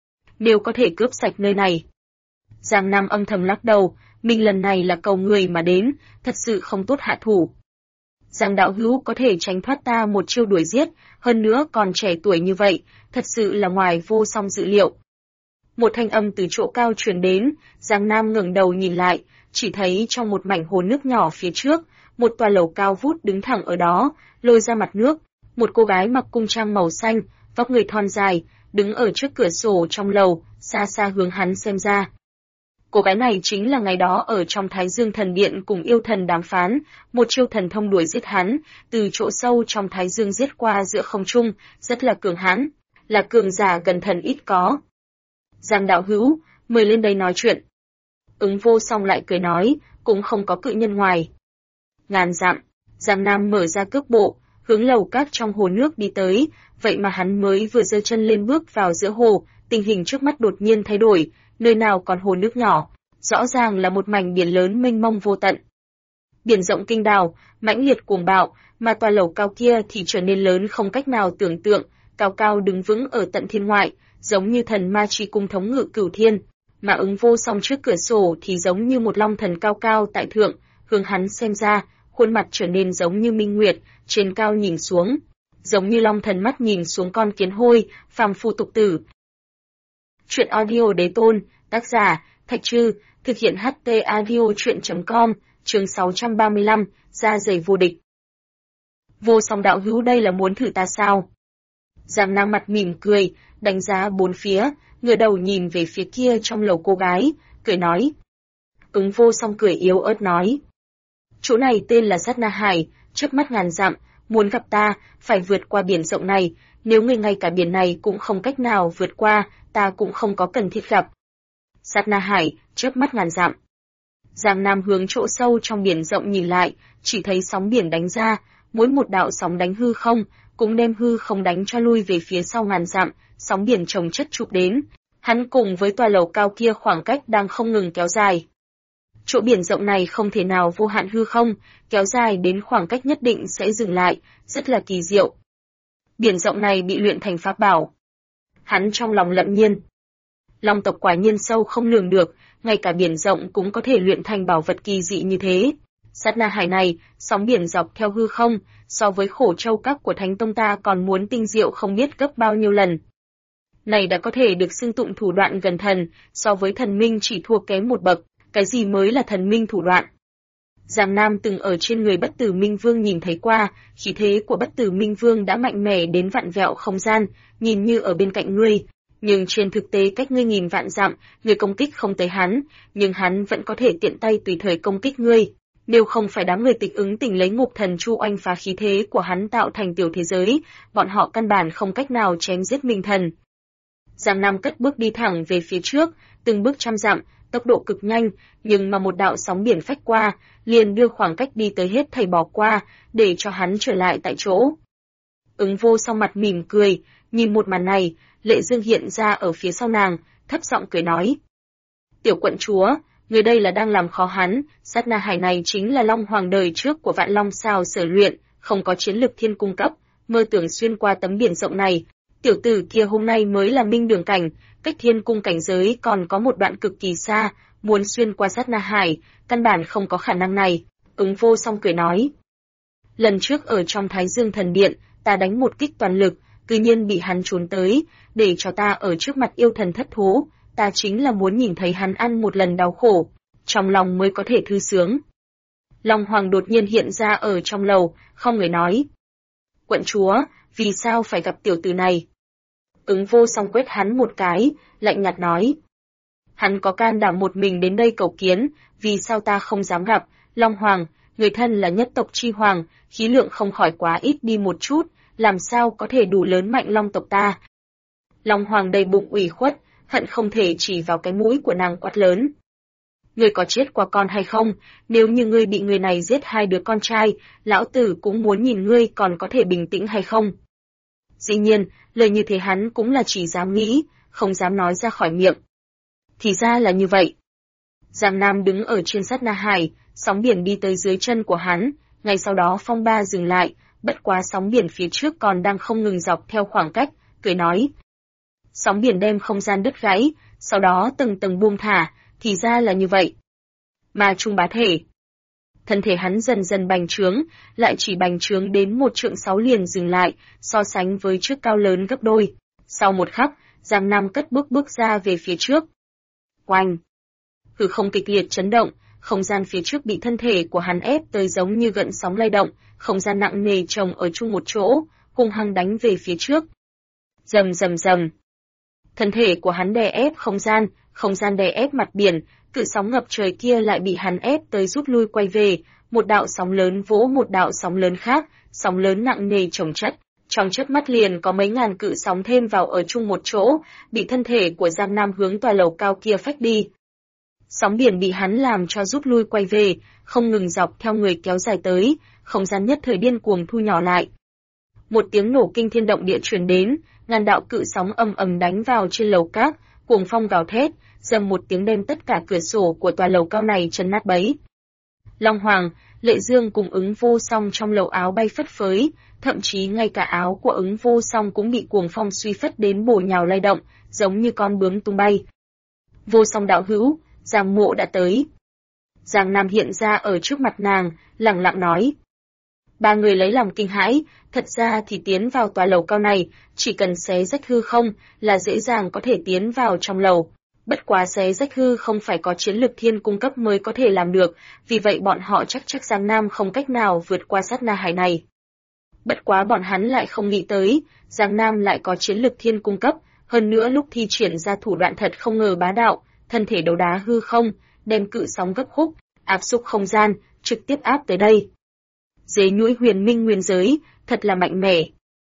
Nếu có thể cướp sạch nơi này. Giang Nam âm thầm lắc đầu, mình lần này là cầu người mà đến, thật sự không tốt hạ thủ. Giang đạo hữu có thể tránh thoát ta một chiêu đuổi giết, hơn nữa còn trẻ tuổi như vậy, thật sự là ngoài vô song dự liệu. Một thanh âm từ chỗ cao truyền đến, Giang Nam ngẩng đầu nhìn lại, chỉ thấy trong một mảnh hồ nước nhỏ phía trước, một tòa lầu cao vút đứng thẳng ở đó, lôi ra mặt nước, một cô gái mặc cung trang màu xanh, vóc người thon dài, đứng ở trước cửa sổ trong lầu, xa xa hướng hắn xem ra. Cô gái này chính là ngày đó ở trong Thái Dương Thần Điện cùng yêu thần đàm phán, một chiêu thần thông đuổi giết hắn, từ chỗ sâu trong Thái Dương giết qua giữa không trung, rất là cường hãn, là cường giả gần thần ít có. Giang đạo hữu, mời lên đây nói chuyện. Ứng Vô Song lại cười nói, cũng không có cự nhân ngoài. Ngàn dặm, Giang Nam mở ra cước bộ, hướng lầu các trong hồ nước đi tới, vậy mà hắn mới vừa giơ chân lên bước vào giữa hồ, tình hình trước mắt đột nhiên thay đổi, nơi nào còn hồ nước nhỏ, rõ ràng là một mảnh biển lớn mênh mông vô tận. Biển rộng kinh đảo, mãnh liệt cuồng bạo, mà tòa lầu cao kia thì trở nên lớn không cách nào tưởng tượng, cao cao đứng vững ở tận thiên ngoại, giống như thần ma chi cung thống ngự cửu thiên, mà Ứng Vô Song trước cửa sổ thì giống như một long thần cao cao tại thượng, hướng hắn xem ra, khuôn mặt trở nên giống như minh nguyệt, trên cao nhìn xuống, giống như long thần mắt nhìn xuống con kiến hôi, phàm phu tục tử. Truyện audio đế tôn, tác giả, Thạch Trư, thực hiện HT audio truyện.com, chương 635, da dày vô địch. Vô Song đạo hữu đây là muốn thử ta sao? Giang Nam mặt mỉm cười, đánh giá bốn phía, ngửa đầu nhìn về phía kia trong lầu cô gái, cười nói. Ứng Vô Song cười yếu ớt nói. Chỗ này tên là Sát Na Hải, chớp mắt ngàn dặm, muốn gặp ta, phải vượt qua biển rộng này, nếu người ngay cả biển này cũng không cách nào vượt qua, ta cũng không có cần thiết gặp. Sát Na Hải, chớp mắt ngàn dặm. Giang Nam hướng chỗ sâu trong biển rộng nhìn lại, chỉ thấy sóng biển đánh ra, mỗi một đạo sóng đánh hư không, cũng đem hư không đánh cho lui về phía sau ngàn dặm, sóng biển chồng chất chụp đến. Hắn cùng với tòa lầu cao kia khoảng cách đang không ngừng kéo dài. Chỗ biển rộng này không thể nào vô hạn hư không, kéo dài đến khoảng cách nhất định sẽ dừng lại, rất là kỳ diệu. Biển rộng này bị luyện thành pháp bảo. Hắn trong lòng lậm nhiên. Long tộc quả nhiên sâu không lường được, ngay cả biển rộng cũng có thể luyện thành bảo vật kỳ dị như thế. Sát Na Hải này, sóng biển dọc theo hư không, so với Khổ Châu Các của Thánh Tông ta còn muốn tinh diệu không biết gấp bao nhiêu lần. Này đã có thể được xưng tụng thủ đoạn gần thần, so với thần minh chỉ thua kém một bậc, cái gì mới là thần minh thủ đoạn. Giang Nam từng ở trên người Bất Tử Minh Vương nhìn thấy qua, khí thế của Bất Tử Minh Vương đã mạnh mẽ đến vạn vẹo không gian, nhìn như ở bên cạnh ngươi, nhưng trên thực tế cách ngươi nghìn vạn dặm, ngươi công kích không tới hắn, nhưng hắn vẫn có thể tiện tay tùy thời công kích ngươi. Nếu không phải đám người Tịch Ứng Tỉnh lấy Ngục Thần Chu oanh phá khí thế của hắn tạo thành tiểu thế giới, bọn họ căn bản không cách nào chém giết Minh Thần. Giang Nam cất bước đi thẳng về phía trước, từng bước trăm dặm, tốc độ cực nhanh, nhưng mà một đạo sóng biển phách qua, liền đưa khoảng cách đi tới hết thảy bỏ qua, để cho hắn trở lại tại chỗ. Ứng Vô Song mặt mỉm cười, nhìn một màn này, Lệ Dương hiện ra ở phía sau nàng, thấp giọng cười nói: "Tiểu quận chúa, người đây là đang làm khó hắn, sát na hải này chính là Long Hoàng đời trước của Vạn Long Sao sở luyện, không có chiến lực thiên cung cấp, mơ tưởng xuyên qua tấm biển rộng này. Tiểu tử kia hôm nay mới là minh đường cảnh, cách thiên cung cảnh giới còn có một đoạn cực kỳ xa, muốn xuyên qua sát na hải, căn bản không có khả năng này." Ứng Vô Song cười nói: "Lần trước ở trong Thái Dương Thần Điện, ta đánh một kích toàn lực, tự nhiên bị hắn trốn tới, để cho ta ở trước mặt yêu thần thất thố, ta chính là muốn nhìn thấy hắn ăn một lần đau khổ, trong lòng mới có thể thư sướng." Long Hoàng đột nhiên hiện ra ở trong lầu, không người nói: "Quận chúa, vì sao phải gặp tiểu tử này?" Ứng Vô Song quét hắn một cái, lạnh nhạt nói: "Hắn có can đảm một mình đến đây cầu kiến, vì sao ta không dám gặp? Long Hoàng, người thân là nhất tộc chi hoàng, khí lượng không khỏi quá ít đi một chút, làm sao có thể đủ lớn mạnh Long tộc ta?" Long Hoàng đầy bụng ủy khuất, hận không thể chỉ vào cái mũi của nàng quát lớn: "Ngươi có chết qua con hay không? Nếu như ngươi bị người này giết hai đứa con trai, lão tử cũng muốn nhìn ngươi còn có thể bình tĩnh hay không." Dĩ nhiên, lời như thế hắn cũng là chỉ dám nghĩ, không dám nói ra khỏi miệng. Thì ra là như vậy. Giang Nam đứng ở trên sát na hải, sóng biển đi tới dưới chân của hắn, ngay sau đó phong ba dừng lại, bất quá sóng biển phía trước còn đang không ngừng dọc theo khoảng cách, cười nói: "Sóng biển đem không gian đứt gãy, sau đó từng tầng buông thả, thì ra là như vậy." Ma Trung bá thể. Thân thể hắn dần dần bành trướng, lại chỉ bành trướng đến 1,6 trượng liền dừng lại, so sánh với trước cao lớn gấp đôi. Sau một khắc, Giang Nam cất bước ra về phía trước. Oanh! Hư không kịch liệt chấn động, không gian phía trước bị thân thể của hắn ép tới giống như gợn sóng lay động, không gian nặng nề chồng ở chung một chỗ, hung hăng đánh về phía trước. Rầm rầm rầm. Thân thể của hắn đè ép không gian đè ép mặt biển, cự sóng ngập trời kia lại bị hắn ép tới rút lui quay về, một đạo sóng lớn vỗ một đạo sóng lớn khác, sóng lớn nặng nề chồng chất, trong chớp mắt liền có mấy ngàn cự sóng thêm vào ở chung một chỗ, bị thân thể của Giang Nam hướng tòa lầu cao kia phách đi. Sóng biển bị hắn làm cho rút lui quay về, không ngừng dọc theo người kéo dài tới, không gian nhất thời điên cuồng thu nhỏ lại. Một tiếng nổ kinh thiên động địa truyền đến, ngàn đạo cự sóng ầm ầm đánh vào trên lầu các, cuồng phong gào thét, dầm một tiếng đem tất cả cửa sổ của tòa lầu cao này chấn nát bấy. Long Hoàng, Lệ Dương cùng Ứng Vô Song trong lầu áo bay phất phới, thậm chí ngay cả áo của Ứng Vô Song cũng bị cuồng phong suy phất đến bổ nhào lay động, giống như con bướm tung bay. Vô Song đạo hữu, Giang Mộ đã tới. Giang Nam hiện ra ở trước mặt nàng, lẳng lặng nói. Ba người lấy lòng kinh hãi, thật ra thì tiến vào tòa lầu cao này, chỉ cần xé rách hư không là dễ dàng có thể tiến vào trong lầu. Bất quá xé rách hư không phải có chiến lực thiên cung cấp mới có thể làm được, vì vậy bọn họ chắc Giang Nam không cách nào vượt qua sát na hải này. Bất quá bọn hắn lại không nghĩ tới, Giang Nam lại có chiến lực thiên cung cấp, hơn nữa lúc thi triển ra thủ đoạn thật không ngờ bá đạo, thân thể đấu đá hư không, đem cự sóng gấp khúc, áp xúc không gian, trực tiếp áp tới đây. Dế nhũi huyền minh nguyên giới, thật là mạnh mẽ.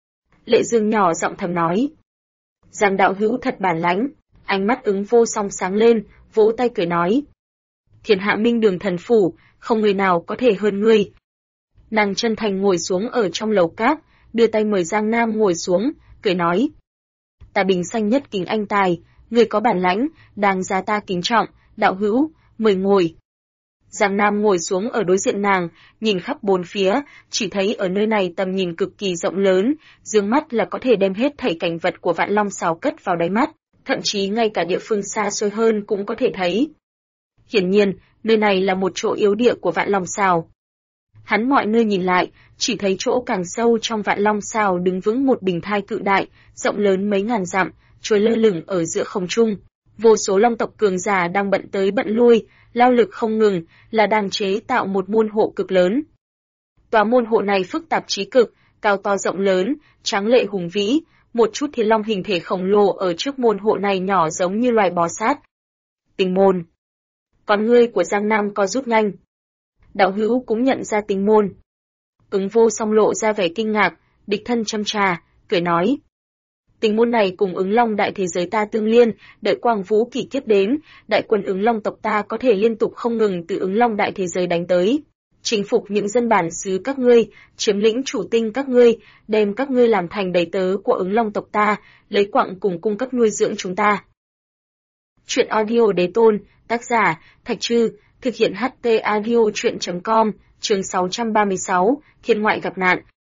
Lệ Dương nhỏ giọng thầm nói. Giang đạo hữu thật bản lãnh, ánh mắt Ứng Vô Song sáng lên, vỗ tay cười nói. Thiên hạ minh đường thần phủ, không người nào có thể hơn ngươi. Nàng chân thành ngồi xuống ở trong lầu cát, đưa tay mời Giang Nam ngồi xuống, cười nói. Ta bình xanh nhất kính anh tài, người có bản lãnh, đáng giá ta kính trọng, đạo hữu, mời ngồi. Giang Nam ngồi xuống ở đối diện nàng, nhìn khắp bốn phía, chỉ thấy ở nơi này tầm nhìn cực kỳ rộng lớn, dương mắt là có thể đem hết thảy cảnh vật của Vạn Long Sào cất vào đáy mắt, thậm chí ngay cả địa phương xa xôi hơn cũng có thể thấy. Hiển nhiên, nơi này là một chỗ yếu địa của Vạn Long Sào. Hắn mọi nơi nhìn lại, chỉ thấy chỗ càng sâu trong Vạn Long Sào đứng vững một bình thai cự đại, rộng lớn mấy ngàn dặm, trôi lơ lửng ở giữa không trung. Vô số long tộc cường giả đang bận tới bận lui, lao lực không ngừng, là đang chế tạo một môn hộ cực lớn. Tòa môn hộ này phức tạp trí cực, cao to rộng lớn, tráng lệ hùng vĩ, một chút thiên long hình thể khổng lồ ở trước môn hộ này nhỏ giống như loài bò sát. Tình môn. Con ngươi của Giang Nam co rút nhanh. đạo hữu cũng nhận ra Tình môn. Ứng Vô Song lộ ra vẻ kinh ngạc, địch thân châm trà, cười nói. Tình môn này cùng Ứng Long đại thế giới ta tương liên, đợi Quang Vũ kỷ kiếp đến, đại quân Ứng Long tộc ta có thể liên tục không ngừng từ Ứng Long đại thế giới đánh tới, chinh phục những dân bản xứ các ngươi, chiếm lĩnh chủ tinh các ngươi, đem các ngươi làm thành đầy tớ của Ứng Long tộc ta, lấy quặng cùng cung cấp nuôi dưỡng chúng ta. Truyện audio Đế Tôn, tác giả Thạch Trư, thực hiện HT audio truyện.com, chương 636, Thiên ngoại gặp nạn.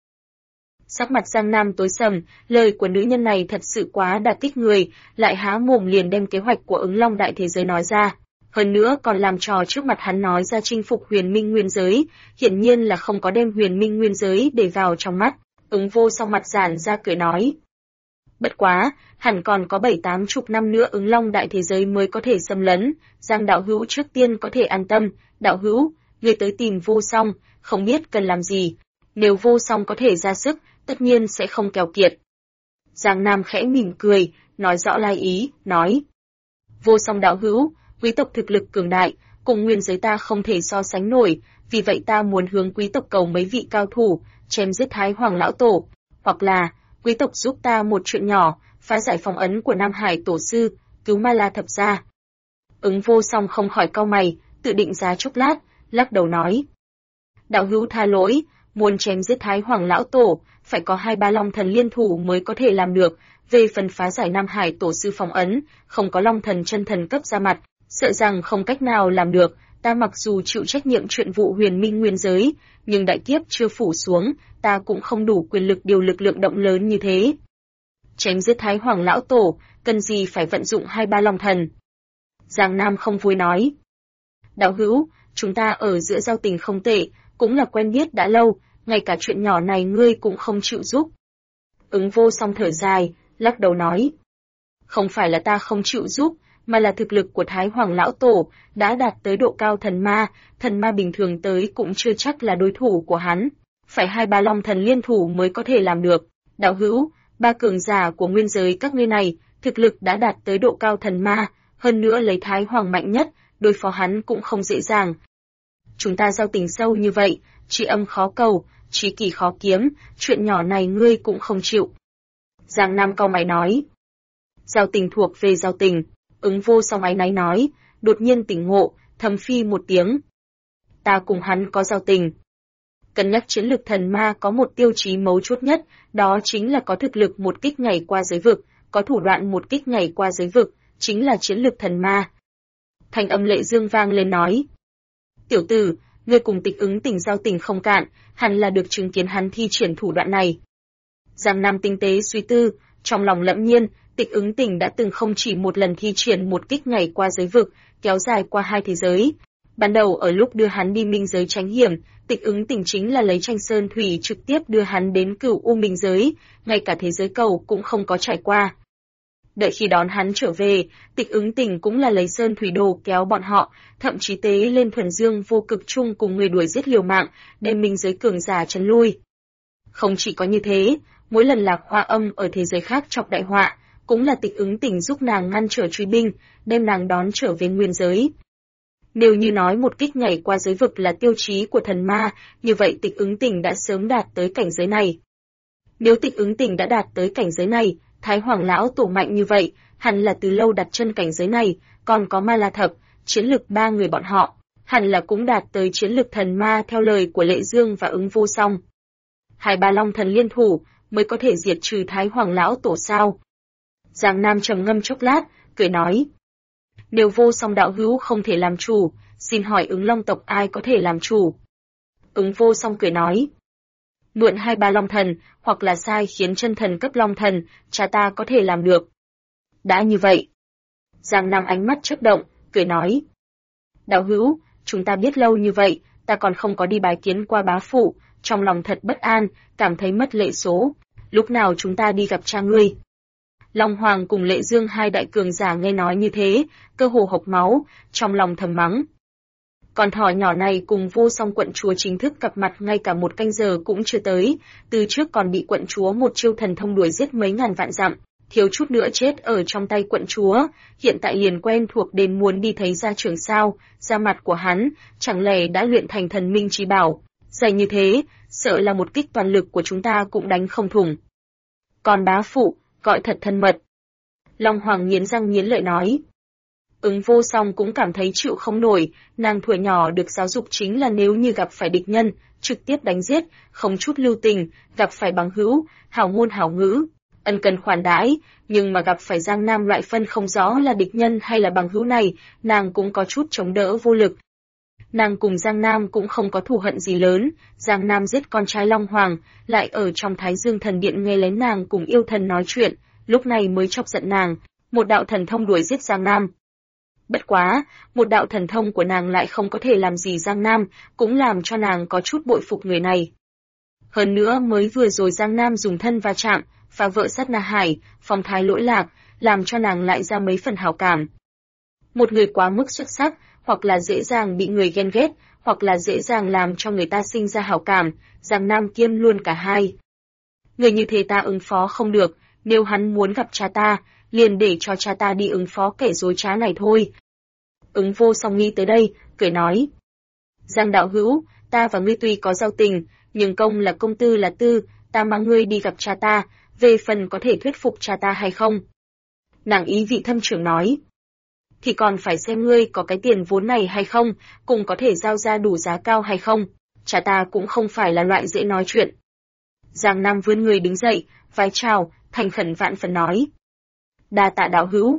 Sắc mặt Giang Nam tối sầm, lời của nữ nhân này thật sự quá đả kích người, lại há mồm liền đem kế hoạch của Ứng Long đại thế giới nói ra. Hơn nữa còn làm trò trước mặt hắn nói ra chinh phục huyền minh nguyên giới, hiển nhiên là không có đem huyền minh nguyên giới để vào trong mắt. Ứng Vô Song mặt giãn ra cười nói. Bất quá, hẳn còn có 7-80 năm nữa Ứng Long đại thế giới mới có thể xâm lấn, Giang đạo hữu trước tiên có thể an tâm, đạo hữu, người tới tìm Vô Song, không biết cần làm gì, nếu Vô Song có thể ra sức, tất nhiên sẽ không keo kiệt. Giang Nam khẽ mỉm cười, nói rõ lai ý, nói. Vô Song đạo hữu, quý tộc thực lực cường đại, cùng nguyên giới ta không thể so sánh nổi, vì vậy ta muốn hướng quý tộc cầu mấy vị cao thủ, chém giết Thái Hoàng lão tổ, hoặc là, quý tộc giúp ta một chuyện nhỏ, phá giải phong ấn của Nam Hải tổ sư, cứu Ma La thập gia. Ứng Vô Song không khỏi cau mày, tự định giá chốc lát, lắc đầu nói. Đạo hữu tha lỗi, muốn chém giết Thái Hoàng lão tổ, phải có 2-3 long thần liên thủ mới có thể làm được, về phần phá giải Nam Hải tổ sư phong ấn, không có long thần chân thần cấp ra mặt, sợ rằng không cách nào làm được, ta mặc dù chịu trách nhiệm chuyện vụ huyền minh nguyên giới, nhưng đại kiếp chưa phủ xuống, ta cũng không đủ quyền lực điều lực lượng động lớn như thế. Chém giết Thái Hoàng lão tổ, cần gì phải vận dụng 2-3 long thần? Giang Nam không vui nói. Đạo hữu, chúng ta ở giữa giao tình không tệ, cũng là quen biết đã lâu, ngay cả chuyện nhỏ này ngươi cũng không chịu giúp. Ứng Vô Song thở dài, lắc đầu nói. Không phải là ta không chịu giúp, mà là thực lực của Thái Hoàng lão tổ đã đạt tới độ cao thần ma bình thường tới cũng chưa chắc là đối thủ của hắn, phải 2-3 long thần liên thủ mới có thể làm được. Đạo hữu, 3 cường giả của nguyên giới các ngươi này, thực lực đã đạt tới độ cao thần ma, hơn nữa lấy Thái Hoàng mạnh nhất, đối phó hắn cũng không dễ dàng. Chúng ta giao tình sâu như vậy, tri âm khó cầu, trí kỷ khó kiếm, chuyện nhỏ này ngươi cũng không chịu. Giang Nam cau mày nói. Giao tình thuộc về giao tình. Ứng Vô Song áy náy nói, đột nhiên tỉnh ngộ, thầm phi một tiếng. Ta cùng hắn có giao tình. Cân nhắc chiến lược thần ma có một tiêu chí mấu chốt nhất, đó chính là có thực lực một kích nhảy qua giới vực, có thủ đoạn một kích nhảy qua giới vực, chính là chiến lược thần ma. Thanh âm Lệ Dương vang lên nói. Tiểu tử, ngươi cùng Tịch Ứng Tình giao tình không cạn, hẳn là được chứng kiến hắn thi triển thủ đoạn này. Giang Nam tinh tế suy tư, trong lòng lẫm nhiên, Tịch Ứng Tình đã từng không chỉ một lần thi triển một kích nhảy qua giới vực, kéo dài qua 2 thế giới. Ban đầu ở lúc đưa hắn đi minh giới tránh hiểm, Tịch Ứng Tình chính là lấy tranh sơn thủy trực tiếp đưa hắn đến Cửu U minh giới, ngay cả thế giới cầu cũng không có trải qua. Đợi khi đón hắn trở về, Tịch Ứng Tình cũng là lấy sơn thủy đồ kéo bọn họ, thậm chí tế lên thuần dương vô cực chung cùng người đuổi giết liều mạng, đem minh giới cường giả trấn lui. Không chỉ có như thế, mỗi lần Lạc Hoa Âm ở thế giới khác chọc đại họa, cũng là Tịch Ứng Tình giúp nàng ngăn trở truy binh, đem nàng đón trở về nguyên giới. Nếu như nói một kích nhảy qua giới vực là tiêu chí của thần ma, như vậy Tịch Ứng Tình đã sớm đạt tới cảnh giới này. Nếu Tịch Ứng Tình đã đạt tới cảnh giới này, Thái Hoàng lão tổ mạnh như vậy, hẳn là từ lâu đặt chân cảnh giới này, còn có Ma La Thập, chiến lực 3 người bọn họ, hẳn là cũng đạt tới chiến lực thần ma theo lời của Lệ Dương và Ứng Vô Song. 2-3 long thần liên thủ mới có thể diệt trừ Thái Hoàng lão tổ sao? Giang Nam trầm ngâm chốc lát, cười nói. Nếu Vô Song đạo hữu không thể làm chủ, xin hỏi Ứng Long tộc ai có thể làm chủ? Ứng Vô Song cười nói. Mượn 2-3 long thần, hoặc là sai khiến chân thần cấp long thần, cha ta có thể làm được. Đã như vậy. Giang Nam ánh mắt chớp động, cười nói. Đạo hữu, chúng ta biết lâu như vậy, ta còn không có đi bái kiến qua bá phụ, trong lòng thật bất an, cảm thấy mất lệ số. Lúc nào chúng ta đi gặp cha ngươi? Long Hoàng cùng Lệ Dương hai đại cường giả nghe nói như thế, cơ hồ hộc máu, trong lòng thầm mắng. Con thỏ nhỏ này cùng Vô Song quận chúa chính thức gặp mặt ngay cả 1 canh giờ cũng chưa tới, từ trước còn bị quận chúa một chiêu thần thông đuổi giết mấy ngàn vạn dặm, thiếu chút nữa chết ở trong tay quận chúa, hiện tại liền quen thuộc đến muốn đi thấy gia trưởng sao, da mặt của hắn, chẳng lẽ đã luyện thành thần minh chi bảo, dày như thế, sợ là một kích toàn lực của chúng ta cũng đánh không thủng. Còn bá phụ, gọi thật thân mật. Long Hoàng nghiến răng nghiến lợi nói. Ứng Vô Song cũng cảm thấy chịu không nổi, nàng thuở nhỏ được giáo dục chính là nếu như gặp phải địch nhân, trực tiếp đánh giết, không chút lưu tình, gặp phải bằng hữu, hảo ngôn hảo ngữ, ân cần khoản đãi, nhưng mà gặp phải Giang Nam loại phân không rõ là địch nhân hay là bằng hữu này, nàng cũng có chút chống đỡ vô lực. Nàng cùng Giang Nam cũng không có thù hận gì lớn, Giang Nam giết con trai Long Hoàng, lại ở trong Thái Dương Thần Điện nghe lén nàng cùng yêu thần nói chuyện, lúc này mới chọc giận nàng, một đạo thần thông đuổi giết Giang Nam. Bất quá, một đạo thần thông của nàng lại không có thể làm gì Giang Nam, cũng làm cho nàng có chút bội phục người này. Hơn nữa mới vừa rồi Giang Nam dùng thân va chạm, phá vỡ Sát Na Hải, phong thái lỗi lạc, làm cho nàng lại ra mấy phần hảo cảm. Một người quá mức xuất sắc, hoặc là dễ dàng bị người ghen ghét, hoặc là dễ dàng làm cho người ta sinh ra hảo cảm, Giang Nam kiêm luôn cả hai. Người như thế ta ứng phó không được, nếu hắn muốn gặp cha ta, liền để cho cha ta đi ứng phó kẻ dối trá này thôi. Ứng Vô Song nghĩ tới đây, cười nói. Giang đạo hữu, ta và ngươi tuy có giao tình, nhưng công là công tư là tư, ta mang ngươi đi gặp cha ta, về phần có thể thuyết phục cha ta hay không. Nàng ý vị thâm trưởng nói. Thì còn phải xem ngươi có cái tiền vốn này hay không, cùng có thể giao ra đủ giá cao hay không, cha ta cũng không phải là loại dễ nói chuyện. Giang Nam vươn người đứng dậy, vái chào, thành khẩn vạn phần nói. Đa tạ đạo hữu.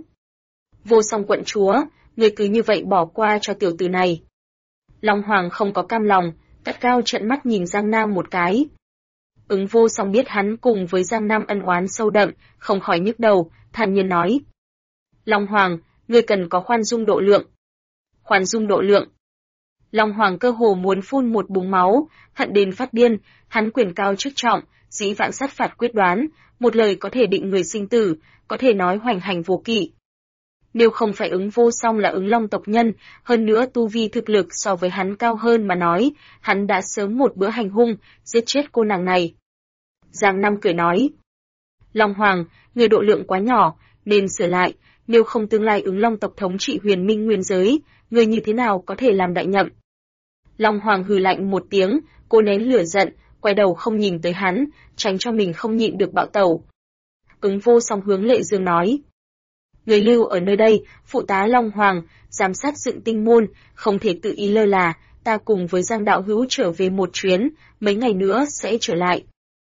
Vô Song quận chúa, ngươi cứ như vậy bỏ qua cho tiểu tử này. Long Hoàng không có cam lòng, cắt cao trợn mắt nhìn Giang Nam một cái. Ứng Vô Song biết hắn cùng với Giang Nam ân oán sâu đậm, không khỏi nhức đầu, thản nhiên nói. Long Hoàng, ngươi cần có khoan dung độ lượng. Khoan dung độ lượng. Long Hoàng cơ hồ muốn phun một búng máu, hận đến phát điên, hắn quyền cao chức trọng, dĩ vãng sát phạt quyết đoán, một lời có thể định người sinh tử, có thể nói hoành hành vô kỵ. Nếu không phải Ứng Vô Song là Ứng Long tộc nhân, hơn nữa tu vi thực lực so với hắn cao hơn mà nói, hắn đã sớm một bữa hành hung, giết chết cô nàng này. Giang Nam cười nói. Long Hoàng, người độ lượng quá nhỏ, nên sửa lại, nếu không tương lai Ứng Long tộc thống trị huyền minh nguyên giới, người như thế nào có thể làm đại nhậm. Long Hoàng hừ lạnh một tiếng, cô nén lửa giận, quay đầu không nhìn tới hắn, tránh cho mình không nhịn được bạo tẩu. Ứng Vô Song hướng Lệ Dương nói. Người lưu ở nơi đây, phụ tá Long Hoàng, giám sát dựng tinh môn, không thể tự ý lơ là, ta cùng với Giang đạo hữu trở về một chuyến, mấy ngày nữa sẽ trở lại.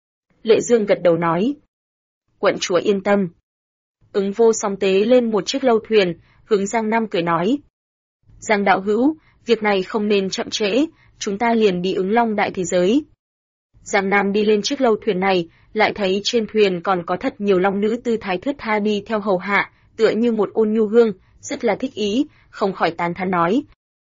Lệ Dương gật đầu nói. Quận chúa yên tâm. Ứng Vô Song tế lên một chiếc lâu thuyền, hướng Giang Nam cười nói. Giang đạo hữu, việc này không nên chậm trễ, chúng ta liền đi Ứng Long đại thế giới. Giang Nam đi lên chiếc lâu thuyền này, lại thấy trên thuyền còn có thật nhiều long nữ tư thái thướt tha đi theo hầu hạ, tựa như một ôn nhu hương, rất là thích ý, không khỏi tán thán nói.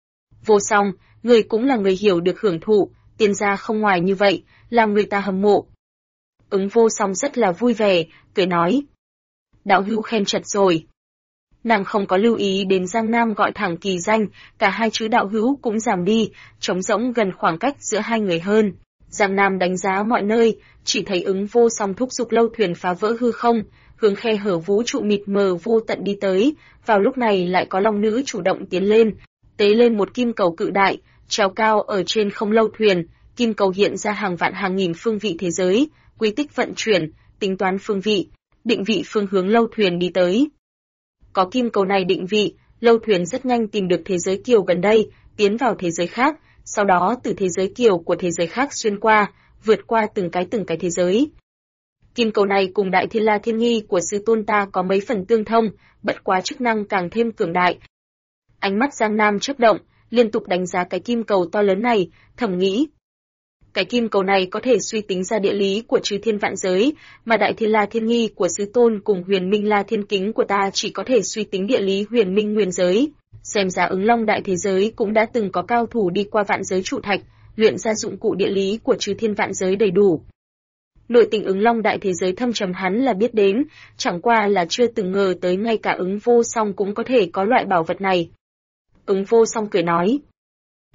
Vô Song, người cũng là người hiểu được hưởng thụ, tiền gia không ngoài như vậy, làm người ta hâm mộ. Ứng Vô Song rất là vui vẻ, cười nói. Đạo hữu khen chật rồi. Nàng không có lưu ý đến Giang Nam gọi thẳng kỳ danh, cả hai chữ đạo hữu cũng giảm đi, trống rỗng gần khoảng cách giữa hai người hơn. Giang Nam đánh giá mọi nơi, chỉ thấy Ứng Vô Song thúc giục lâu thuyền phá vỡ hư không, hướng khe hở vũ trụ mịt mờ vô tận đi tới, vào lúc này lại có long nữ chủ động tiến lên, tế lên một kim cầu cự đại, treo cao ở trên không lâu thuyền, kim cầu hiện ra hàng vạn hàng nghìn phương vị thế giới, quy tích vận chuyển, tính toán phương vị, định vị phương hướng lâu thuyền đi tới. Có kim cầu này định vị, lâu thuyền rất nhanh tìm được thế giới kiều gần đây, tiến vào thế giới khác, sau đó từ thế giới kiều của thế giới khác xuyên qua, vượt qua từng cái thế giới. Kim cầu này cùng Đại Thiên La Thiên Nghi của sư tôn ta có mấy phần tương thông, bất quá chức năng càng thêm cường đại. Ánh mắt Giang Nam chớp động, liên tục đánh giá cái kim cầu to lớn này, thầm nghĩ. Cái kim cầu này có thể suy tính ra địa lý của chư thiên vạn giới, mà Đại Thiên La Thiên Nghi của sư tôn cùng Huyền Minh La Thiên Kính của ta chỉ có thể suy tính địa lý huyền minh nguyên giới. Xem ra Ứng Long đại thế giới cũng đã từng có cao thủ đi qua vạn giới trụ thạch, luyện ra dụng cụ địa lý của chư thiên vạn giới đầy đủ. Nội tình Ứng Long đại thế giới thâm trầm hắn là biết đến, chẳng qua là chưa từng ngờ tới ngay cả Ứng Vô Song cũng có thể có loại bảo vật này. Ứng Vô Song cười nói.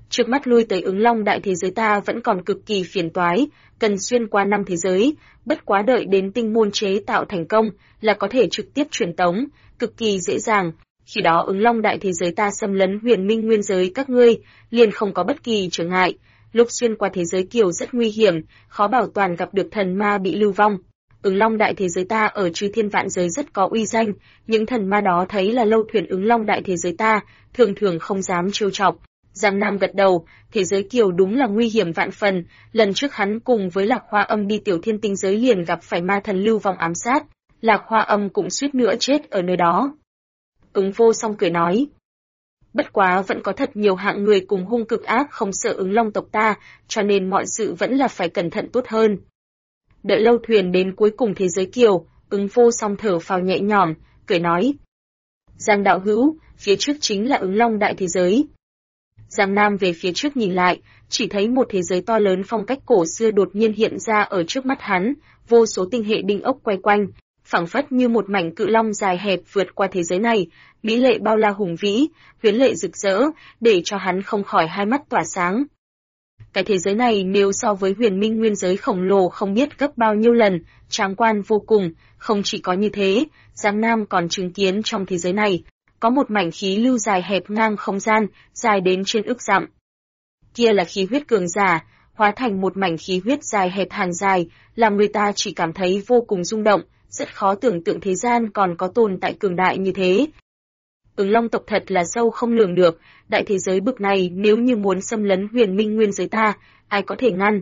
Trước mắt lui tới Ứng Long đại thế giới ta vẫn còn cực kỳ phiền toái, cần xuyên qua 5 thế giới, bất quá đợi đến tinh môn chế tạo thành công là có thể trực tiếp truyền tống, cực kỳ dễ dàng. Khi đó Ứng Long đại thế giới ta xâm lấn Huyền Minh nguyên giới các ngươi, liền không có bất kỳ trở ngại. Lúc xuyên qua thế giới kiều rất nguy hiểm, khó bảo toàn gặp được thần ma bị lưu vong. Ứng Long đại thế giới ta ở chư thiên vạn giới rất có uy danh, những thần ma đó thấy là lâu thuyền Ứng Long đại thế giới ta, thường thường không dám trêu chọc. Giang Nam gật đầu, thế giới kiều đúng là nguy hiểm vạn phần, lần trước hắn cùng với Lạc Hoa Âm đi tiểu thiên tinh giới liền gặp phải ma thần lưu vong ám sát, Lạc Hoa Âm cũng suýt nữa chết ở nơi đó. Ứng Vô Song cười nói, bất quá vẫn có thật nhiều hạng người cùng hung cực ác không sợ Ứng Long tộc ta, cho nên mọi sự vẫn là phải cẩn thận tốt hơn. Đợi lâu thuyền đến cuối cùng thế giới kiều, Ứng Vô Song thở phào nhẹ nhõm, cười nói, Giang đạo hữu, phía trước chính là Ứng Long đại thế giới. Giang Nam về phía trước nhìn lại, chỉ thấy một thế giới to lớn phong cách cổ xưa đột nhiên hiện ra ở trước mắt hắn, vô số tinh hệ đinh ốc quay quanh, phảng phất như một mảnh cự long dài hẹp vượt qua thế giới này, mỹ lệ bao la hùng vĩ, huyễn lệ rực rỡ, để cho hắn không khỏi hai mắt tỏa sáng. Cái thế giới này nếu so với Huyền Minh nguyên giới khổng lồ không biết gấp bao nhiêu lần, tráng quan vô cùng, không chỉ có như thế, Giang Nam còn chứng kiến trong thế giới này, có một mảnh khí lưu dài hẹp ngang không gian, dài đến trên ức dặm. Kia là khí huyết cường giả, hóa thành một mảnh khí huyết dài hẹp hàng dài, làm người ta chỉ cảm thấy vô cùng rung động, rất khó tưởng tượng thế gian còn có tồn tại cường đại như thế. Ứng Long tộc thật là sâu không lường được, đại thế giới bực này nếu như muốn xâm lấn Huyền Minh nguyên giới ta, ai có thể ngăn?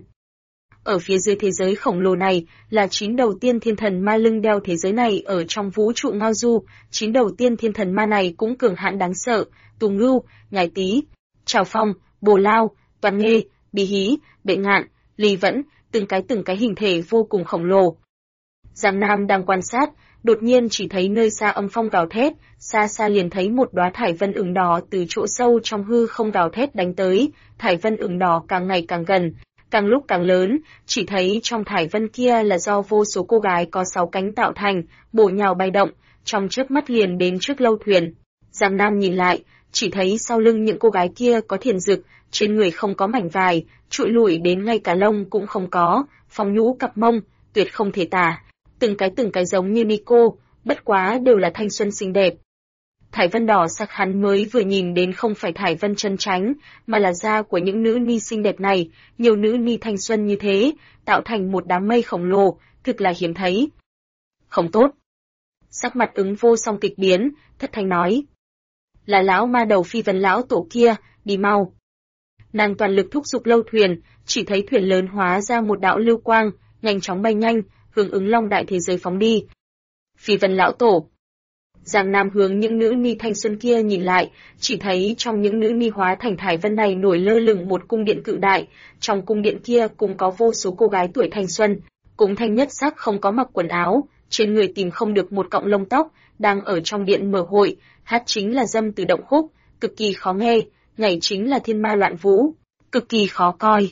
Ở phía dưới thế giới khổng lồ này là 9 đầu tiên thiên thần ma lưng đeo thế giới này ở trong vũ trụ ngao du, 9 đầu tiên thiên thần ma này cũng cường hãn đáng sợ, Tù Ngưu, Nhài Tý, Trào Phong, Bồ Lao, Toàn Nghê, Bí Hí, Bệ Ngạn, Ly Vẫn, từng cái hình thể vô cùng khổng lồ. Giang Nam đang quan sát, đột nhiên chỉ thấy nơi xa âm phong gào thét, xa xa liền thấy một đóa thải vân ửng đỏ từ chỗ sâu trong hư không gào thét đánh tới, thải vân ửng đỏ càng ngày càng gần, càng lúc càng lớn, chỉ thấy trong thải vân kia là do vô số cô gái có 6 cánh tạo thành, bổ nhào bay động, trong chớp mắt liền đến trước lâu thuyền. Giang Nam nhìn lại, chỉ thấy sau lưng những cô gái kia có thiền dực, trên người không có mảnh vải, trụi lủi đến ngay cả lông cũng không có, phong nhũ cặp mông, tuyệt không thể tả, từng cái giống như Nico, bất quá đều là thanh xuân xinh đẹp. Thải vân đỏ sắc hắn mới vừa nhìn đến không phải thải vân chân tránh, mà là da của những nữ ni xinh đẹp này, nhiều nữ ni thanh xuân như thế, tạo thành một đám mây khổng lồ, thực là hiếm thấy. Không tốt. Sắc mặt Ứng Vô Song kịch biến, thất thanh nói. Là lão ma đầu Phi Vân lão tổ kia, đi mau. Nàng toàn lực thúc giục lâu thuyền, chỉ thấy thuyền lớn hóa ra một đạo lưu quang, nhanh chóng bay nhanh, hướng Ứng Long đại thế giới phóng đi. Phi Vân lão tổ. Giang Nam hướng những nữ ni thanh xuân kia nhìn lại, chỉ thấy trong những nữ ni hóa thành thải vân này nổi lơ lửng một cung điện cự đại, trong cung điện kia cũng có vô số cô gái tuổi thanh xuân, cũng thanh nhất sắc không có mặc quần áo, trên người tìm không được một cọng lông tóc, đang ở trong điện mở hội, hát chính là dâm từ động khúc, cực kỳ khó nghe, nhảy chính là thiên ma loạn vũ, cực kỳ khó coi.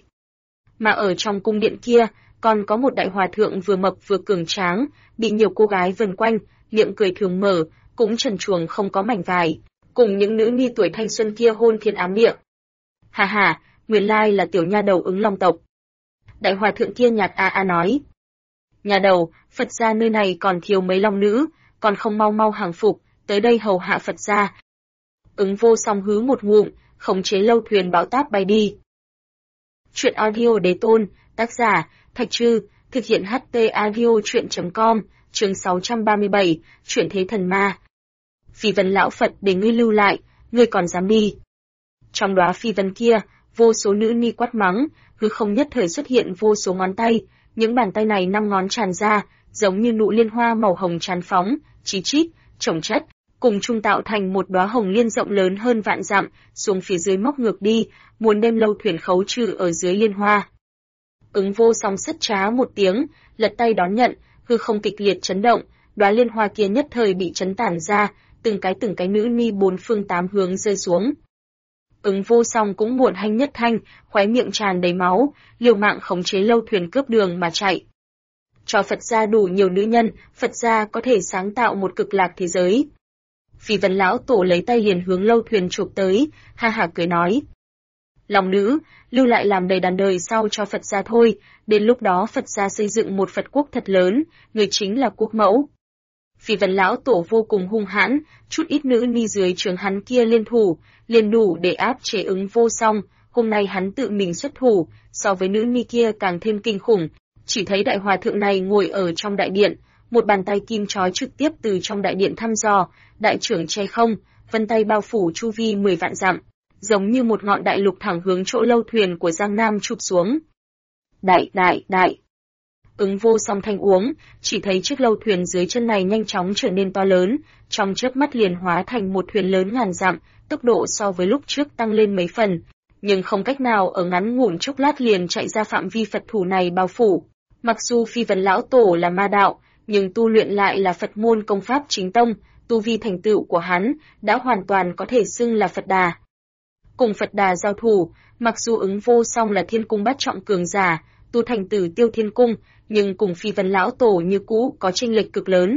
Mà ở trong cung điện kia, còn có một đại hòa thượng vừa mập vừa cường tráng, bị nhiều cô gái vần quanh, miệng cười thường mở, cũng trần truồng không có mảnh vải, cùng những nữ ni tuổi thanh xuân kia hôn thiên ám miệng. Hà hà, nguyên lai là tiểu nha đầu Ứng Long tộc. Đại hòa thượng kia nhạt nói. Nhà đầu, Phật gia nơi này còn thiếu mấy long nữ, còn không mau mau hàng phục, tới đây hầu hạ Phật gia. Ứng Vô Song hứ một ngụm, khống chế lâu thuyền bão táp bay đi. Chuyện audio đế tôn, tác giả, Thạch Trư, thực hiện HT audio chuyện.com, chương 637, chuyển thế thần ma. Phi Vân lão Phật để ngươi lưu lại, ngươi còn dám đi. Trong đóa phi vân kia, vô số nữ ni quát mắng, hư không nhất thời xuất hiện vô số ngón tay, những bàn tay này 5 ngón tràn ra, giống như nụ liên hoa màu hồng tràn phóng, chí chít, chồng chất, cùng chung tạo thành một đóa hồng liên rộng lớn hơn vạn dặm, xuống phía dưới móc ngược đi, muốn đem lâu thuyền khấu trừ ở dưới liên hoa. Ứng Vô Song sất trá một tiếng, lật tay đón nhận, hư không kịch liệt chấn động, đóa liên hoa kia nhất thời bị chấn tản ra, từng cái nữ ni 4 phương 8 hướng rơi xuống. Ứng Vô Song cũng muộn hanh nhất thanh, khóe miệng tràn đầy máu, liều mạng khống chế lâu thuyền cướp đường mà chạy. Cho Phật gia đủ nhiều nữ nhân, Phật gia có thể sáng tạo một cực lạc thế giới. Phi Vân lão tổ lấy tay liền hướng lâu thuyền chụp tới, ha ha cười nói. Long nữ, lưu lại làm đầy đàn đời sau cho Phật gia thôi, đến lúc đó Phật gia xây dựng một Phật quốc thật lớn, người chính là quốc mẫu. Phi Vân lão tổ vô cùng hung hãn, chút ít nữ ni dưới trướng hắn kia liên thủ, liền đủ để áp chế Ứng Vô Song, hôm nay hắn tự mình xuất thủ, so với nữ ni kia càng thêm kinh khủng, chỉ thấy đại hòa thượng này ngồi ở trong đại điện, một bàn tay kim chói trực tiếp từ trong đại điện thăm dò, đại trưởng che không, vân tay bao phủ chu vi 10 vạn dặm, giống như một ngọn đại lục thẳng hướng chỗ lâu thuyền của Giang Nam chụp xuống. Đại. Ứng Vô Song thanh uống, chỉ thấy chiếc lâu thuyền dưới chân này nhanh chóng trở nên to lớn, trong chớp mắt liền hóa thành một thuyền lớn ngàn dặm, tốc độ so với lúc trước tăng lên mấy phần, nhưng không cách nào ở ngắn ngủn chốc lát liền chạy ra phạm vi Phật thủ này bao phủ. Mặc dù Phi Vân lão tổ là ma đạo, nhưng tu luyện lại là Phật môn công pháp chính tông, tu vi thành tựu của hắn đã hoàn toàn có thể xưng là Phật Đà. Cùng Phật Đà giao thủ, mặc dù Ứng Vô Song là thiên cung bát trọng cường giả, tu thành Tử Tiêu Thiên Cung, nhưng cùng Phi Vân lão tổ như cũ có chênh lệch cực lớn.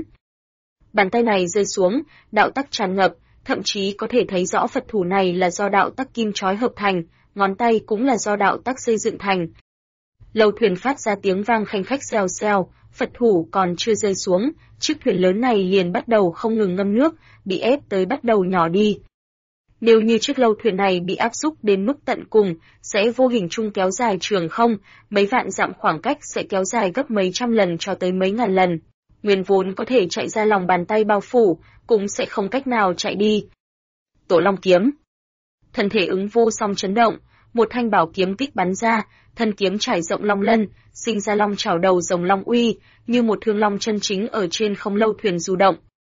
Bàn tay này rơi xuống, đạo tắc tràn ngập, thậm chí có thể thấy rõ Phật thủ này là do đạo tắc kim chói hợp thành, ngón tay cũng là do đạo tắc xây dựng thành. Lâu thuyền phát ra tiếng vang khanh khách xèo xèo, Phật thủ còn chưa rơi xuống, chiếc thuyền lớn này liền bắt đầu không ngừng ngâm nước, bị ép tới bắt đầu nhỏ đi. Nếu như chiếc lâu thuyền này bị áp xúc đến mức tận cùng, sẽ vô hình chung kéo dài trường không, mấy vạn dặm khoảng cách sẽ kéo dài gấp mấy trăm lần cho tới mấy ngàn lần. Nguyên vốn có thể chạy ra lòng bàn tay bao phủ, cũng sẽ không cách nào chạy đi. Tổ Long kiếm. Thân thể Ứng Vô Song chấn động, một thanh bảo kiếm kích bắn ra, thân kiếm trải rộng long lân, sinh ra long chảo đầu rồng long uy, như một thương long chân chính ở trên không lâu thuyền du động.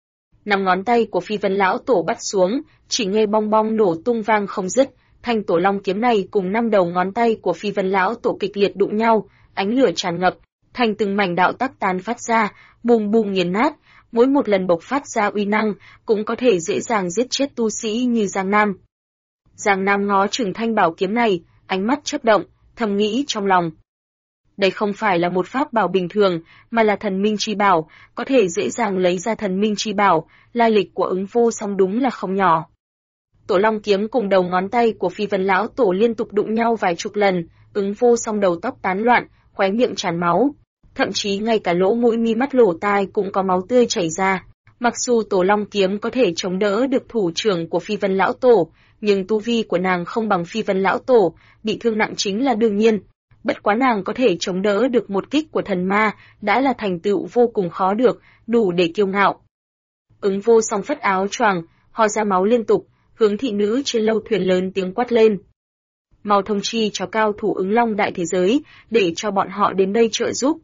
5 ngón tay của Phi Vân lão tổ bắt xuống, chỉ nghe bong bong nổ tung vang không dứt, thanh tổ long kiếm này cùng 5 đầu ngón tay của Phi Vân lão tổ kịch liệt đụng nhau, ánh lửa tràn ngập, thành từng mảnh đạo tắc tán phát ra, bùng bùng nghiền nát, mỗi một lần bộc phát ra uy năng, cũng có thể dễ dàng giết chết tu sĩ như Giang Nam. Giang Nam ngó chừng thanh bảo kiếm này, ánh mắt chớp động, thầm nghĩ trong lòng. Đây không phải là một pháp bảo bình thường, mà là thần minh chi bảo, có thể dễ dàng lấy ra thần minh chi bảo, lai lịch của Ứng Vô Song đúng là không nhỏ. Tổ Long kiếm cùng đầu ngón tay của Phi Vân lão tổ liên tục đụng nhau vài chục lần, Ứng Vô Song đầu tóc tán loạn, khóe miệng tràn máu, thậm chí ngay cả lỗ mũi mi mắt lỗ tai cũng có máu tươi chảy ra. Mặc dù Tổ Long kiếm có thể chống đỡ được thủ trưởng của Phi Vân lão tổ, nhưng tu vi của nàng không bằng Phi Vân lão tổ, bị thương nặng chính là đương nhiên. Bất quá nàng có thể chống đỡ được một kích của thần ma, đã là thành tựu vô cùng khó được, đủ để kiêu ngạo. Ứng Vô Song phất áo choàng, ho ra máu liên tục, hướng thị nữ trên lâu thuyền lớn tiếng quát lên. Mau thông chi cho cao thủ Ứng Long đại thế giới, để cho bọn họ đến đây trợ giúp.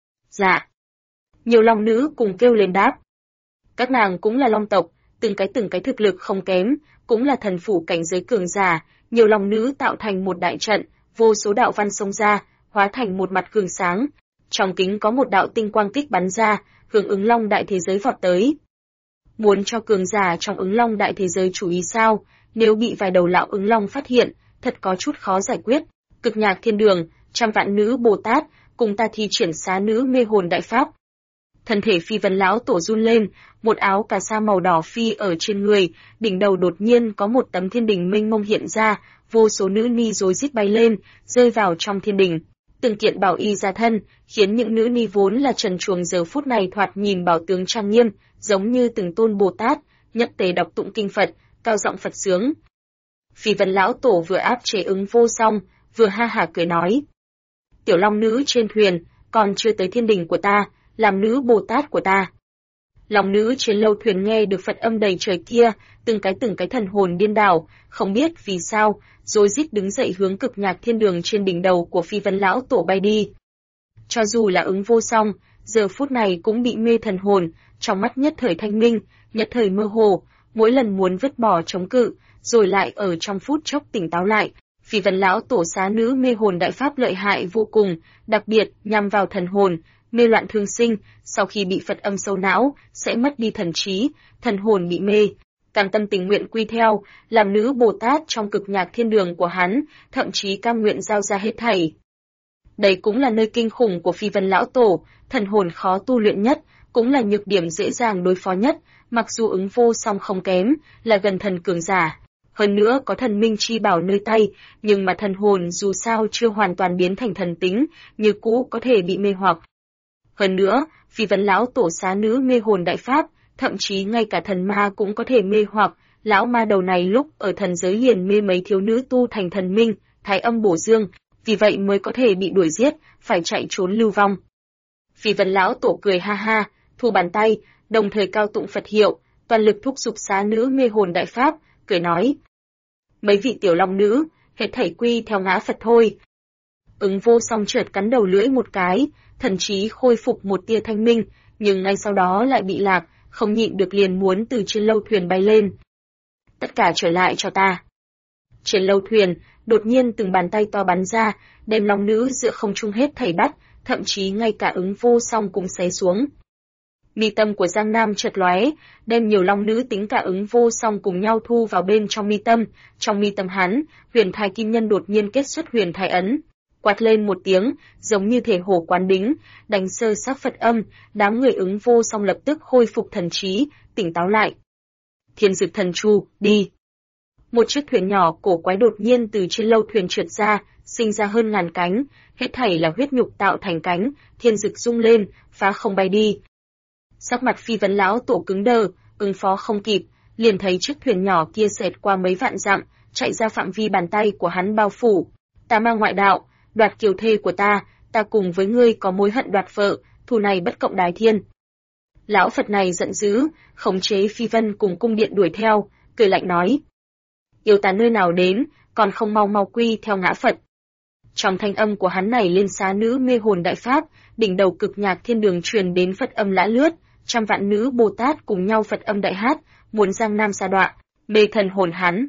Dạ. Nhiều long nữ cùng kêu lên đáp. Các nàng cũng là long tộc, từng cái thực lực không kém, cũng là thần phủ cảnh giới cường giả, nhiều long nữ tạo thành một đại trận, vô số đạo văn xông ra, hóa thành một mặt gương sáng. Trong kính có một đạo tinh quang kích bắn ra, hướng Ứng Long đại thế giới vọt tới. Muốn cho cường giả trong Ứng Long đại thế giới chú ý sao, nếu bị vài đầu lão Ứng Long phát hiện, thật có chút khó giải quyết. Cực Nhạc Thiên Đường, trăm vạn nữ Bồ Tát, cùng ta thi triển xá nữ mê hồn đại pháp. Thân thể Phi Vân lão tổ run lên, một áo cà sa màu đỏ phi ở trên người, đỉnh đầu đột nhiên có một tấm thiên đình mênh mông hiện ra, vô số nữ ni rối rít bay lên, rơi vào trong thiên đình. Từng kiện bảo y ra thân, khiến những nữ ni vốn là trần truồng giờ phút này thoạt nhìn bảo tướng trang nghiêm, giống như từng tôn Bồ Tát, nhất tề đọc tụng kinh Phật, cao giọng Phật sướng. Phi Vân lão tổ vừa áp chế Ứng Vô Song, vừa ha hả cười nói: "Tiểu long nữ trên thuyền, còn chưa tới thiên đình của ta, làm nữ Bồ Tát của ta." Long nữ trên lâu thuyền nghe được Phật âm đầy trời kia, từng cái thần hồn điên đảo, không biết vì sao, rối rít đứng dậy hướng Cực Nhạc Thiên Đường trên đỉnh đầu của Phi Vân lão tổ bay đi. Cho dù là Ứng Vô Song, giờ phút này cũng bị mê thần hồn, trong mắt nhất thời thanh minh, nhất thời mơ hồ, mỗi lần muốn vứt bỏ chống cự, rồi lại ở trong phút chốc tỉnh táo lại. Phi Vân lão tổ xá nữ mê hồn đại pháp lợi hại vô cùng, đặc biệt nhằm vào thần hồn, mê loạn thương sinh, sau khi bị Phật âm sâu não, sẽ mất đi thần trí, thần hồn bị mê, cam tâm tình nguyện quy theo, làm nữ Bồ Tát trong Cực Nhạc Thiên Đường của hắn, thậm chí cam nguyện giao ra hết thảy. Đây cũng là nơi kinh khủng của Phi Vân lão tổ, thần hồn khó tu luyện nhất, cũng là nhược điểm dễ dàng đối phó nhất, mặc dù Ứng Vô Song không kém, là gần thần cường giả. Hơn nữa có thần minh chi bảo nơi tay, nhưng mà thần hồn dù sao chưa hoàn toàn biến thành thần tính, như cũ có thể bị mê hoặc. Hơn nữa, Phi Vân lão tổ xá nữ mê hồn đại pháp, thậm chí ngay cả thần ma cũng có thể mê hoặc, lão ma đầu này lúc ở thần giới liền mê mấy thiếu nữ tu thành thần minh, thái âm bổ dương, vì vậy mới có thể bị đuổi giết, phải chạy trốn lưu vong. Phi Vân lão tổ cười ha ha, thu bàn tay, đồng thời cao tụng Phật hiệu, toàn lực thúc giục xá nữ mê hồn đại pháp, cười nói: mấy vị tiểu long nữ, hết thảy quy theo ngã Phật thôi. Ứng Vô Song chợt cắn đầu lưỡi một cái, thần trí khôi phục một tia thanh minh, nhưng ngay sau đó lại bị lạc, không nhịn được liền muốn từ trên lâu thuyền bay lên. Tất cả trở lại cho ta. Trên lâu thuyền, đột nhiên từng bàn tay to bắn ra, đem long nữ giữa không trung hết thảy bắt, thậm chí ngay cả Ứng Vô Song cũng xé xuống. Mi tâm của Giang Nam chợt lóe, đem nhiều long nữ tính cả Ứng Vô Song cùng nhau thu vào bên trong mi tâm. Trong mi tâm hắn, huyền thai kim nhân đột nhiên kết xuất huyền thai ấn, quát lên một tiếng, giống như thể hổ quán đính, đánh sơ xác Phật âm, đám người Ứng Vô Song lập tức khôi phục thần trí, tỉnh táo lại. Thiên Dực Thần Chu, đi! Một chiếc thuyền nhỏ cổ quái đột nhiên từ trên lâu thuyền trượt ra, sinh ra hơn ngàn cánh, hết thảy là huyết nhục tạo thành cánh, thiên dực rung lên, phá không bay đi. Sắc mặt Phi Vân lão tổ cứng đờ, ứng phó không kịp, liền thấy chiếc thuyền nhỏ kia xẹt qua mấy vạn dặm, chạy ra phạm vi bàn tay của hắn bao phủ. Ta mang ngoại đạo, đoạt kiều thê của ta cùng với ngươi có mối hận đoạt vợ, thù này bất cộng đái thiên. Lão Phật này giận dữ, khống chế Phi Vân cùng cung điện đuổi theo, cười lạnh nói: yêu ta nơi nào đến, còn không mau mau quy theo ngã Phật. Trong thanh âm của hắn này lên xá nữ mê hồn đại pháp, đỉnh đầu cực nhạc thiên đường truyền đến Phật âm lã lướt, trăm vạn nữ Bồ Tát cùng nhau Phật âm đại hát, muốn Giang Nam sa đọa, mê thần hồn hắn.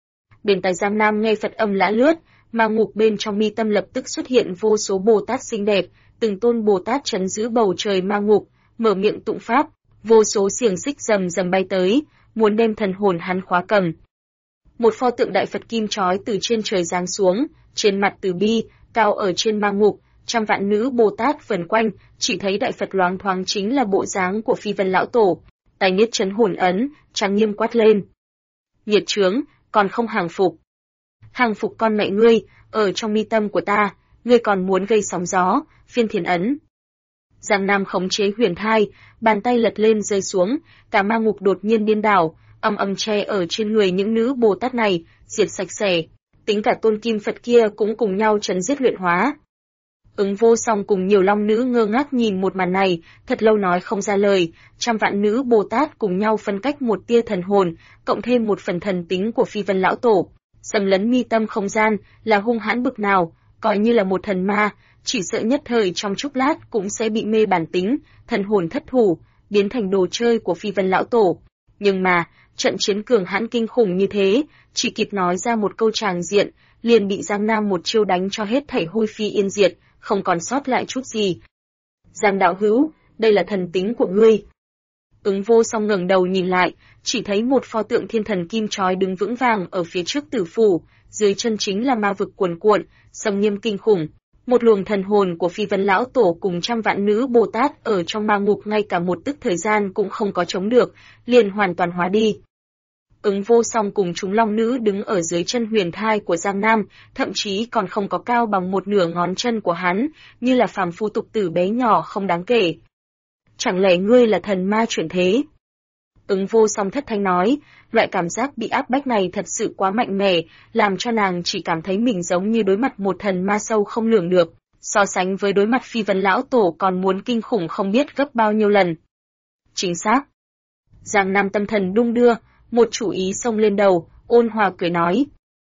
Bên tai Giang Nam nghe Phật âm lã lướt, ma ngục bên trong mi tâm lập tức xuất hiện vô số Bồ Tát xinh đẹp, từng tôn Bồ Tát trấn giữ bầu trời ma ngục, mở miệng tụng pháp, vô số xiềng xích rầm rầm bay tới, muốn đem thần hồn hắn khóa cầm. Một pho tượng đại Phật kim chói từ trên trời giáng xuống, trên mặt từ bi, cao ở trên ma ngục, trăm vạn nữ Bồ Tát vần quanh, chỉ thấy đại Phật loáng thoáng chính là bộ dáng của Phi Vân lão tổ, tay niết chấn hồn ấn, trang nghiêm quát lên: nghiệt chướng, còn không hàng phục. Hàng phục con mẹ ngươi, ở trong mi tâm của ta, ngươi còn muốn gây sóng gió, phiên thiền ấn. Giang Nam khống chế huyền thai, bàn tay lật lên rơi xuống, cả ma ngục đột nhiên điên đảo, âm âm che ở trên người những nữ Bồ Tát này, diệt sạch sẽ. Tính cả tôn kim Phật kia cũng cùng nhau trấn giết luyện hóa. Ứng Vô Song cùng nhiều long nữ ngơ ngác nhìn một màn này, thật lâu nói không ra lời, trăm vạn nữ Bồ Tát cùng nhau phân cách một tia thần hồn, cộng thêm một phần thần tính của Phi Vân lão tổ, xâm lấn mi tâm không gian, là hung hãn bực nào, coi như là một thần ma, chỉ sợ nhất thời trong chốc lát cũng sẽ bị mê bản tính, thần hồn thất thủ, biến thành đồ chơi của Phi Vân lão tổ. Nhưng mà, trận chiến cường hãn kinh khủng như thế, chỉ kịp nói ra một câu tràng diện, liền bị Giang Nam một chiêu đánh cho hết thảy hôi phi yên diệt, không còn sót lại chút gì. Giang đạo hữu, đây là thần tính của ngươi. Ứng Vô Song ngẩng đầu nhìn lại, chỉ thấy một pho tượng thiên thần kim chói đứng vững vàng ở phía trước tử phủ, dưới chân chính là ma vực cuồn cuộn, sông nghiêm kinh khủng. Một luồng thần hồn của Phi Vân lão tổ cùng trăm vạn nữ Bồ Tát ở trong ma ngục ngay cả một tức thời gian cũng không có chống được, liền hoàn toàn hóa đi. Ứng Vô Song cùng chúng long nữ đứng ở dưới chân huyền thai của Giang Nam, thậm chí còn không có cao bằng một nửa ngón chân của hắn, như là phàm phu tục tử bé nhỏ không đáng kể. Chẳng lẽ ngươi là thần ma chuyển thế? Ứng Vô Song thất thanh nói, loại cảm giác bị áp bách này thật sự quá mạnh mẽ, làm cho nàng chỉ cảm thấy mình giống như đối mặt một thần ma sâu không lường được, so sánh với đối mặt Phi Vân lão tổ còn muốn kinh khủng không biết gấp bao nhiêu lần. Chính xác. Giang Nam tâm thần đung đưa, một chủ ý xông lên đầu, ôn hòa cười nói: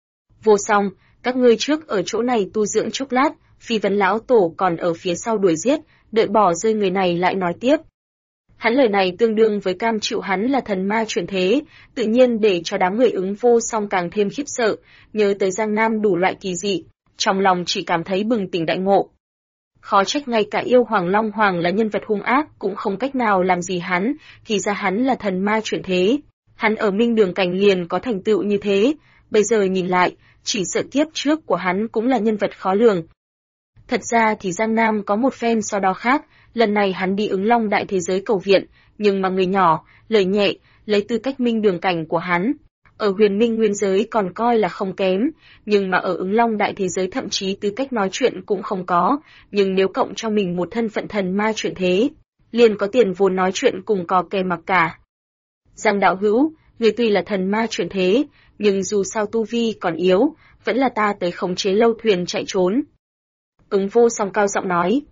Vô Song, các ngươi trước ở chỗ này tu dưỡng chốc lát, Phi Vân lão tổ còn ở phía sau đuổi giết, đợi bỏ rơi người này lại nói tiếp. Hắn lời này tương đương với cam chịu hắn là thần ma chuyển thế, tự nhiên để cho đám người Ứng Vô Song càng thêm khiếp sợ, nhớ tới Giang Nam đủ loại kỳ dị, trong lòng chỉ cảm thấy bừng tỉnh đại ngộ. Khó trách ngay cả yêu Hoàng Long Hoàng là nhân vật hung ác cũng không cách nào làm gì hắn, thì ra hắn là thần ma chuyển thế. Hắn ở Minh Đường cảnh liền có thành tựu như thế, bây giờ nhìn lại, chỉ sợ kiếp trước của hắn cũng là nhân vật khó lường. Thật ra thì Giang Nam có một phen so đo khác, lần này hắn đi Ứng Long đại thế giới cầu viện, nhưng mà người nhỏ, lời nhẹ, lấy tư cách Minh Đường cảnh của hắn. ở huyền minh nguyên giới còn coi là không kém, nhưng mà ở ứng long đại thế giới thậm chí tư cách nói chuyện cũng không có, nhưng nếu cộng cho mình một thân phận thần ma chuyển thế, liền có tiền vốn nói chuyện cùng cò kè mặc cả. Giang đạo hữu, người tuy là thần ma chuyển thế, nhưng dù sao tu vi còn yếu, vẫn là ta tới khống chế lâu thuyền chạy trốn. Ứng Vô Song cao giọng nói.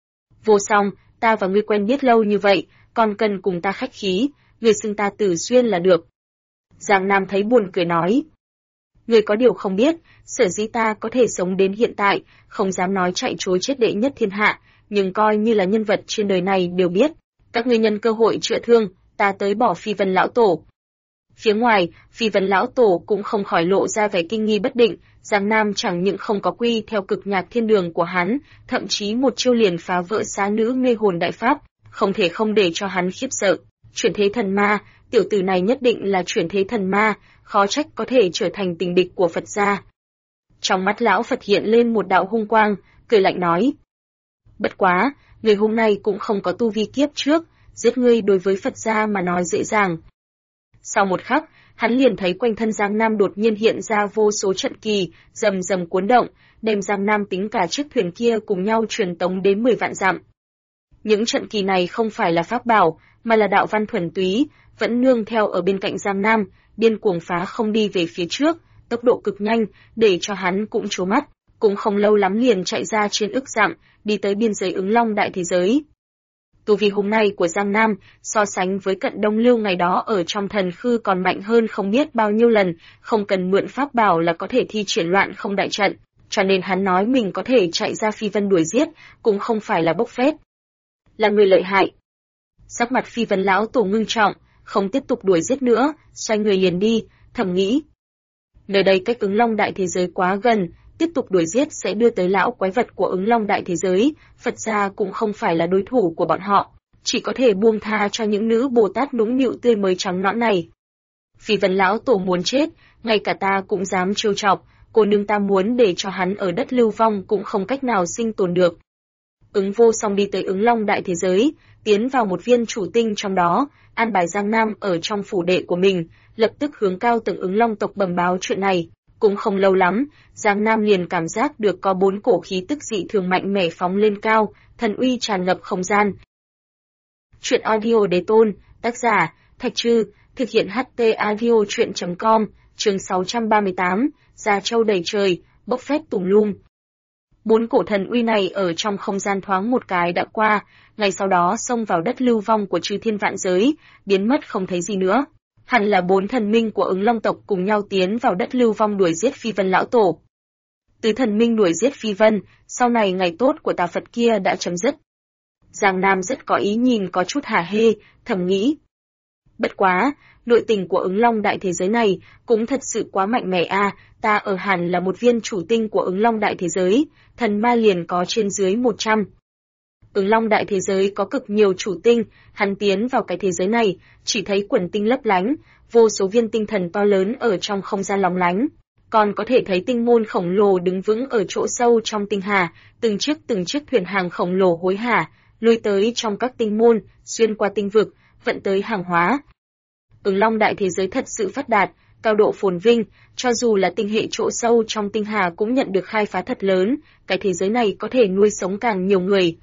Vô Song, ta và ngươi quen biết lâu như vậy, còn cần cùng ta khách khí, ngươi xưng ta Tử Duyên là được. Giang Nam thấy buồn cười nói. Ngươi có điều không biết, sở dĩ ta có thể sống đến hiện tại, không dám nói chạy trối chết đệ nhất thiên hạ, nhưng coi như là nhân vật trên đời này đều biết. Các ngươi nhân cơ hội chữa thương, ta tới bỏ Phi Vân lão tổ. Phía ngoài, Phi Vân lão tổ cũng không khỏi lộ ra vẻ kinh nghi bất định, Giang Nam chẳng những không có quy theo cực nhạc thiên đường của hắn, thậm chí một chiêu liền phá vỡ xá nữ mê hồn đại pháp, không thể không để cho hắn khiếp sợ. Chuyển thế thần ma, tiểu tử này nhất định là chuyển thế thần ma, khó trách có thể trở thành tình địch của Phật gia. Trong mắt lão Phật hiện lên một đạo hung quang, cười lạnh nói. Bất quá, người hôm nay cũng không có tu vi kiếp trước, giết ngươi đối với Phật gia mà nói dễ dàng. Sau một khắc, hắn liền thấy quanh thân Giang Nam đột nhiên hiện ra vô số trận kỳ, rầm rầm cuốn động, đem Giang Nam tính cả chiếc thuyền kia cùng nhau truyền tống đến 10 vạn dặm. Những trận kỳ này không phải là pháp bảo, mà là đạo văn thuần túy, vẫn nương theo ở bên cạnh Giang Nam, điên cuồng phá không đi về phía trước, tốc độ cực nhanh, để cho hắn cũng trố mắt, cũng không lâu lắm liền chạy ra trên ức dặm, đi tới biên giới Ứng Long đại thế giới. Tu vi hôm nay của Giang Nam, so sánh với Cận Đông Lưu ngày đó ở trong thần khư còn mạnh hơn không biết bao nhiêu lần, không cần mượn pháp bảo là có thể thi triển loạn không đại trận, cho nên hắn nói mình có thể chạy ra Phi Vân đuổi giết, cũng không phải là bốc phét. Là người lợi hại. Sắc mặt Phi Vân lão tổ ngưng trọng, không tiếp tục đuổi giết nữa, xoay người liền đi, thầm nghĩ. Nơi đây cách Ứng Long đại thế giới quá gần, tiếp tục đuổi giết sẽ đưa tới lão quái vật của Ứng Long đại thế giới, Phật gia cũng không phải là đối thủ của bọn họ, chỉ có thể buông tha cho những nữ Bồ Tát nũng nịu tươi mới trắng nõn này. Phi Vân lão tổ muốn chết, ngay cả ta cũng dám trêu chọc, cô nương ta muốn để cho hắn ở đất lưu vong cũng không cách nào sinh tồn được. Ứng Vô Song đi tới Ứng Long đại thế giới, tiến vào một viên chủ tinh trong đó, an bài Giang Nam ở trong phủ đệ của mình, lập tức hướng cao tầng Ứng Long tộc bẩm báo chuyện này. Cũng không lâu lắm, Giang Nam liền cảm giác được có 4 cổ khí tức dị thường mạnh mẽ phóng lên cao, thần uy tràn ngập không gian. Chuyện audio đế tôn, tác giả, Thạch Trư, thực hiện HT audio chuyện.com, chương 638, Gia Châu đầy trời, bốc phét tùm lum. 4 cổ thần uy này ở trong không gian thoáng một cái đã qua, ngay sau đó xông vào đất lưu vong của chư thiên vạn giới, biến mất không thấy gì nữa. Hẳn là 4 thần minh của Ứng Long tộc cùng nhau tiến vào đất lưu vong đuổi giết Phi Vân lão tổ. Tứ thần minh đuổi giết Phi Vân, sau này ngày tốt của tà Phật kia đã chấm dứt. Giang Nam rất có ý nhìn có chút hả hê, thầm nghĩ. Bất quá, nội tình của Ứng Long đại thế giới này cũng thật sự quá mạnh mẽ ta ở hẳn là một viên chủ tinh của Ứng Long đại thế giới, thần ma liền có trên dưới 100. Ứng Long đại thế giới có cực nhiều chủ tinh, hắn tiến vào cái thế giới này, chỉ thấy quần tinh lấp lánh, vô số viên tinh thần to lớn ở trong không gian lóng lánh. Còn có thể thấy tinh môn khổng lồ đứng vững ở chỗ sâu trong tinh hà, từng chiếc thuyền hàng khổng lồ hối hả, lui tới trong các tinh môn, xuyên qua tinh vực, vận tới hàng hóa. Ứng Long đại thế giới thật sự phát đạt, cao độ phồn vinh, cho dù là tinh hệ chỗ sâu trong tinh hà cũng nhận được khai phá thật lớn, cái thế giới này có thể nuôi sống càng nhiều người.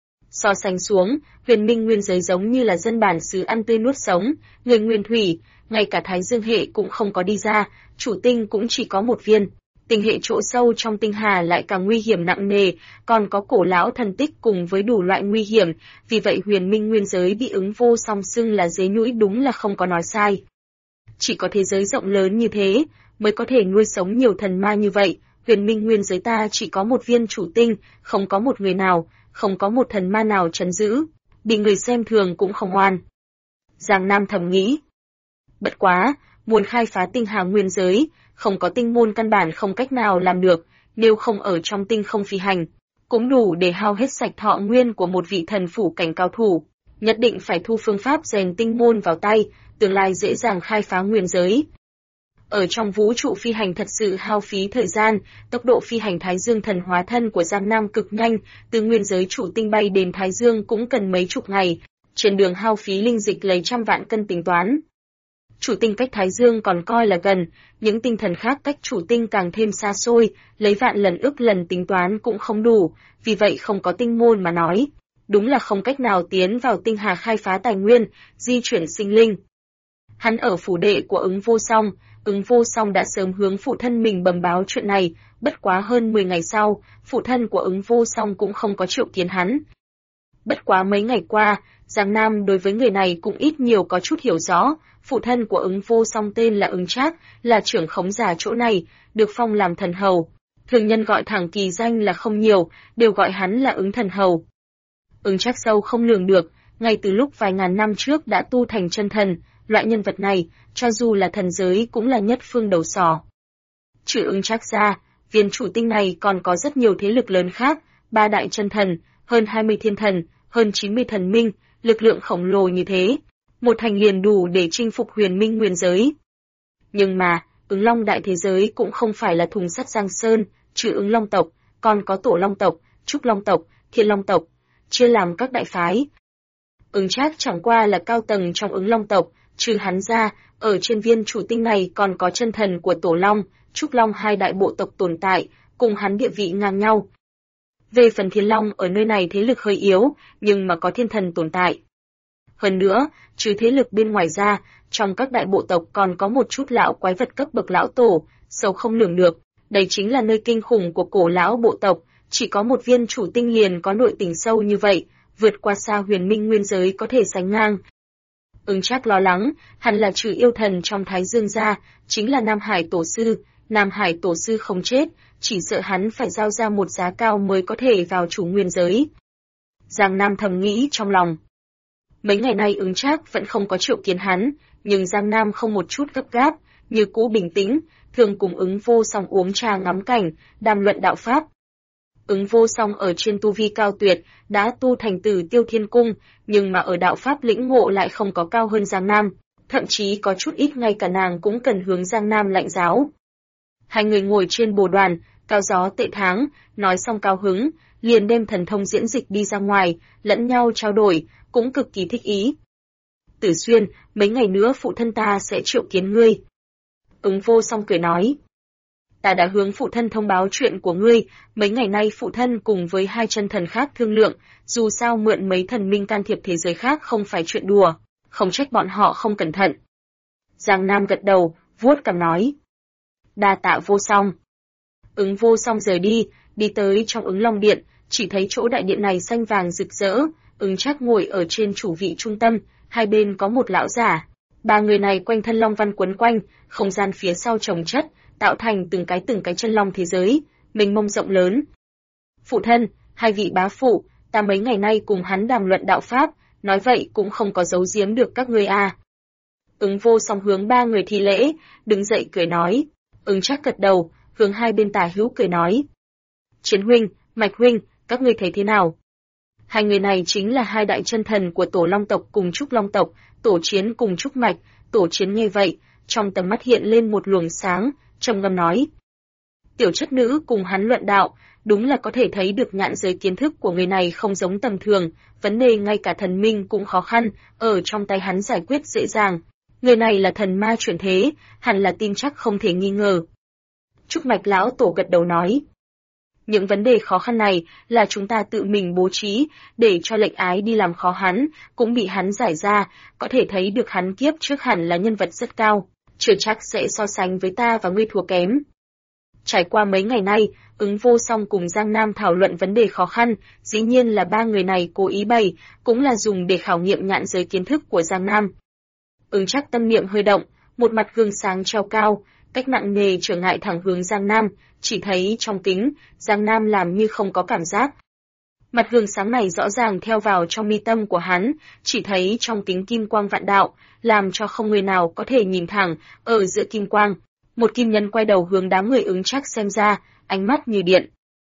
So sánh xuống, huyền minh nguyên giới giống như là dân bản xứ ăn tươi nuốt sống, người nguyên thủy, ngay cả thái dương hệ cũng không có đi ra, chủ tinh cũng chỉ có một viên. Tinh hệ chỗ sâu trong tinh hà lại càng nguy hiểm nặng nề, còn có cổ lão thần tích cùng với đủ loại nguy hiểm, vì vậy huyền minh nguyên giới bị Ứng Vô Song xưng là dế nhũi đúng là không có nói sai. Chỉ có thế giới rộng lớn như thế, mới có thể nuôi sống nhiều thần ma như vậy, huyền minh nguyên giới ta chỉ có một viên chủ tinh, không có một người nào, không có một thần ma nào trấn giữ, bị người xem thường cũng không oan. Giang Nam thầm nghĩ. Bất quá, muốn khai phá tinh hà nguyên giới, không có tinh môn căn bản không cách nào làm được, nếu không ở trong tinh không phi hành, cũng đủ để hao hết sạch thọ nguyên của một vị thần phủ cảnh cao thủ, nhất định phải thu phương pháp rèn tinh môn vào tay, tương lai dễ dàng khai phá nguyên giới. Ở trong vũ trụ phi hành thật sự hao phí thời gian, tốc độ phi hành Thái Dương thần hóa thân của Giang Nam cực nhanh, từ nguyên giới chủ tinh bay đến Thái Dương cũng cần mấy chục ngày, trên đường hao phí linh dịch lấy trăm vạn cân tính toán. Chủ tinh cách Thái Dương còn coi là gần, những tinh thần khác cách chủ tinh càng thêm xa xôi, lấy vạn lần ức lần tính toán cũng không đủ, vì vậy không có tinh môn mà nói. Đúng là không cách nào tiến vào tinh hà khai phá tài nguyên, di chuyển sinh linh. Hắn ở phủ đệ của Ứng Vô Song đã sớm hướng phụ thân mình bẩm báo chuyện này, bất quá hơn 10 ngày sau, phụ thân của Ứng Vô Song cũng không có triệu kiến hắn. Bất quá mấy ngày qua, Giang Nam đối với người này cũng ít nhiều có chút hiểu rõ, phụ thân của Ứng Vô Song tên là Ứng Trác, là trưởng khống giả chỗ này, được phong làm thần hầu. Thường nhân gọi thẳng kỳ danh là không nhiều, đều gọi hắn là Ứng thần hầu. Ứng Trác sâu không lường được, ngay từ lúc vài ngàn năm trước đã tu thành chân thần, loại nhân vật này, cho dù là thần giới cũng là nhất phương đầu sỏ. Trừ Ứng Trác ra, viên chủ tinh này còn có rất nhiều thế lực lớn khác, 3 đại chân thần, hơn 20 thiên thần, hơn 90 thần minh, lực lượng khổng lồ như thế, một thành liền đủ để chinh phục huyền minh nguyên giới. Nhưng mà, Ứng Long đại thế giới cũng không phải là thùng sắt Giang Sơn, trừ Ứng Long tộc, còn có Tổ Long tộc, Trúc Long tộc, Thiên Long tộc, chia làm các đại phái. Ứng Trác chẳng qua là cao tầng trong Ứng Long tộc, trừ hắn ra, ở trên viên chủ tinh này còn có chân thần của Tổ Long, Trúc Long hai đại bộ tộc tồn tại, cùng hắn địa vị ngang nhau. Về phần Thiên Long ở nơi này thế lực hơi yếu, nhưng mà có thiên thần tồn tại. Hơn nữa, trừ thế lực bên ngoài ra, trong các đại bộ tộc còn có một chút lão quái vật cấp bậc lão tổ, sâu không lường được, đây chính là nơi kinh khủng của cổ lão bộ tộc, chỉ có một viên chủ tinh liền có nội tình sâu như vậy, vượt qua xa huyền minh nguyên giới có thể sánh ngang. Ứng Trác lo lắng, hẳn là trừ yêu thần trong Thái Dương ra, chính là Nam Hải Tổ Sư. Nam Hải Tổ Sư không chết, chỉ sợ hắn phải giao ra một giá cao mới có thể vào chủ nguyên giới. Giang Nam thầm nghĩ trong lòng. Mấy ngày nay Ứng Trác vẫn không có triệu kiến hắn, nhưng Giang Nam không một chút gấp gáp, như cũ bình tĩnh, thường cùng Ứng Vô Song uống trà ngắm cảnh, đàm luận đạo pháp. Ứng Vô Song ở trên tu vi cao tuyệt, đã tu thành Tử Tiêu Thiên Cung, nhưng mà ở đạo pháp lĩnh ngộ lại không có cao hơn Giang Nam, thậm chí có chút ít ngay cả nàng cũng cần hướng Giang Nam lãnh giáo. Hai người ngồi trên bồ đoàn, cao gió tệ tháng, nói xong cao hứng, liền đem thần thông diễn dịch đi ra ngoài, lẫn nhau trao đổi, cũng cực kỳ thích ý. Tử Xuyên, mấy ngày nữa phụ thân ta sẽ triệu kiến ngươi. Ứng Vô Song cười nói. Ta đã hướng phụ thân thông báo chuyện của ngươi, mấy ngày nay phụ thân cùng với 2 chân thần khác thương lượng, dù sao mượn mấy thần minh can thiệp thế giới khác không phải chuyện đùa, không trách bọn họ không cẩn thận. Giang Nam gật đầu, vuốt cằm nói. Đa tạ Vô Song. Ứng Vô Song rời đi tới trong Ứng Long Điện, chỉ thấy chỗ đại điện này xanh vàng rực rỡ, Ứng Trác ngồi ở trên chủ vị trung tâm, hai bên có một lão giả. 3 người này quanh thân long văn quấn quanh, không gian phía sau chồng chất, tạo thành từng cái chân long thế giới, mênh mông rộng lớn. Phụ thân, 2 vị bá phụ, ta mấy ngày nay cùng hắn đàm luận đạo pháp, nói vậy cũng không có giấu giếm được các ngươi à. Ứng Vô Song hướng 3 người thi lễ, đứng dậy cười nói. Ứng Trác gật đầu, hướng hai bên tả hữu cười nói. Chiến huynh, Mạch huynh, các ngươi thấy thế nào? 2 người này chính là 2 đại chân thần của Tổ Long tộc cùng Trúc Long tộc, Tổ Chiến cùng Trúc Mạch. Tổ Chiến nghe vậy, trong tầm mắt hiện lên một luồng sáng, trầm ngâm nói. Tiểu chất nữ cùng hắn luận đạo, đúng là có thể thấy được ngạn giới kiến thức của người này không giống tầm thường, vấn đề ngay cả thần minh cũng khó khăn, ở trong tay hắn giải quyết dễ dàng. Người này là thần ma chuyển thế, hẳn là tin chắc không thể nghi ngờ. Trúc Mạch lão tổ gật đầu nói. Những vấn đề khó khăn này là chúng ta tự mình bố trí, để cho lệnh ái đi làm khó hắn, cũng bị hắn giải ra, có thể thấy được hắn kiếp trước hẳn là nhân vật rất cao, chưa chắc sẽ so sánh với ta và ngươi thua kém. Trải qua mấy ngày nay, Ứng Vô Song cùng Giang Nam thảo luận vấn đề khó khăn, dĩ nhiên là 3 người này cố ý bày, cũng là dùng để khảo nghiệm nhãn giới kiến thức của Giang Nam. Ứng Trác tâm niệm hơi động, một mặt gương sáng treo cao, cách nặng nề trở ngại thẳng hướng Giang Nam, chỉ thấy trong kính, Giang Nam làm như không có cảm giác. Mặt gương sáng này rõ ràng theo vào trong mi tâm của hắn, chỉ thấy trong kính kim quang vạn đạo, làm cho không người nào có thể nhìn thẳng, ở giữa kim quang. Một kim nhân quay đầu hướng đám người Ứng Trác xem ra, ánh mắt như điện.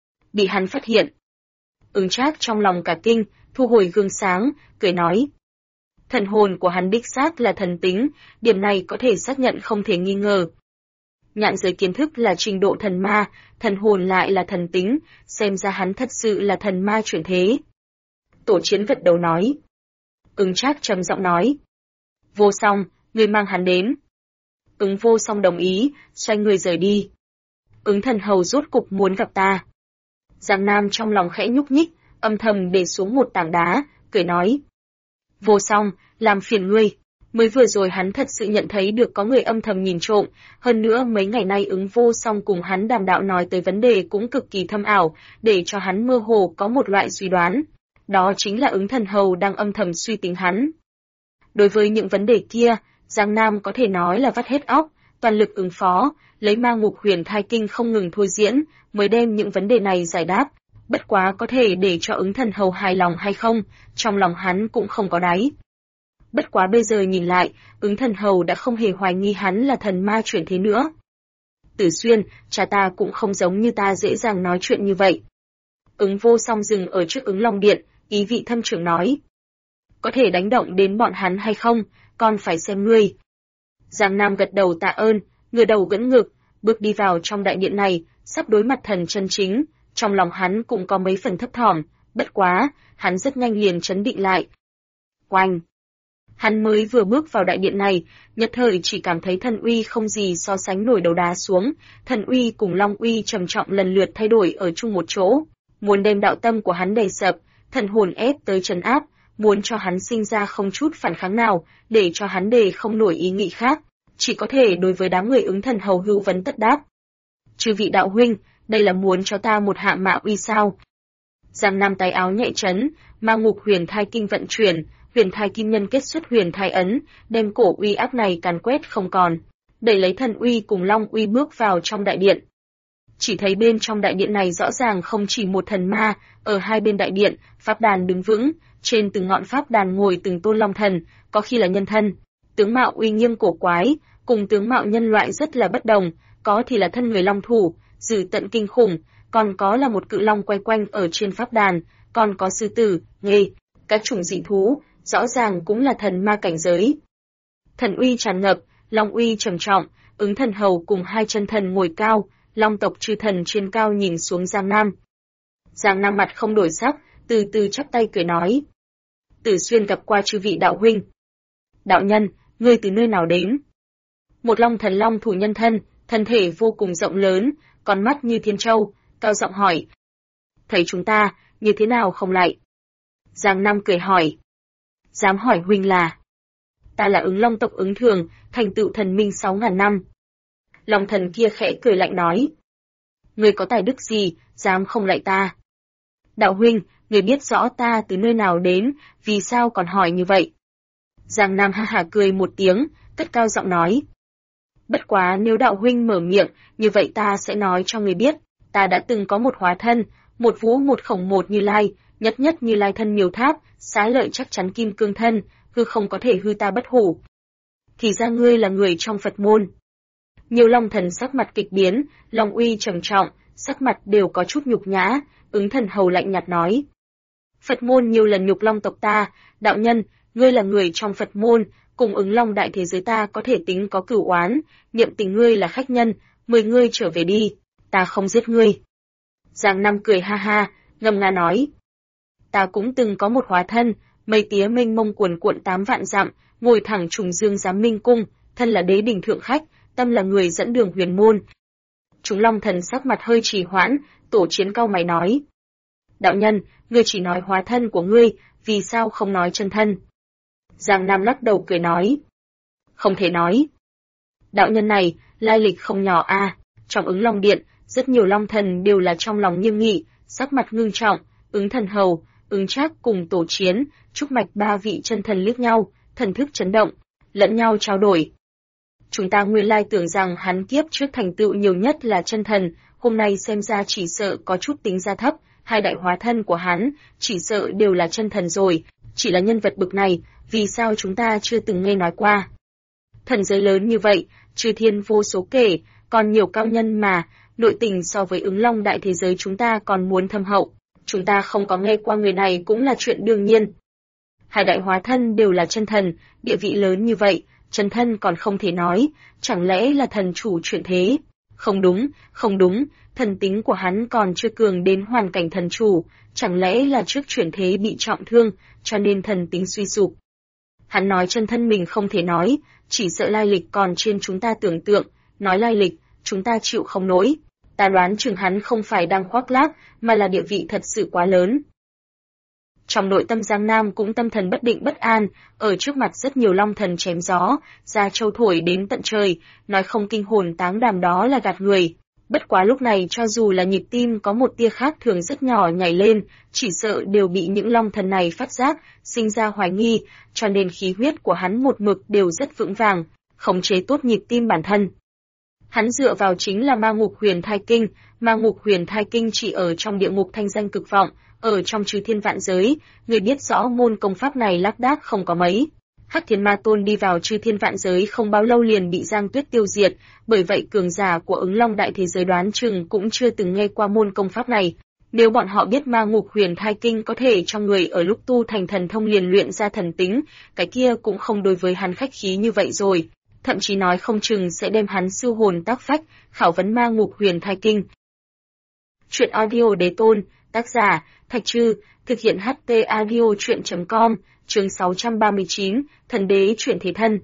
Bị hắn phát hiện. Ứng Trác trong lòng cả kinh, thu hồi gương sáng, cười nói. Thần hồn của hắn đích xác là thần tính, điểm này có thể xác nhận không thể nghi ngờ. Nhạn giới kiến thức là trình độ thần ma, thần hồn lại là thần tính, xem ra hắn thật sự là thần ma chuyển thế. Tổ Chiến gật đầu nói. Ứng Trác trầm giọng nói. Vô Song, người mang hắn đến. Ứng Vô Song đồng ý, xoay người rời đi. Ứng Thần Hầu rốt cục muốn gặp ta. Giang Nam trong lòng khẽ nhúc nhích, âm thầm để xuống một tảng đá, cười nói. Vô Song, làm phiền ngươi. Mới vừa rồi hắn thật sự nhận thấy được có người âm thầm nhìn trộm, hơn nữa mấy ngày nay Ứng Vô Song cùng hắn đàm đạo nói tới vấn đề cũng cực kỳ thâm ảo, để cho hắn mơ hồ có một loại suy đoán. Đó chính là Ứng Thần Hầu đang âm thầm suy tính hắn. Đối với những vấn đề kia, Giang Nam có thể nói là vắt hết óc, toàn lực ứng phó, lấy Ma Ngục Huyền Thai Kinh không ngừng thôi diễn, mới đem những vấn đề này giải đáp. Bất quá có thể để cho Ứng Thần Hầu hài lòng hay không, trong lòng hắn cũng không có đáy. Bất quá bây giờ nhìn lại, Ứng Thần Hầu đã không hề hoài nghi hắn là thần ma chuyển thế nữa. Tử Xuyên, cha ta cũng không giống như ta dễ dàng nói chuyện như vậy. Ứng Vô Song dừng ở trước Ứng Long Điện, ý vị thâm trưởng nói. Có thể đánh động đến bọn hắn hay không, còn phải xem ngươi. Giang Nam gật đầu tạ ơn, ngửa đầu gẫn ngực, bước đi vào trong đại điện này, sắp đối mặt thần chân chính, trong lòng hắn cũng có mấy phần thấp thỏm, bất quá, hắn rất nhanh liền trấn định lại. Oanh! Hắn mới vừa bước vào đại điện này, nhất thời chỉ cảm thấy thần uy không gì so sánh nổi đầu đá xuống, thần uy cùng long uy trầm trọng lần lượt thay đổi ở chung một chỗ, muốn đem đạo tâm của hắn đè sập, thần hồn ép tới trấn áp, muốn cho hắn sinh ra không chút phản kháng nào, để cho hắn đề không nổi ý nghĩ khác, chỉ có thể đối với đám người Ứng Thần Hầu hữu vấn tất đáp. Chư vị đạo huynh, đây là muốn cho ta một hạ mạ uy sao? Giang Nam tay áo nhẹ chấn, Ma Ngục Huyền Thai Kinh vận chuyển, Huyền Thai Kim Nhân kết xuất Huyền Thai ấn, đem cổ uy áp này càn quét không còn, đẩy lấy thần uy cùng long uy bước vào trong đại điện. Chỉ thấy bên trong đại điện này rõ ràng không chỉ một thần ma, ở hai bên đại điện, pháp đàn đứng vững, trên từng ngọn pháp đàn ngồi từng tôn long thần, có khi là nhân thân, tướng mạo uy nghiêm cổ quái, cùng tướng mạo nhân loại rất là bất đồng, có thì là thân người long thủ, dữ tận kinh khủng, còn có là một cự long quay quanh ở trên pháp đàn, còn có sư tử, nghê, các chủng dị thú, rõ ràng cũng là thần ma cảnh giới. Thần uy tràn ngập, long uy trầm trọng, Ứng Thần Hầu cùng hai chân thần ngồi cao, long tộc chư thần trên cao nhìn xuống Giang Nam. Giang Nam mặt không đổi sắc, từ từ chắp tay cười nói. Tử Xuyên gặp qua chư vị đạo huynh. Đạo nhân, ngươi từ nơi nào đến? Một long thần long thủ nhân thân, thân thể vô cùng rộng lớn, con mắt như thiên châu, cao giọng hỏi. Thấy chúng ta, như thế nào không lại? Giang Nam cười hỏi. Dám hỏi huynh là? Ta là Ứng Long tộc Ứng Thường, thành tựu thần minh 6.000 năm. Long thần kia khẽ cười lạnh nói. Ngươi có tài đức gì, dám không lại ta? Đạo huynh, ngươi biết rõ ta từ nơi nào đến, vì sao còn hỏi như vậy? Giang Nam ha hả cười một tiếng, cất cao giọng nói. Bất quá nếu đạo huynh mở miệng, như vậy ta sẽ nói cho ngươi biết, ta đã từng có một hóa thân, một vũ một khổng một Như Lai, nhất nhất Như Lai thân miếu tháp, xá lợi chắc chắn kim cương thân, hư không có thể hư ta bất hủ. Thì ra ngươi là người trong Phật môn. Nhiều long thần sắc mặt kịch biến, long uy trầm trọng, sắc mặt đều có chút nhục nhã, Ứng Thần Hầu lạnh nhạt nói. Phật môn nhiều lần nhục long tộc ta, đạo nhân, ngươi là người trong Phật môn, cùng Ứng Long đại thế giới ta có thể tính có cửu oán, niệm tình ngươi là khách nhân, mời ngươi trở về đi, ta không giết ngươi. Giang Nam cười ha ha, ngâm nga nói. Ta cũng từng có một hóa thân, mây tía mênh mông cuồn cuộn 8 vạn dặm, ngồi thẳng trùng dương giám minh cung, thân là đế đình thượng khách, tâm là người dẫn đường huyền môn. Chúng long thần sắc mặt hơi trì hoãn, tổ chiến cau mày nói. Đạo nhân, ngươi chỉ nói hóa thân của ngươi, vì sao không nói chân thân? Giang Nam lắc đầu cười nói. Không thể nói. Đạo nhân này, lai lịch không nhỏ a. Trong Ứng Long Điện, rất nhiều long thần đều là trong lòng nghiêm nghị, sắc mặt ngưng trọng, Ứng Thần Hầu, Ứng Trác cùng tổ chiến, trúc mạch ba vị chân thần liếc nhau, thần thức chấn động, lẫn nhau trao đổi. Chúng ta nguyên lai tưởng rằng hắn kiếp trước thành tựu nhiều nhất là chân thần, hôm nay xem ra chỉ sợ có chút tính ra thấp, hai đại hóa thân của hắn, chỉ sợ đều là chân thần rồi, chỉ là nhân vật bực này, vì sao chúng ta chưa từng nghe nói qua. Thần giới lớn như vậy, chư thiên vô số kể, còn nhiều cao nhân mà, nội tình so với Ứng Long đại thế giới chúng ta còn muốn thâm hậu, chúng ta không có nghe qua người này cũng là chuyện đương nhiên. Hai đại hóa thân đều là chân thần, địa vị lớn như vậy, chân thân còn không thể nói, chẳng lẽ là thần chủ chuyển thế? Không đúng, không đúng, thần tính của hắn còn chưa cường đến hoàn cảnh thần chủ, chẳng lẽ là trước chuyển thế bị trọng thương, cho nên thần tính suy sụp. Hắn nói chân thân mình không thể nói, chỉ sợ lai lịch còn trên chúng ta tưởng tượng, nói lai lịch, chúng ta chịu không nổi. Ta đoán chừng hắn không phải đang khoác lác, mà là địa vị thật sự quá lớn. Trong nội tâm Giang Nam cũng tâm thần bất định bất an, ở trước mặt rất nhiều long thần chém gió, ra châu thổi đến tận trời, nói không kinh hồn táng đảm đó là gạt người. Bất quá lúc này cho dù là nhịp tim có một tia khác thường rất nhỏ nhảy lên, chỉ sợ đều bị những long thần này phát giác, sinh ra hoài nghi, cho nên khí huyết của hắn một mực đều rất vững vàng, khống chế tốt nhịp tim bản thân. Hắn dựa vào chính là Ma Ngục Huyền Thai Kinh, Ma Ngục Huyền Thai Kinh chỉ ở trong địa ngục thanh danh cực vọng, ở trong chư thiên vạn giới, người biết rõ môn công pháp này lác đác không có mấy. Hắc Thiên Ma Tôn đi vào chư thiên vạn giới không bao lâu liền bị Giang Tuyết tiêu diệt, bởi vậy cường giả của Ứng Long đại thế giới đoán chừng cũng chưa từng nghe qua môn công pháp này. Nếu bọn họ biết Ma Ngục Huyền Thai Kinh có thể cho người ở lúc tu thành thần thông liền luyện ra thần tính, cái kia cũng không đối với hắn khách khí như vậy rồi, thậm chí nói không chừng sẽ đem hắn siêu hồn tác phách, khảo vấn Ma Ngục Huyền Thai Kinh. Truyện audio Đế Tôn, tác giả Thạch Trư, thực hiện HT audio truyện.com, chương 639, Thần Đế chuyển thế thân.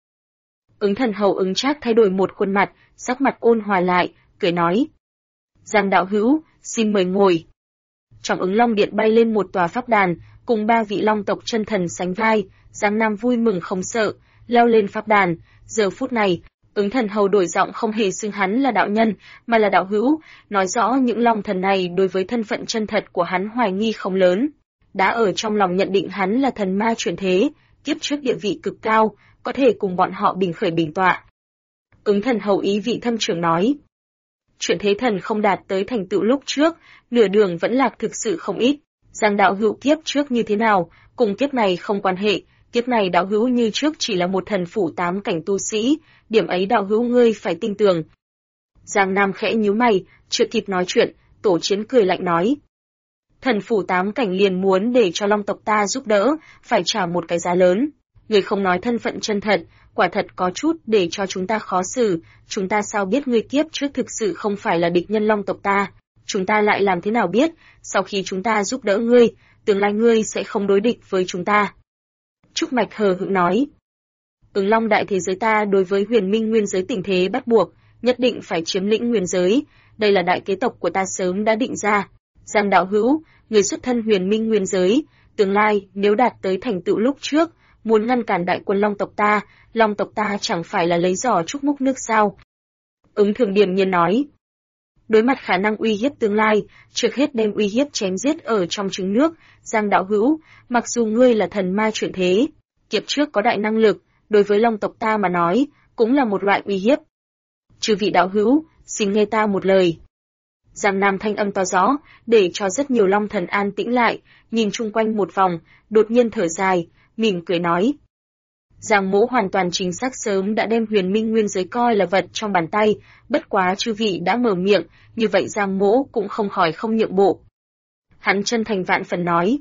Ứng Thần Hầu Ứng Trác thay đổi một khuôn mặt, sắc mặt ôn hòa lại, cười nói: Giang đạo hữu, xin mời ngồi. Trong Ứng Long Điện bay lên một tòa pháp đàn, cùng 3 vị long tộc chân thần sánh vai, Giang Nam vui mừng không sợ, leo lên pháp đàn. Giờ phút này, Ứng Thần Hầu đổi giọng không hề xưng hắn là đạo nhân, mà là đạo hữu, nói rõ những long thần này đối với thân phận chân thật của hắn hoài nghi không lớn, đã ở trong lòng nhận định hắn là thần ma chuyển thế, kiếp trước địa vị cực cao, có thể cùng bọn họ bình khởi bình tọa. Ứng Thần Hầu ý vị thâm trường nói: Chuyển thế thần không đạt tới thành tựu lúc trước, nửa đường vẫn lạc thực sự không ít. Giang đạo hữu kiếp trước như thế nào, cùng kiếp này không quan hệ, kiếp này đạo hữu như trước chỉ là một thần phủ 8 cảnh tu sĩ, điểm ấy đạo hữu ngươi phải tin tưởng. Giang Nam khẽ nhíu mày, chưa kịp nói chuyện, Tổ Chiến cười lạnh nói: Thần phủ 8 cảnh liền muốn để cho long tộc ta giúp đỡ, phải trả một cái giá lớn. Người không nói thân phận chân thật, quả thật có chút để cho chúng ta khó xử, chúng ta sao biết ngươi kiếp trước thực sự không phải là địch nhân long tộc ta, chúng ta lại làm thế nào biết, sau khi chúng ta giúp đỡ ngươi, tương lai ngươi sẽ không đối địch với chúng ta. Trúc Mạch hờ hững nói: Ứng Long đại thế giới ta đối với Huyền Minh nguyên giới tình thế bắt buộc, nhất định phải chiếm lĩnh nguyên giới, đây là đại kế tộc của ta sớm đã định ra. Giang đạo hữu, người xuất thân Huyền Minh nguyên giới, tương lai nếu đạt tới thành tựu lúc trước, muốn ngăn cản đại quân long tộc ta chẳng phải là lấy giỏ trúc múc nước sao? Ứng Thường điềm nhiên nói: Đối mặt khả năng uy hiếp tương lai, trước hết đem uy hiếp chém giết ở trong trứng nước. Giang đạo hữu, mặc dù ngươi là thần ma chuyển thế, kiếp trước có đại năng lực, đối với long tộc ta mà nói, cũng là một loại uy hiếp. Chư vị đạo hữu, xin nghe ta một lời. Giang Nam thanh âm to rõ, để cho rất nhiều long thần an tĩnh lại, nhìn chung quanh một vòng, đột nhiên thở dài, mỉm cười nói: Giang mỗ hoàn toàn chính xác sớm đã đem Huyền Minh nguyên giới coi là vật trong bàn tay, bất quá chư vị đã mở miệng, như vậy Giang mỗ cũng không khỏi không nhượng bộ. Hắn chân thành vạn phần nói: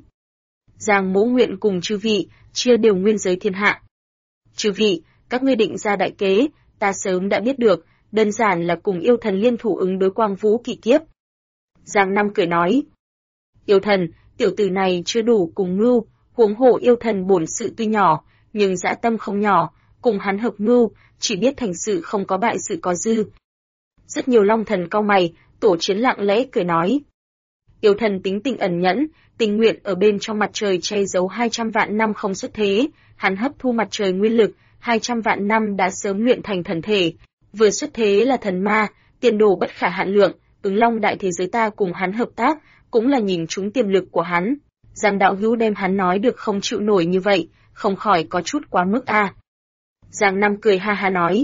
Giang mỗ nguyện cùng chư vị chia đều nguyên giới thiên hạ. Chư vị, các ngươi định ra đại kế, ta sớm đã biết được, đơn giản là cùng yêu thần liên thủ ứng đối Quang Vũ kỵ kiếp. Giang Nam cười nói: Yêu thần, tiểu tử này chưa đủ cùng mưu, huống hồ yêu thần bổn sự tuy nhỏ, nhưng dã tâm không nhỏ, cùng hắn hợp mưu, chỉ biết thành sự không có bại sự có dư. Rất nhiều long thần cau mày, Tổ Chiến lặng lẽ cười nói: Yêu thần tính tình ẩn nhẫn, tình nguyện ở bên trong mặt trời che giấu 200 vạn năm không xuất thế, hắn hấp thu mặt trời nguyên lực, 200 vạn năm đã sớm luyện thành thần thể, vừa xuất thế là thần ma, tiền đồ bất khả hạn lượng, Ứng Long đại thế giới ta cùng hắn hợp tác, cũng là nhìn trúng tiềm lực của hắn. Giang đạo hữu đem hắn nói được không chịu nổi như vậy, không khỏi có chút quá mức a. Giang Nam cười ha ha nói: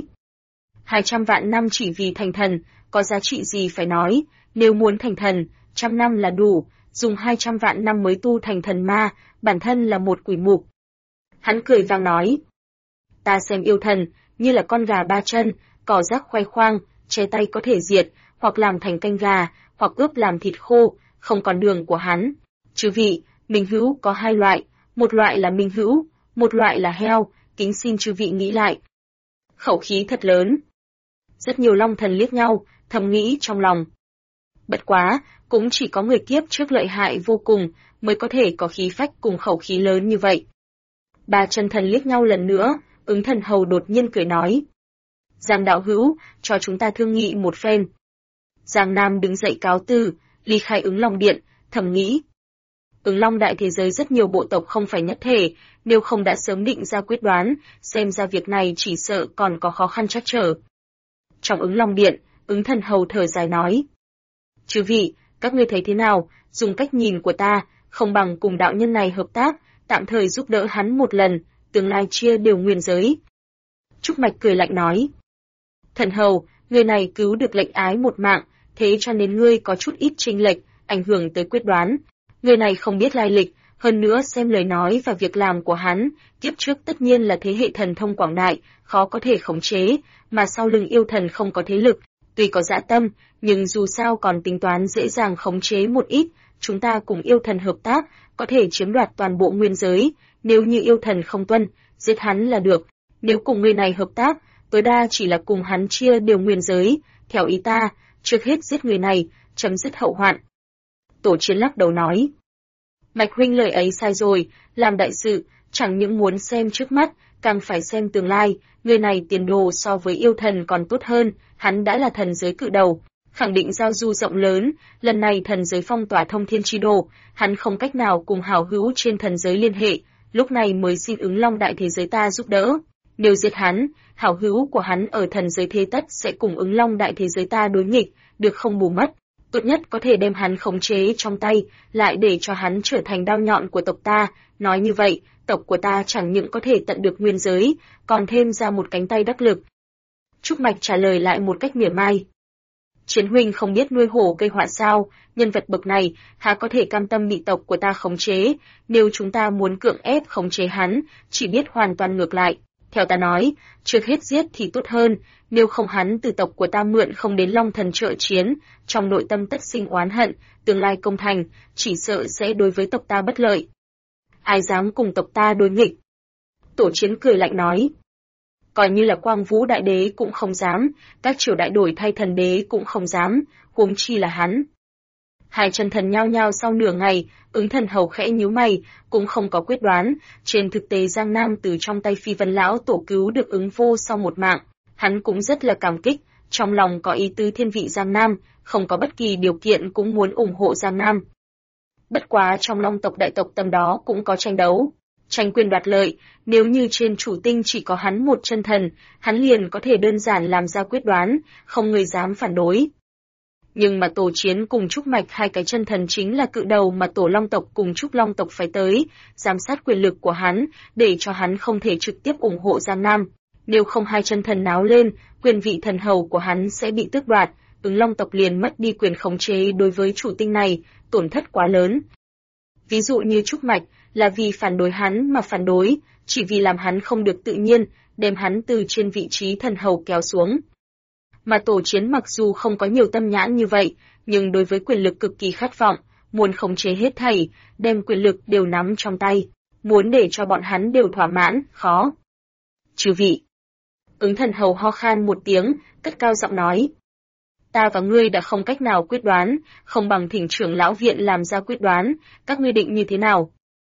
200 vạn năm chỉ vì thành thần, có giá trị gì phải nói, nếu muốn thành thần, 100 năm là đủ, dùng 200 vạn năm mới tu thành thần ma, bản thân là một quỷ mục. Hắn cười vang nói: Ta xem yêu thần, như là con gà ba chân, cỏ rác khoai khoang, che tay có thể diệt, hoặc làm thành canh gà, hoặc ướp làm thịt khô, không còn đường của hắn. Chư vị, minh hữu có 2 loại, một loại là minh hữu, một loại là heo, kính xin chư vị nghĩ lại. Khẩu khí thật lớn. Rất nhiều long thần liếc nhau, thầm nghĩ trong lòng. Bất quá, cũng chỉ có người kiếp trước lợi hại vô cùng, mới có thể có khí phách cùng khẩu khí lớn như vậy. Ba chân thần liếc nhau lần nữa, Ứng Thần Hầu đột nhiên cười nói. Giang đạo hữu, cho chúng ta thương nghị một phen. Giang Nam đứng dậy cáo từ, ly khai Ứng Long Điện, thầm nghĩ. Ứng Long đại thế giới rất nhiều bộ tộc không phải nhất thể, nếu không đã sớm định ra quyết đoán, xem ra việc này chỉ sợ còn có khó khăn trắc trở. Trong Ứng Long Điện, Ứng Thần Hầu thở dài nói. Chư vị, các ngươi thấy thế nào, dùng cách nhìn của ta, không bằng cùng đạo nhân này hợp tác, tạm thời giúp đỡ hắn một lần, tương lai chia đều nguyên giới. Trúc Mạch cười lạnh nói. Thần Hầu, người này cứu được lệnh ái một mạng, thế cho nên ngươi có chút ít chênh lệch, ảnh hưởng tới quyết đoán. Người này không biết lai lịch, hơn nữa xem lời nói và việc làm của hắn, kiếp trước tất nhiên là thế hệ thần thông quảng đại, khó có thể khống chế, mà sau lưng yêu thần không có thế lực, tuy có dã tâm, nhưng dù sao còn tính toán dễ dàng khống chế một ít, chúng ta cùng yêu thần hợp tác, có thể chiếm đoạt toàn bộ nguyên giới, nếu như yêu thần không tuân, giết hắn là được, nếu cùng người này hợp tác, tối đa chỉ là cùng hắn chia đều nguyên giới, theo ý ta, trước hết giết người này, chấm dứt hậu hoạn. Tổ Chiến lắc đầu nói. Mạch huynh lời ấy sai rồi, làm đại sự, chẳng những muốn xem trước mắt, càng phải xem tương lai, người này tiền đồ so với yêu thần còn tốt hơn, hắn đã là thần giới cự đầu, khẳng định giao du rộng lớn, lần này thần giới phong tỏa thông thiên chi đồ, hắn không cách nào cùng hảo hữu trên thần giới liên hệ, lúc này mới xin Ứng Long đại thế giới ta giúp đỡ. Nếu giết hắn, hảo hữu của hắn ở thần giới thế tất sẽ cùng Ứng Long đại thế giới ta đối nghịch, được không bù mất. Tốt nhất có thể đem hắn khống chế trong tay, lại để cho hắn trở thành đao nhọn của tộc ta, nói như vậy, tộc của ta chẳng những có thể tận được nguyên giới, còn thêm ra một cánh tay đắc lực. Trúc Mạch trả lời lại một cách mỉa mai. Chiến huynh không biết nuôi hổ gây họa sao, nhân vật bậc này, há có thể cam tâm bị tộc của ta khống chế, nếu chúng ta muốn cưỡng ép khống chế hắn, chỉ biết hoàn toàn ngược lại. Theo ta nói, trước hết giết thì tốt hơn, nếu không hắn từ tộc của ta mượn không đến Long Thần trợ chiến, trong nội tâm tất sinh oán hận, tương lai công thành, chỉ sợ sẽ đối với tộc ta bất lợi. Ai dám cùng tộc ta đối nghịch? Tổ Chiến cười lạnh nói. Coi như là Quang Vũ Đại Đế cũng không dám, các triều đại đổi thay thần đế cũng không dám, huống chi là hắn. Hai chân thần nhao nhao sau nửa ngày, Ứng Thần Hầu khẽ nhíu mày, cũng không có quyết đoán, trên thực tế Giang Nam từ trong tay Phi Vân Lão Tổ cứu được Ứng Vô sau một mạng, hắn cũng rất là cảm kích, trong lòng có ý tứ thiên vị Giang Nam, không có bất kỳ điều kiện cũng muốn ủng hộ Giang Nam. Bất quá trong Long tộc đại tộc tầm đó cũng có tranh đấu, tranh quyền đoạt lợi, nếu như trên chủ tinh chỉ có hắn một chân thần, hắn liền có thể đơn giản làm ra quyết đoán, không người dám phản đối. Nhưng mà Tổ Chiến cùng Trúc Mạch hai cái chân thần chính là cự đầu mà Tổ Long tộc cùng Trúc Long tộc phải tới, giám sát quyền lực của hắn, để cho hắn không thể trực tiếp ủng hộ Giang Nam. Nếu không hai chân thần náo lên, quyền vị thần hầu của hắn sẽ bị tước đoạt, Ứng Long tộc liền mất đi quyền khống chế đối với chủ tinh này, tổn thất quá lớn. Ví dụ như Trúc Mạch, là vì phản đối hắn mà phản đối, chỉ vì làm hắn không được tự nhiên, đem hắn từ trên vị trí thần hầu kéo xuống. Mà Tổ Chiến mặc dù không có nhiều tâm nhãn như vậy, nhưng đối với quyền lực cực kỳ khát vọng, muốn khống chế hết thảy, đem quyền lực đều nắm trong tay, muốn để cho bọn hắn đều thỏa mãn, khó. Chư vị. Ứng Thần Hầu ho khan một tiếng, cất cao giọng nói. Ta và ngươi đã không cách nào quyết đoán, không bằng thỉnh trưởng lão viện làm ra quyết đoán, các ngươi định như thế nào?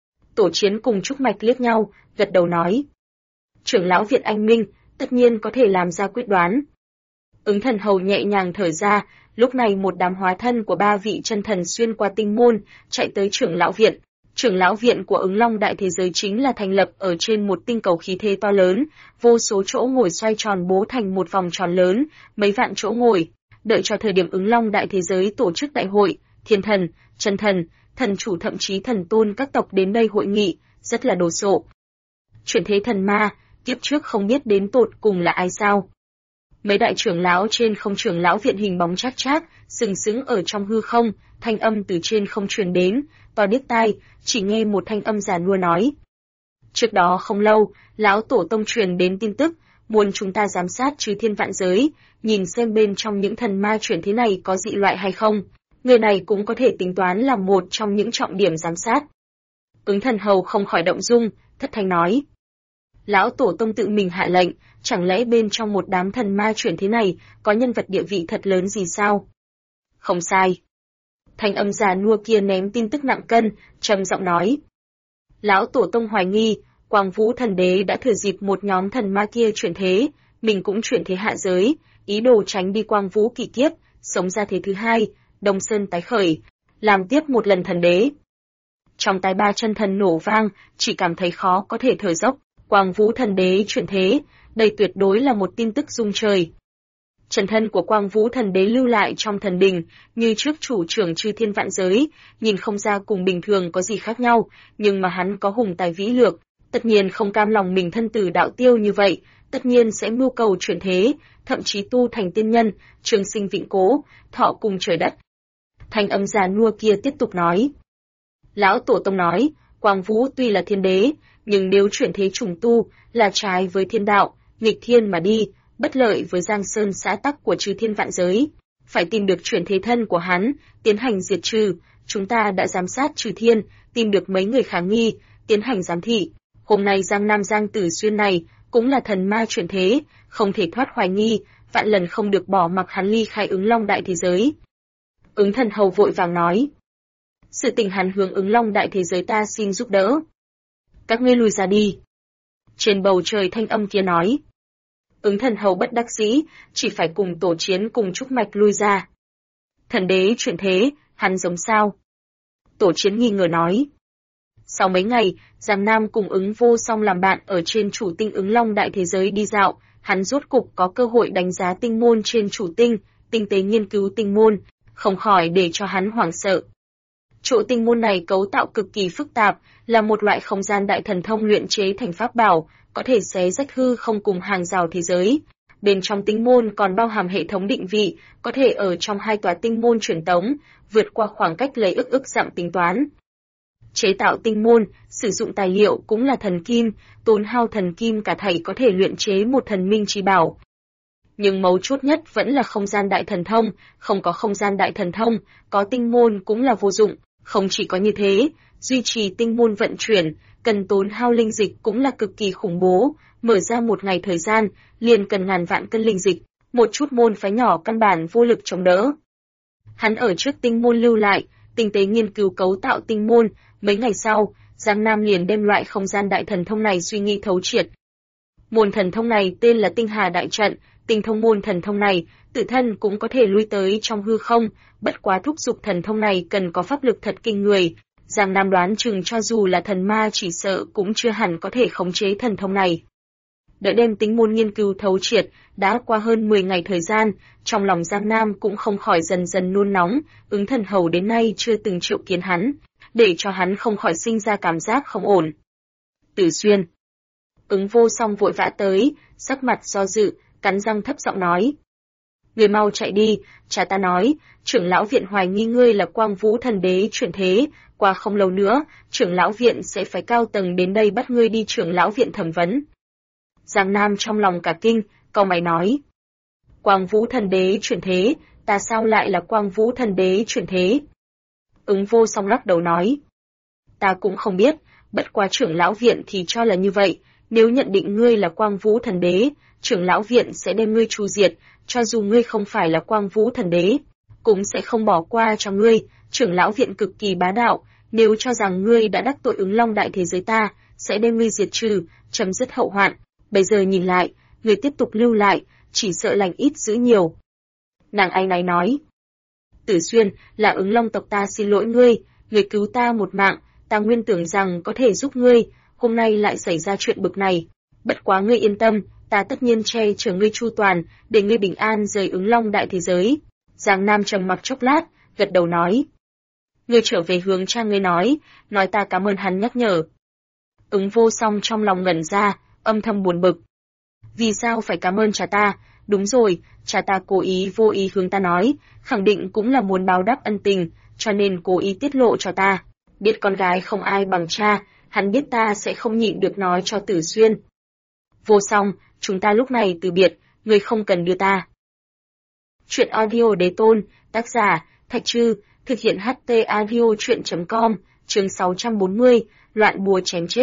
Tổ Chiến cùng Trúc Mạch liếc nhau, gật đầu nói. Trưởng lão viện anh minh, tất nhiên có thể làm ra quyết đoán. Ứng Thần Hầu nhẹ nhàng thở ra, lúc này một đám hóa thân của ba vị chân thần xuyên qua tinh môn, chạy tới trưởng lão viện. Trưởng lão viện của Ứng Long đại thế giới chính là thành lập ở trên một tinh cầu khí thế to lớn, vô số chỗ ngồi xoay tròn bố thành một vòng tròn lớn, mấy vạn chỗ ngồi. Đợi cho thời điểm Ứng Long đại thế giới tổ chức đại hội, thiên thần, chân thần, thần chủ thậm chí thần tôn các tộc đến đây hội nghị, rất là đồ sộ. Chuyển thế thần ma, kiếp trước không biết đến tột cùng là ai sao? Mấy đại trưởng lão trên không trưởng lão viện hình bóng chác chác, sừng sững ở trong hư không, thanh âm từ trên không truyền đến, to điếc tai, chỉ nghe một thanh âm già nua nói. Trước đó không lâu, lão tổ tông truyền đến tin tức, muốn chúng ta giám sát chư thiên vạn giới, nhìn xem bên trong những thần ma chuyển thế này có dị loại hay không. Người này cũng có thể tính toán là một trong những trọng điểm giám sát. Ứng Thần Hầu không khỏi động dung, thất thanh nói. Lão tổ tông tự mình hạ lệnh, chẳng lẽ bên trong một đám thần ma chuyển thế này có nhân vật địa vị thật lớn gì sao? Không sai. Thanh âm già nua kia ném tin tức nặng cân, trầm giọng nói. Lão tổ tông hoài nghi, Quang Vũ Thần Đế đã thừa dịp một nhóm thần ma kia chuyển thế, mình cũng chuyển thế hạ giới, ý đồ tránh đi Quang Vũ kỳ kiếp, sống ra thế thứ hai, Đông Sơn tái khởi, làm tiếp một lần thần đế. Trong tai ba chân thần nổ vang, chỉ cảm thấy khó có thể thở dốc, Quang Vũ Thần Đế chuyển thế, đây tuyệt đối là một tin tức rung trời. Chân thân của Quang Vũ Thần Đế lưu lại trong thần đình, như trước chủ trưởng chư thiên vạn giới, nhìn không ra cùng bình thường có gì khác nhau, nhưng mà hắn có hùng tài vĩ lược, tất nhiên không cam lòng mình thân tử đạo tiêu như vậy, tất nhiên sẽ mưu cầu chuyển thế, thậm chí tu thành tiên nhân, trường sinh vĩnh cố, thọ cùng trời đất. Thanh âm già nua kia tiếp tục nói. Lão Tổ Tông nói, Quang Vũ tuy là thiên đế, nhưng nếu chuyển thế trùng tu, là trái với thiên đạo, nghịch thiên mà đi, bất lợi với giang sơn xã tắc của chư thiên vạn giới. Phải tìm được chuyển thế thân của hắn, tiến hành diệt trừ, chúng ta đã giám sát trừ thiên, tìm được mấy người khả nghi, tiến hành giám thị. Hôm nay Giang Nam Giang Tử Xuyên này, cũng là thần ma chuyển thế, không thể thoát hoài nghi, vạn lần không được bỏ mặc hắn ly khai Ứng Long đại thế giới. Ứng Thần Hầu vội vàng nói. Sự tình hắn hướng Ứng Long đại thế giới ta xin giúp đỡ. Các ngươi lùi ra đi. Trên bầu trời thanh âm kia nói. Ứng Thần Hầu bất đắc dĩ, chỉ phải cùng tổ chiến cùng trúc mạch lui ra. Thần đế chuyển thế, hắn giống sao? Tổ chiến nghi ngờ nói. Sau mấy ngày, Giang Nam cùng Ứng Vô Song làm bạn ở trên chủ tinh Ứng Long đại thế giới đi dạo, hắn rốt cục có cơ hội đánh giá tinh môn trên chủ tinh, tinh tế nghiên cứu tinh môn, không khỏi để cho hắn hoảng sợ. Chỗ tinh môn này cấu tạo cực kỳ phức tạp, là một loại không gian đại thần thông luyện chế thành pháp bảo, có thể xé rách hư không cùng hàng rào thế giới. Bên trong tinh môn còn bao hàm hệ thống định vị, có thể ở trong hai tòa tinh môn truyền tống, vượt qua khoảng cách lấy ức dặm tính toán. Chế tạo tinh môn, sử dụng tài liệu cũng là thần kim, tốn hao thần kim cả thảy có thể luyện chế một thần minh chi bảo. Nhưng mấu chốt nhất vẫn là không gian đại thần thông, không có không gian đại thần thông, có tinh môn cũng là vô dụng. Không chỉ có như thế, duy trì tinh môn vận chuyển, cần tốn hao linh dịch cũng là cực kỳ khủng bố, mở ra một ngày thời gian, liền cần ngàn vạn cân linh dịch, một chút môn phái nhỏ căn bản vô lực chống đỡ. Hắn ở trước tinh môn lưu lại, tinh tế nghiên cứu cấu tạo tinh môn, mấy ngày sau, Giang Nam liền đem loại không gian đại thần thông này suy nghĩ thấu triệt. Môn thần thông này tên là Tinh Hà Đại Trận, tinh thông môn thần thông này, tự thân cũng có thể lui tới trong hư không, bất quá thúc giục thần thông này cần có pháp lực thật kinh người. Giang Nam đoán chừng cho dù là thần ma chỉ sợ cũng chưa hẳn có thể khống chế thần thông này. Đợi đem tính môn nghiên cứu thấu triệt, đã qua hơn 10 ngày thời gian, trong lòng Giang Nam cũng không khỏi dần dần nôn nóng, Ứng Thần Hầu đến nay chưa từng triệu kiến hắn, để cho hắn không khỏi sinh ra cảm giác không ổn. Tử Xuyên. Ứng Vô Song vội vã tới, sắc mặt do dự, cắn răng thấp giọng nói. Người mau chạy đi, cha ta nói, trưởng lão viện hoài nghi ngươi là Quang Vũ Thần Đế chuyển thế, qua không lâu nữa, trưởng lão viện sẽ phải cao tầng đến đây bắt ngươi đi trưởng lão viện thẩm vấn. Giang Nam trong lòng cả kinh, cau mày nói. Quang Vũ Thần Đế chuyển thế, ta sao lại là Quang Vũ Thần Đế chuyển thế? Ứng Vô Song lắc đầu nói. Ta cũng không biết, bất quá trưởng lão viện thì cho là như vậy, nếu nhận định ngươi là Quang Vũ Thần Đế, trưởng lão viện sẽ đem ngươi tru diệt, cho dù ngươi không phải là Quang Vũ Thần Đế, cũng sẽ không bỏ qua cho ngươi, trưởng lão viện cực kỳ bá đạo, nếu cho rằng ngươi đã đắc tội Ứng Long đại thế giới ta, sẽ đem ngươi diệt trừ, chấm dứt hậu hoạn. Bây giờ nhìn lại, ngươi tiếp tục lưu lại, chỉ sợ lành ít dữ nhiều. Nàng áy náy nói. Tử Xuyên, là Ứng Long tộc ta xin lỗi ngươi, ngươi cứu ta một mạng, ta nguyên tưởng rằng có thể giúp ngươi, hôm nay lại xảy ra chuyện bực này. Bất quá ngươi yên tâm, ta tất nhiên che chở ngươi chu toàn, để ngươi bình an rời Ứng Long đại thế giới. Giang Nam trầm mặc chốc lát, gật đầu nói. Ngươi trở về hướng cha ngươi nói ta cảm ơn hắn nhắc nhở. Ứng Vô Song trong lòng ngẩn ra, âm thầm buồn bực. Vì sao phải cảm ơn cha ta? Đúng rồi, cha ta cố ý vô ý hướng ta nói, khẳng định cũng là muốn báo đáp ân tình, cho nên cố ý tiết lộ cho ta. Biết con gái không ai bằng cha, hắn biết ta sẽ không nhịn được nói cho Tử Xuyên. Vô Song, chúng ta lúc này từ biệt, ngươi không cần đưa ta. Chuyện audio đế tôn, tác giả, Thạch Trư, thực hiện HT audio chuyện.com, chương 640, loạn bùa chém chết.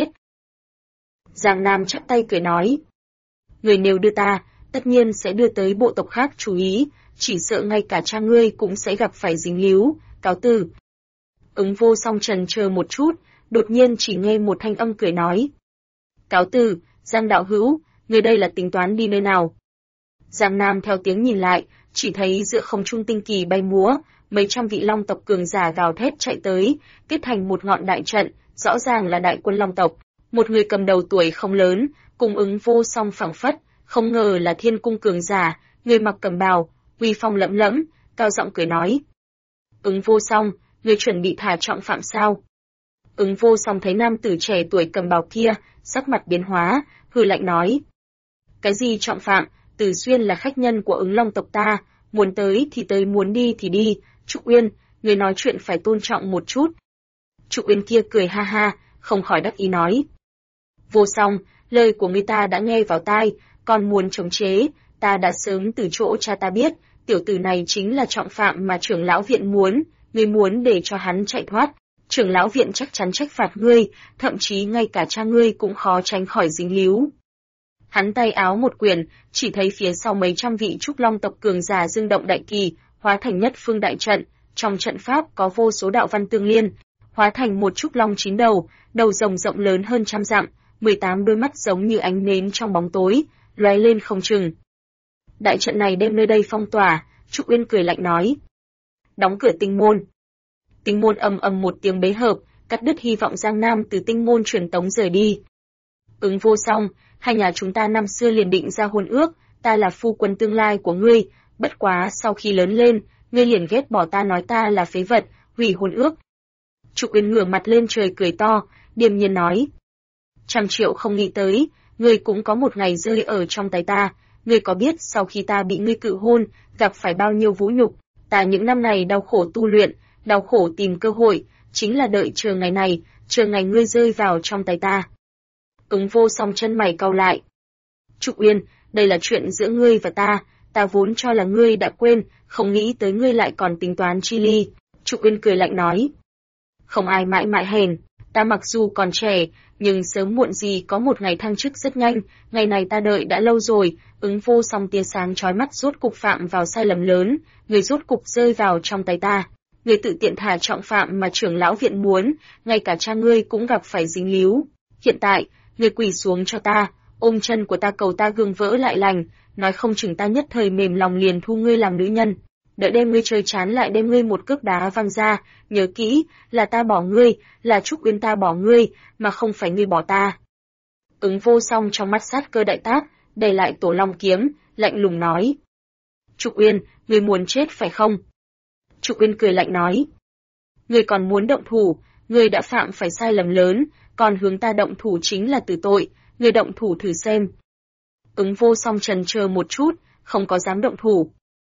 Giang Nam chắp tay cười nói. Người nếu đưa ta, tất nhiên sẽ đưa tới bộ tộc khác chú ý, chỉ sợ ngay cả cha ngươi cũng sẽ gặp phải dính líu, cáo từ. Ứng Vô Song trần chờ một chút, đột nhiên chỉ nghe một thanh âm cười nói. Cáo từ, Giang đạo hữu, người đây là tính toán đi nơi nào? Giang Nam theo tiếng nhìn lại, chỉ thấy giữa không trung tinh kỳ bay múa, mấy trăm vị Long tộc cường giả gào thét chạy tới, kết thành một ngọn đại trận, rõ ràng là đại quân Long tộc. Một người cầm đầu tuổi không lớn, cùng Ứng Vô Song phảng phất, không ngờ là Thiên cung cường giả, người mặc cẩm bào, uy phong lẫm lẫm, cao giọng cười nói: "Ứng Vô Song, người chuẩn bị thả trọng phạm sao?" Ứng Vô Song thấy nam tử trẻ tuổi cầm bào kia, sắc mặt biến hóa, hừ lạnh nói: "Cái gì trọng phạm? Từ Xuyên là khách nhân của Ứng Long tộc ta, muốn tới thì tới, muốn đi thì đi. Trúc Uyên, người nói chuyện phải tôn trọng một chút." Trúc Uyên kia cười ha ha, không khỏi đắc ý nói: "Vô Song, lời của người ta đã nghe vào tai, còn muốn chống chế, ta đã sớm từ chỗ cha ta biết, tiểu tử này chính là trọng phạm mà trưởng lão viện muốn, ngươi muốn để cho hắn chạy thoát, trưởng lão viện chắc chắn trách phạt ngươi, thậm chí ngay cả cha ngươi cũng khó tránh khỏi dính líu." Hắn tay áo một quyền, chỉ thấy phía sau mấy trăm vị trúc long tộc cường giả dương động đại kỳ, hóa thành nhất phương đại trận, trong trận pháp có vô số đạo văn tương liên, hóa thành một trúc long 9 đầu, đầu rồng rộng lớn hơn trăm dặm, 18 đôi mắt giống như ánh nến trong bóng tối, lóe lên không chừng. Đại trận này đem nơi đây phong tỏa, Trúc Uyên cười lạnh nói: "Đóng cửa tinh môn." Tinh môn ầm ầm một tiếng bế hợp, cắt đứt hy vọng Giang Nam từ tinh môn truyền tống rời đi. "Ứng Vô Song, hai nhà chúng ta năm xưa liền định ra hôn ước, ta là phu quân tương lai của ngươi, bất quá sau khi lớn lên, ngươi liền ghét bỏ ta, nói ta là phế vật, hủy hôn ước." Trúc Uyên ngửa mặt lên trời cười to, điềm nhiên nói: "Trăm triệu không nghĩ tới, ngươi cũng có một ngày rơi ở trong tay ta, ngươi có biết sau khi ta bị ngươi cự hôn, gặp phải bao nhiêu vũ nhục, ta những năm này đau khổ tu luyện, đau khổ tìm cơ hội, chính là đợi chờ ngày này, chờ ngày ngươi rơi vào trong tay ta." Ứng Vô Song chân mày cau lại: "Trúc Uyên, đây là chuyện giữa ngươi và ta vốn cho là ngươi đã quên, không nghĩ tới ngươi lại còn tính toán chi ly." Trúc Uyên cười lạnh nói: "Không ai mãi mãi hèn, ta mặc dù còn trẻ, nhưng sớm muộn gì có một ngày thăng chức rất nhanh, ngày này ta đợi đã lâu rồi." Ứng Vô Song tia sáng chói mắt rốt cục phạm vào sai lầm lớn, người rốt cục rơi vào trong tay ta. Người tự tiện thả trọng phạm mà trưởng lão viện muốn, ngay cả cha ngươi cũng gặp phải dính líu. Hiện tại, người quỳ xuống cho ta, ôm chân của ta cầu ta gương vỡ lại lành, nói không chừng ta nhất thời mềm lòng liền thu ngươi làm nữ nhân. Đợi đem ngươi chơi chán lại đem ngươi một cước đá văng ra, nhớ kỹ, là ta bỏ ngươi, là Trúc Uyên ta bỏ ngươi, mà không phải ngươi bỏ ta." Ứng Vô Song trong mắt sát cơ đại tác, đẩy lại tổ long kiếm, lạnh lùng nói: "Trúc Uyên, ngươi muốn chết phải không?" Trúc Uyên cười lạnh nói: "Ngươi còn muốn động thủ, ngươi đã phạm phải sai lầm lớn, còn hướng ta động thủ chính là tử tội, ngươi động thủ thử xem." Ứng Vô Song chần chờ một chút, không có dám động thủ.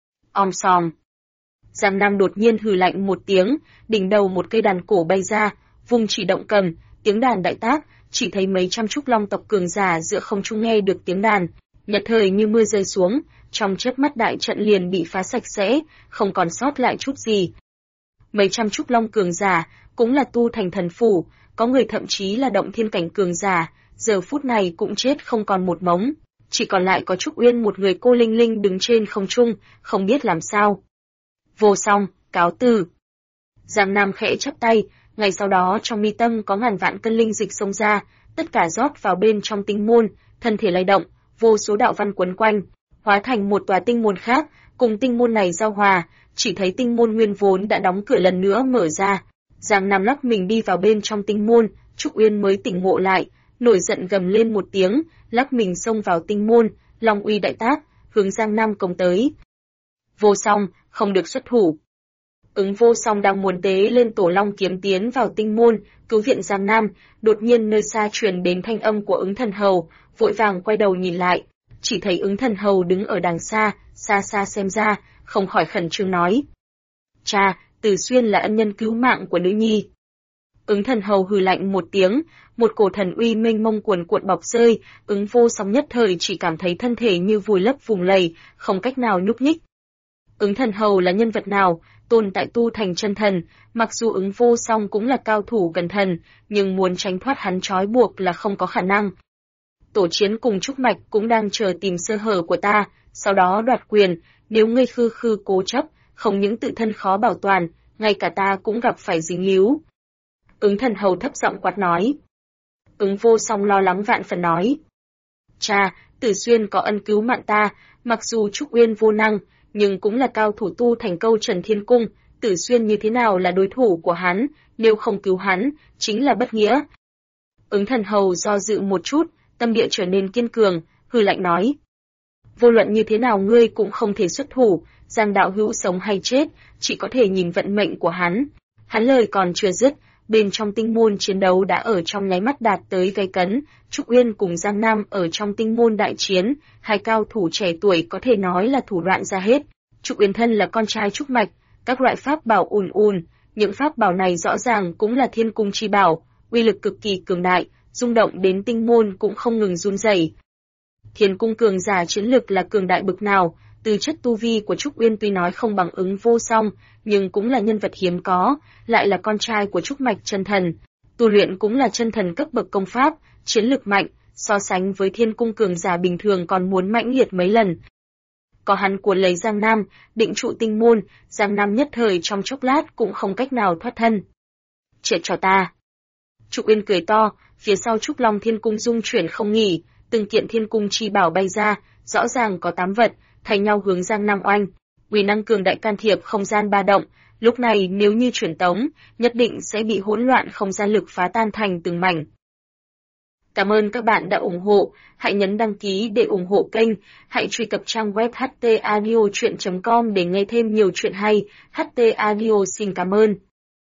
Om sòm. Giang Nam đột nhiên hừ lạnh một tiếng, đỉnh đầu một cây đàn cổ bay ra, vùng chỉ động cầm, tiếng đàn đại tác, chỉ thấy mấy trăm trúc long tộc cường giả giữa không trung nghe được tiếng đàn, nhất thời như mưa rơi xuống, trong chớp mắt đại trận liền bị phá sạch sẽ, không còn sót lại chút gì. Mấy trăm trúc long cường giả cũng là tu thành thần phủ, có người thậm chí là động thiên cảnh cường giả, giờ phút này cũng chết không còn một mống, chỉ còn lại có Trúc Uyên một người cô linh linh đứng trên không trung, không biết làm sao. Vô Song, cáo từ. Giang Nam khẽ chắp tay, ngay sau đó trong mi tâm có ngàn vạn cân linh dịch xông ra, tất cả rót vào bên trong tinh môn, thân thể lay động, vô số đạo văn quấn quanh, hóa thành một tòa tinh môn khác, cùng tinh môn này giao hòa, chỉ thấy tinh môn nguyên vốn đã đóng cửa lần nữa mở ra. Giang Nam lắc mình đi vào bên trong tinh môn, Trúc Uyên mới tỉnh ngộ lại, nổi giận gầm lên một tiếng, lắc mình xông vào tinh môn, long uy đại tác, hướng Giang Nam công tới. Vô Song, không được xuất thủ. Ứng Vô Song đang muốn tế lên tổ long kiếm tiến vào tinh môn, cứu viện Giang Nam, đột nhiên nơi xa truyền đến thanh âm của Ứng Thần Hầu, vội vàng quay đầu nhìn lại, chỉ thấy Ứng Thần Hầu đứng ở đằng xa, xa xa xem ra, không khỏi khẩn trương nói: "Cha, Từ Xuyên là ân nhân cứu mạng của nữ nhi." Ứng Thần Hầu hừ lạnh một tiếng, một cổ thần uy mênh mông cuồn cuộn bọc rơi, Ứng Vô Song nhất thời chỉ cảm thấy thân thể như vùi lấp vùng lầy, không cách nào nhúc nhích. Ứng Thần Hầu là nhân vật nào, tồn tại tu thành chân thần, mặc dù Ứng Vô Song cũng là cao thủ gần thần, nhưng muốn tránh thoát hắn trói buộc là không có khả năng. Tổ Chiến cùng Trúc Mạch cũng đang chờ tìm sơ hở của ta, sau đó đoạt quyền, nếu ngươi khư khư cố chấp, không những tự thân khó bảo toàn, ngay cả ta cũng gặp phải dính líu. Ứng Thần Hầu thấp giọng quát nói: Ứng Vô Song lo lắng vạn phần nói. Cha, Tử Xuyên có ân cứu mạng ta, mặc dù Trúc Uyên vô năng, nhưng cũng là cao thủ tu thành Câu Trần Thiên Cung, Tử Xuyên như thế nào là đối thủ của hắn, nếu không cứu hắn, chính là bất nghĩa. Ứng Thần Hầu do dự một chút, tâm địa trở nên kiên cường, hừ lạnh nói. Vô luận như thế nào ngươi cũng không thể xuất thủ, Giang đạo hữu sống hay chết, chỉ có thể nhìn vận mệnh của hắn. Hắn lời còn chưa dứt, bên trong tinh môn chiến đấu đã ở trong nháy mắt đạt tới gay cấn, Trúc Uyên cùng Giang Nam ở trong tinh môn đại chiến, hai cao thủ trẻ tuổi có thể nói là thủ đoạn ra hết. Trúc Uyên thân là con trai Trúc Mạch, các loại pháp bảo ùn ùn, những pháp bảo này rõ ràng cũng là thiên cung chi bảo, uy lực cực kỳ cường đại, rung động đến tinh môn cũng không ngừng run rẩy. Thiên cung cường giả chiến lực là cường đại bực nào, tư chất tu vi của Trúc Uyên tuy nói không bằng Ứng Vô Song, nhưng cũng là nhân vật hiếm có, lại là con trai của Trúc Mạch chân thần, tu luyện cũng là chân thần cấp bậc công pháp, chiến lực mạnh, so sánh với thiên cung cường giả bình thường còn muốn mãnh liệt mấy lần. Có hắn cuốn lấy Giang Nam, định trụ tinh môn, Giang Nam nhất thời trong chốc lát cũng không cách nào thoát thân. Chết cho ta! Trúc Uyên cười to, phía sau Trúc Long Thiên Cung rung chuyển không nghỉ, từng kiện thiên cung chi bảo bay ra, rõ ràng có 8 vật, thay nhau hướng Giang Nam oanh. Uy năng cường đại can thiệp không gian ba động, lúc này nếu như chuyển tống, nhất định sẽ bị hỗn loạn không gian lực phá tan thành từng mảnh. Cảm ơn các bạn đã ủng hộ, hãy nhấn đăng ký để ủng hộ kênh, hãy truy cập trang web htaudio.com để nghe thêm nhiều chuyện hay. HT Audio xin cảm ơn.